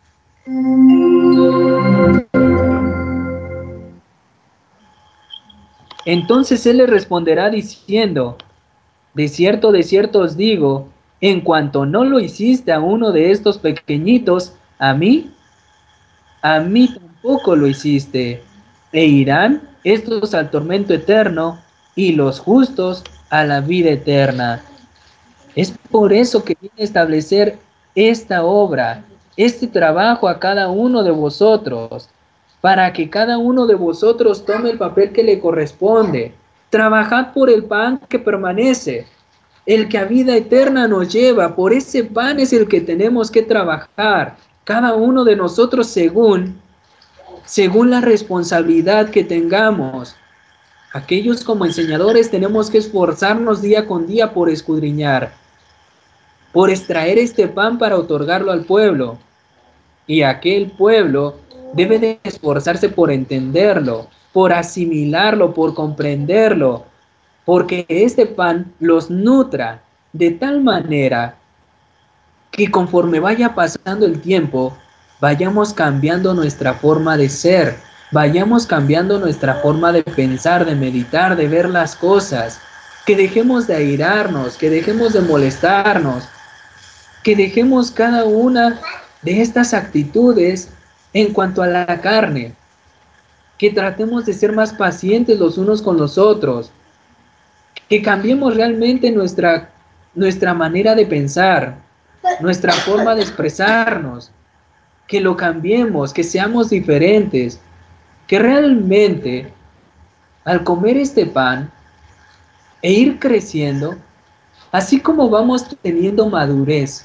Entonces él le responderá diciendo, de cierto, de cierto os digo, en cuanto no lo hiciste a uno de estos pequeñitos, a mí, a mí tampoco lo hiciste. E irán estos al tormento eterno, y los justos a la vida eterna. Es por eso que viene a establecer esta obra, este trabajo a cada uno de vosotros, para que cada uno de vosotros tome el papel que le corresponde. Trabajad por el pan que permanece, el que a vida eterna nos lleva. Por ese pan es el que tenemos que trabajar, cada uno de nosotros según, según la responsabilidad que tengamos. Aquellos como enseñadores tenemos que esforzarnos día con día por escudriñar, por extraer este pan para otorgarlo al pueblo. Y aquel pueblo debe de esforzarse por entenderlo, por asimilarlo, por comprenderlo, porque este pan los nutra de tal manera que conforme vaya pasando el tiempo, vayamos cambiando nuestra forma de ser, vayamos cambiando nuestra forma de pensar, de meditar, de ver las cosas, que dejemos de airarnos, que dejemos de molestarnos, que dejemos cada una de estas actitudes en cuanto a la carne, que tratemos de ser más pacientes los unos con los otros, que cambiemos realmente nuestra, nuestra manera de pensar, nuestra forma de expresarnos, que lo cambiemos, que seamos diferentes, que realmente al comer este pan e ir creciendo, así como vamos teniendo madurez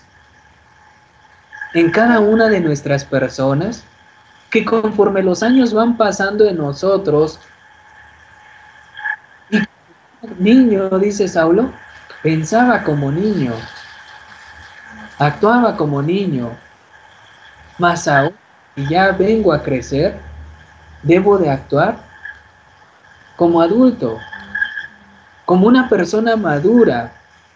en cada una de nuestras personas, que conforme los años van pasando en nosotros, y niño, dice Saulo, pensaba como niño, actuaba como niño, mas ahora que ya vengo a crecer, debo de actuar como adulto, como una persona madura,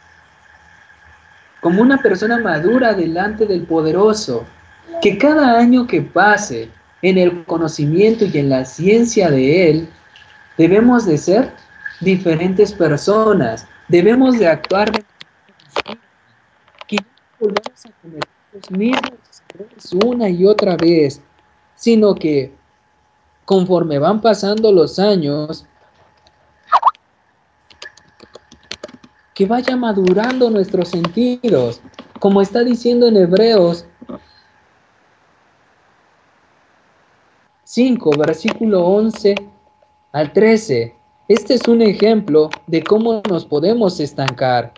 como una persona madura delante del Poderoso, que cada año que pase en el conocimiento y en la ciencia de Él, debemos de ser diferentes personas, debemos de actuar de que no volvamos a cometer los mismos errores una y otra vez, sino que conforme van pasando los años, que vaya madurando nuestros sentidos, como está diciendo en Hebreos cinco, versículo once al trece. Este es un ejemplo de cómo nos podemos estancar.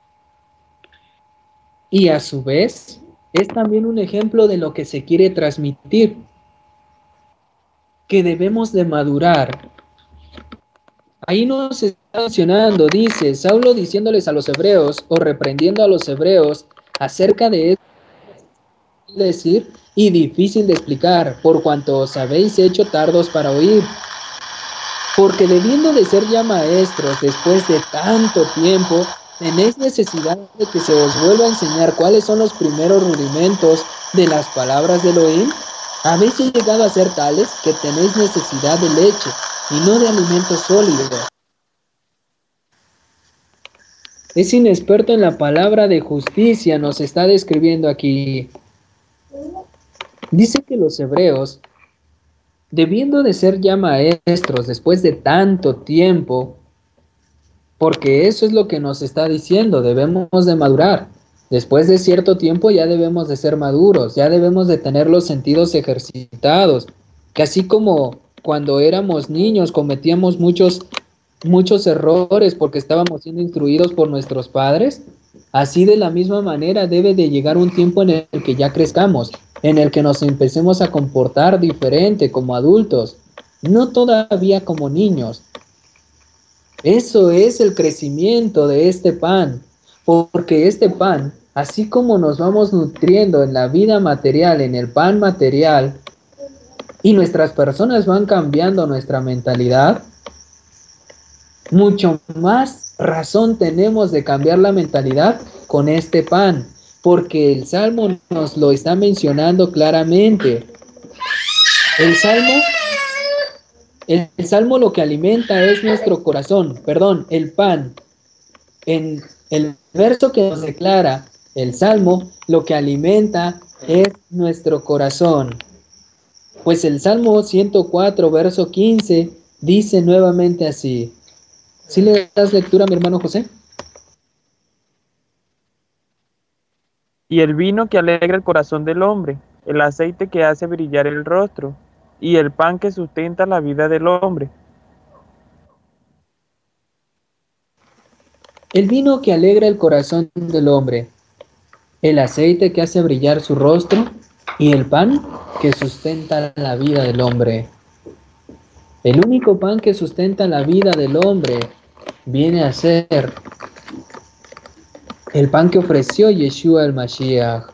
Y a su vez, es también un ejemplo de lo que se quiere transmitir. que debemos de madurar. Ahí nos está mencionando, dice, Saulo diciéndoles a los hebreos o reprendiendo a los hebreos acerca de esto, decir y difícil de explicar, por cuanto os habéis hecho tardos para oír. Porque debiendo de ser ya maestros después de tanto tiempo, tenéis necesidad de que se os vuelva a enseñar cuáles son los primeros rudimentos de las palabras del Elohim. Habéis llegado a ser tales que tenéis necesidad de leche y no de alimento sólido. Es inexperto en la palabra de justicia, nos está describiendo aquí. Dice que los hebreos, debiendo de ser ya maestros después de tanto tiempo, porque eso es lo que nos está diciendo, debemos de madurar. Después de cierto tiempo ya debemos de ser maduros, ya debemos de tener los sentidos ejercitados, que así como cuando éramos niños cometíamos muchos, muchos errores porque estábamos siendo instruidos por nuestros padres, así de la misma manera debe de llegar un tiempo en el que ya crezcamos, en el que nos empecemos a comportar diferente como adultos, no todavía como niños. Eso es el crecimiento de este pan, porque este pan, así como nos vamos nutriendo en la vida material, en el pan material, y nuestras personas van cambiando nuestra mentalidad, mucho más razón tenemos de cambiar la mentalidad con este pan, porque el Salmo nos lo está mencionando claramente. El Salmo, el, el Salmo lo que alimenta es nuestro corazón, perdón, el pan. En el verso que nos declara el Salmo, lo que alimenta es nuestro corazón. Pues el Salmo ciento cuatro, verso quince, dice nuevamente así. ¿Sí le das lectura a mi hermano José? Y el vino que alegra el corazón del hombre, el aceite que hace brillar el rostro, y el pan que sustenta la vida del hombre. El vino que alegra el corazón del hombre, el aceite que hace brillar su rostro, y el pan que sustenta la vida del hombre. El único pan que sustenta la vida del hombre viene a ser el pan que ofreció Yeshua el Mashiach.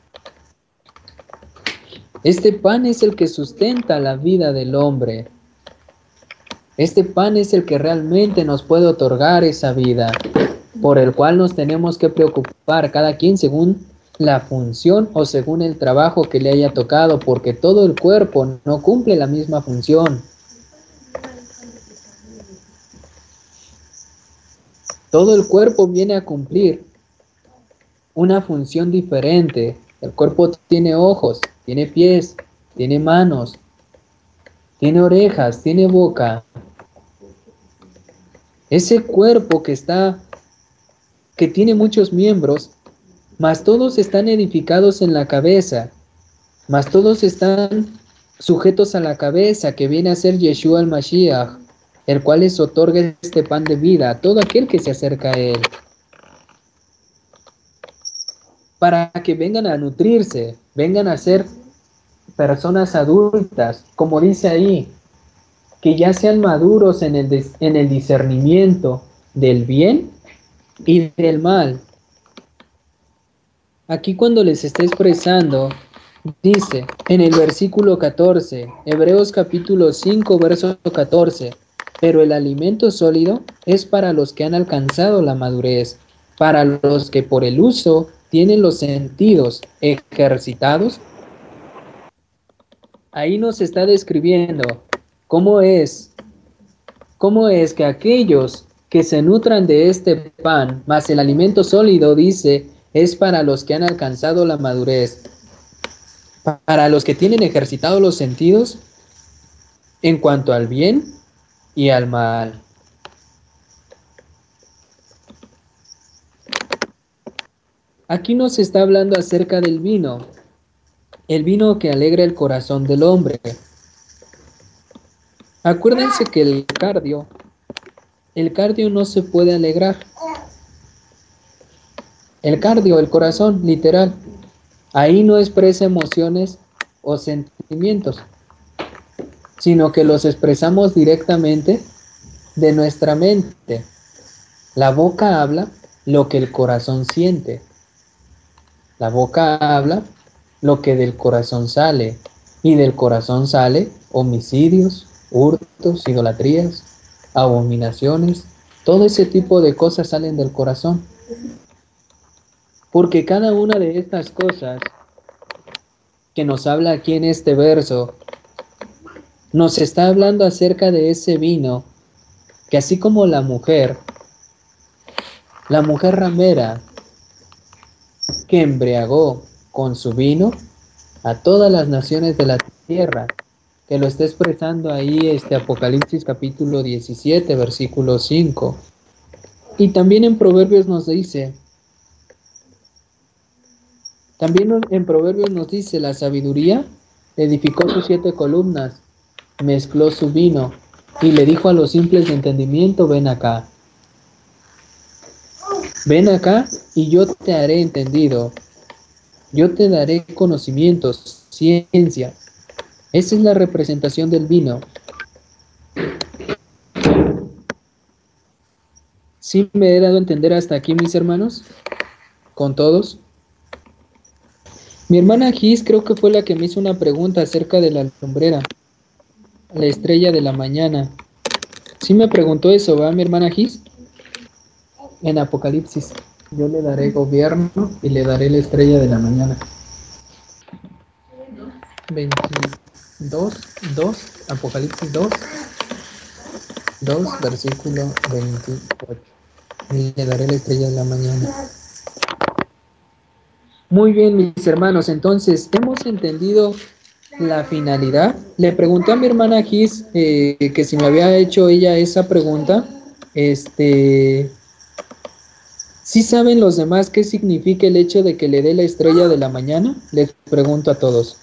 Este pan es el que sustenta la vida del hombre. Este pan es el que realmente nos puede otorgar esa vida, por el cual nos tenemos que preocupar cada quien según la función o según el trabajo que le haya tocado, porque todo el cuerpo no cumple la misma función. Todo el cuerpo viene a cumplir una función diferente. El cuerpo tiene ojos, tiene pies, tiene manos, tiene orejas, tiene boca. Ese cuerpo que está, que tiene muchos miembros, mas todos están edificados en la cabeza, mas todos están sujetos a la cabeza, que viene a ser Yeshua el Mashiach, el cual les otorga este pan de vida a todo aquel que se acerca a él, para que vengan a nutrirse, vengan a ser personas adultas, como dice ahí, que ya sean maduros en el, en el discernimiento del bien y del mal. Aquí cuando les está expresando, dice en el versículo catorce, Hebreos capítulo cinco, verso catorce, pero el alimento sólido es para los que han alcanzado la madurez, para los que por el uso tienen los sentidos ejercitados. Ahí nos está describiendo cómo es, cómo es que aquellos que se nutran de este pan, más el alimento sólido, dice, es para los que han alcanzado la madurez, para los que tienen ejercitados los sentidos en cuanto al bien y al mal. Aquí nos está hablando acerca del vino, el vino que alegra el corazón del hombre. Acuérdense que el cardio, el cardio no se puede alegrar. El cardio, el corazón, literal, ahí no expresa emociones o sentimientos. sino que los expresamos directamente de nuestra mente. La boca habla lo que el corazón siente. La boca habla lo que del corazón sale, y del corazón sale homicidios, hurtos, idolatrías, abominaciones, todo ese tipo de cosas salen del corazón. Porque cada una de estas cosas que nos habla aquí en este verso, nos está hablando acerca de ese vino, que así como la mujer, la mujer ramera, que embriagó con su vino a todas las naciones de la tierra, que lo está expresando ahí este Apocalipsis capítulo diecisiete, versículo cinco. Y también en Proverbios nos dice, también en Proverbios nos dice, la sabiduría edificó sus siete columnas, mezcló su vino y le dijo a los simples de entendimiento, ven acá. Ven acá y yo te haré entendido. Yo te daré conocimientos, ciencia. Esa es la representación del vino. ¿Sí me he dado a entender hasta aquí, mis hermanos? ¿Con todos? Mi hermana Gis creo que fue la que me hizo una pregunta acerca de la lumbrera, la estrella de la mañana. Sí me preguntó eso, ¿va, mi hermana Gis? En Apocalipsis. Yo le daré gobierno y le daré la estrella de la mañana. veintidós, dos, Apocalipsis dos, dos, versículo veintiocho. Y le daré la estrella de la mañana. Muy bien, mis hermanos, entonces hemos entendido la finalidad. Le pregunté a mi hermana Gis eh, que si me había hecho ella esa pregunta. Este, ¿sí saben los demás qué significa el hecho de que le dé la estrella de la mañana? Les pregunto a todos.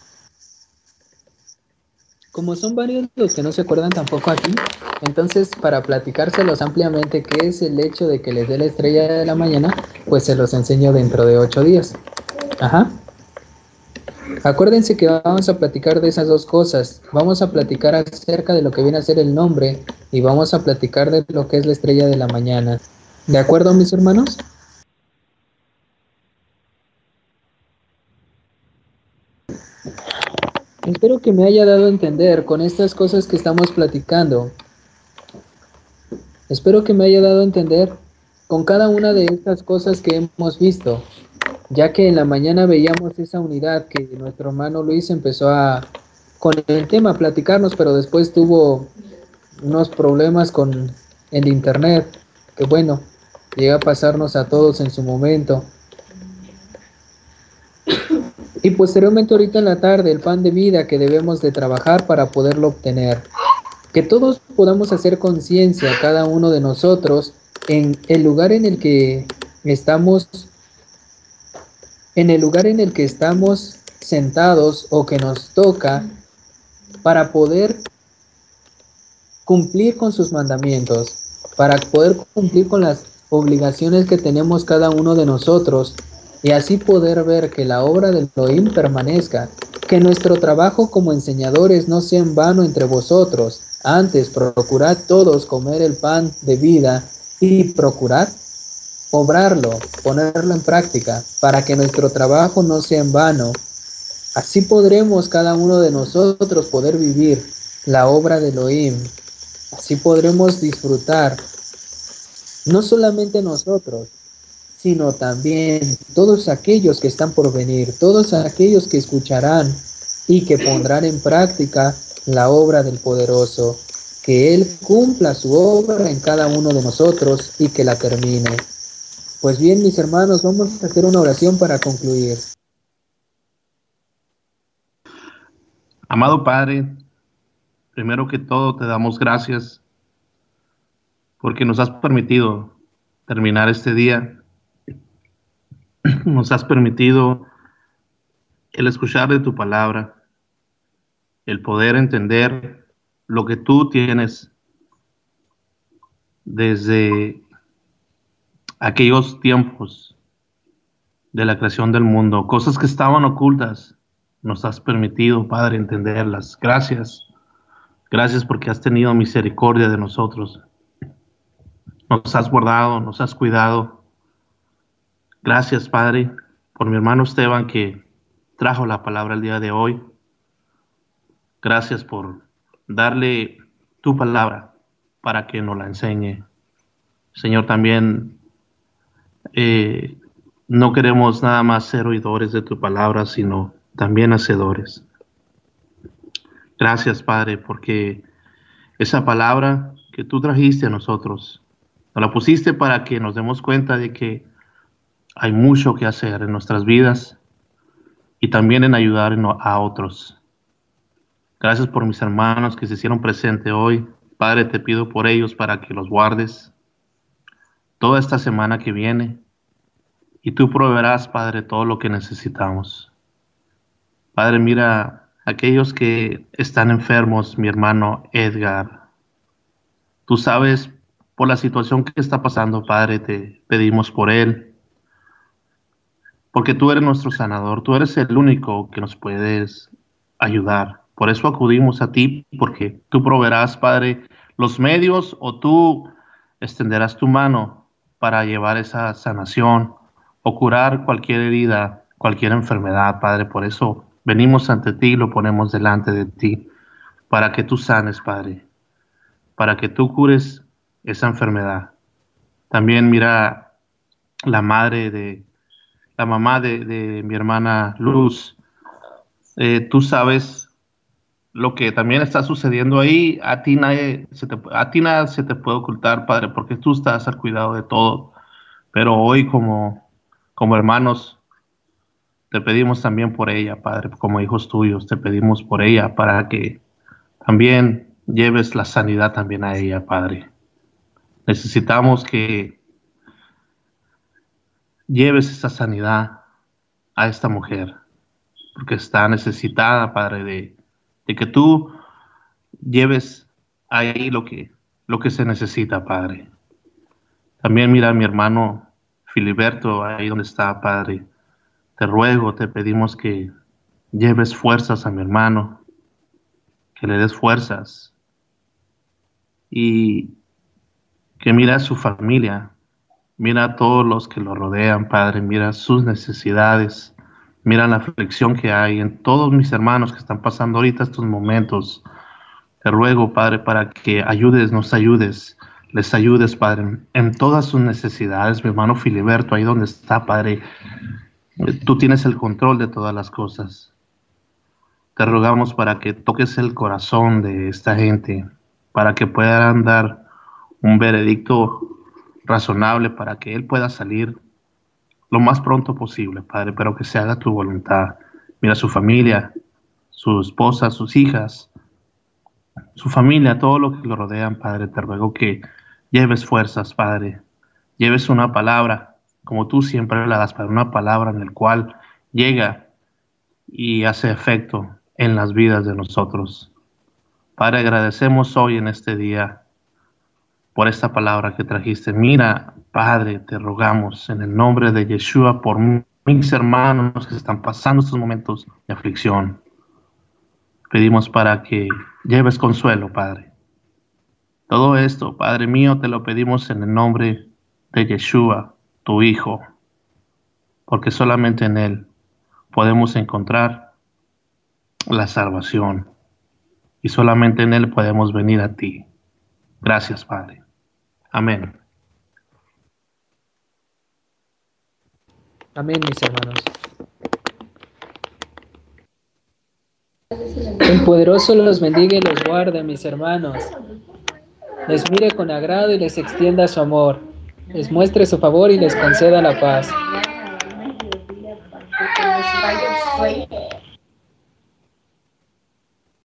Como son varios los que no se acuerdan tampoco aquí, entonces para platicárselos ampliamente qué es el hecho de que les dé la estrella de la mañana, pues se los enseño dentro de ocho días. Ajá. Acuérdense que vamos a platicar de esas dos cosas. Vamos a platicar acerca de lo que viene a ser el nombre y vamos a platicar de lo que es la estrella de la mañana. ¿De acuerdo, mis hermanos? Espero que me haya dado a entender con estas cosas que estamos platicando. Espero que me haya dado a entender con cada una de estas cosas que hemos visto, ya que en la mañana veíamos esa unidad que nuestro hermano Luis empezó a, con el tema, a platicarnos, pero después tuvo unos problemas con el internet, que bueno, llega a pasarnos a todos en su momento. Y posteriormente ahorita en la tarde, el pan de vida que debemos de trabajar para poderlo obtener. Que todos podamos hacer conciencia, cada uno de nosotros, en el lugar en el que estamos, en el lugar en el que estamos sentados o que nos toca, para poder cumplir con sus mandamientos, para poder cumplir con las obligaciones que tenemos cada uno de nosotros, y así poder ver que la obra del Elohim permanezca, que nuestro trabajo como enseñadores no sea en vano entre vosotros. Antes, procurad todos comer el pan de vida y procurad obrarlo, ponerlo en práctica, para que nuestro trabajo no sea en vano. Así podremos cada uno de nosotros poder vivir la obra de Elohim. Así podremos disfrutar, no solamente nosotros, sino también todos aquellos que están por venir, todos aquellos que escucharán y que pondrán en práctica la obra del Poderoso, que Él cumpla su obra en cada uno de nosotros y que la termine. Pues bien, mis hermanos, vamos a hacer una oración para concluir. Amado Padre, primero que todo te damos gracias porque nos has permitido terminar este día. Nos has permitido el escuchar de tu palabra, el poder entender lo que tú tienes desde aquellos tiempos de la creación del mundo, cosas que estaban ocultas. Nos has permitido, Padre, entenderlas. Gracias. Gracias porque has tenido misericordia de nosotros. Nos has guardado, nos has cuidado. Gracias, Padre, por mi hermano Esteban que trajo la palabra el día de hoy. Gracias por darle tu palabra para que nos la enseñe. Señor, también eh, no queremos nada más ser oidores de tu palabra, sino también hacedores. Gracias, Padre, porque esa palabra que tú trajiste a nosotros, nos la pusiste para que nos demos cuenta de que hay mucho que hacer en nuestras vidas y también en ayudar a otros. Gracias por mis hermanos que se hicieron presentes hoy. Padre, te pido por ellos para que los guardes toda esta semana que viene y tú proveerás, Padre, todo lo que necesitamos. Padre, mira aquellos que están enfermos, mi hermano Edgar. Tú sabes por la situación que está pasando, Padre, te pedimos por él. Porque tú eres nuestro sanador, tú eres el único que nos puedes ayudar. Por eso acudimos a ti, porque tú proveerás, Padre, los medios o tú extenderás tu mano para llevar esa sanación o curar cualquier herida, cualquier enfermedad, Padre. Por eso venimos ante ti y lo ponemos delante de ti, para que tú sanes, Padre, para que tú cures esa enfermedad. También mira la madre de, la mamá de, de mi hermana Luz. Eh, tú sabes lo que también está sucediendo ahí. A ti nadie se te, a ti nada se te puede ocultar, Padre, porque tú estás al cuidado de todo. Pero hoy como, como hermanos te pedimos también por ella, Padre, como hijos tuyos, te pedimos por ella para que también lleves la sanidad también a ella, Padre. Necesitamos que lleves esa sanidad a esta mujer, porque está necesitada, Padre, de, de que tú lleves ahí lo que, lo que se necesita, Padre. También mira a mi hermano Filiberto, ahí donde está, Padre. Te ruego, te pedimos que lleves fuerzas a mi hermano, que le des fuerzas y que mira a su familia, mira a todos los que lo rodean, Padre, mira sus necesidades, mira la aflicción que hay en todos mis hermanos que están pasando ahorita estos momentos. Te ruego, Padre, para que ayudes, nos ayudes, les ayudes, Padre, en todas sus necesidades. Mi hermano Filiberto, ahí donde está, Padre, tú tienes el control de todas las cosas. Te rogamos para que toques el corazón de esta gente, para que puedan dar un veredicto razonable, para que él pueda salir lo más pronto posible, Padre, pero que se haga tu voluntad. Mira su familia, su esposa, sus hijas, su familia, todo lo que lo rodean, Padre. Te ruego que lleves fuerzas, Padre, lleves una palabra, como tú siempre la das, Padre, una palabra en la cual llega y hace efecto en las vidas de nosotros. Padre, agradecemos hoy en este día por esta palabra que trajiste. Mira, Padre, te rogamos en el nombre de Yeshua por mis hermanos que están pasando estos momentos de aflicción. Pedimos para que lleves consuelo, Padre. Todo esto, Padre mío, te lo pedimos en el nombre de Yeshua, tu Hijo, porque solamente en Él podemos encontrar la salvación y solamente en Él podemos venir a ti. Gracias, Padre. Amén. Amén, mis hermanos. El poderoso los bendiga y los guarde, mis hermanos. Les mire con agrado y les extienda su amor. Les muestre su favor y les conceda la paz.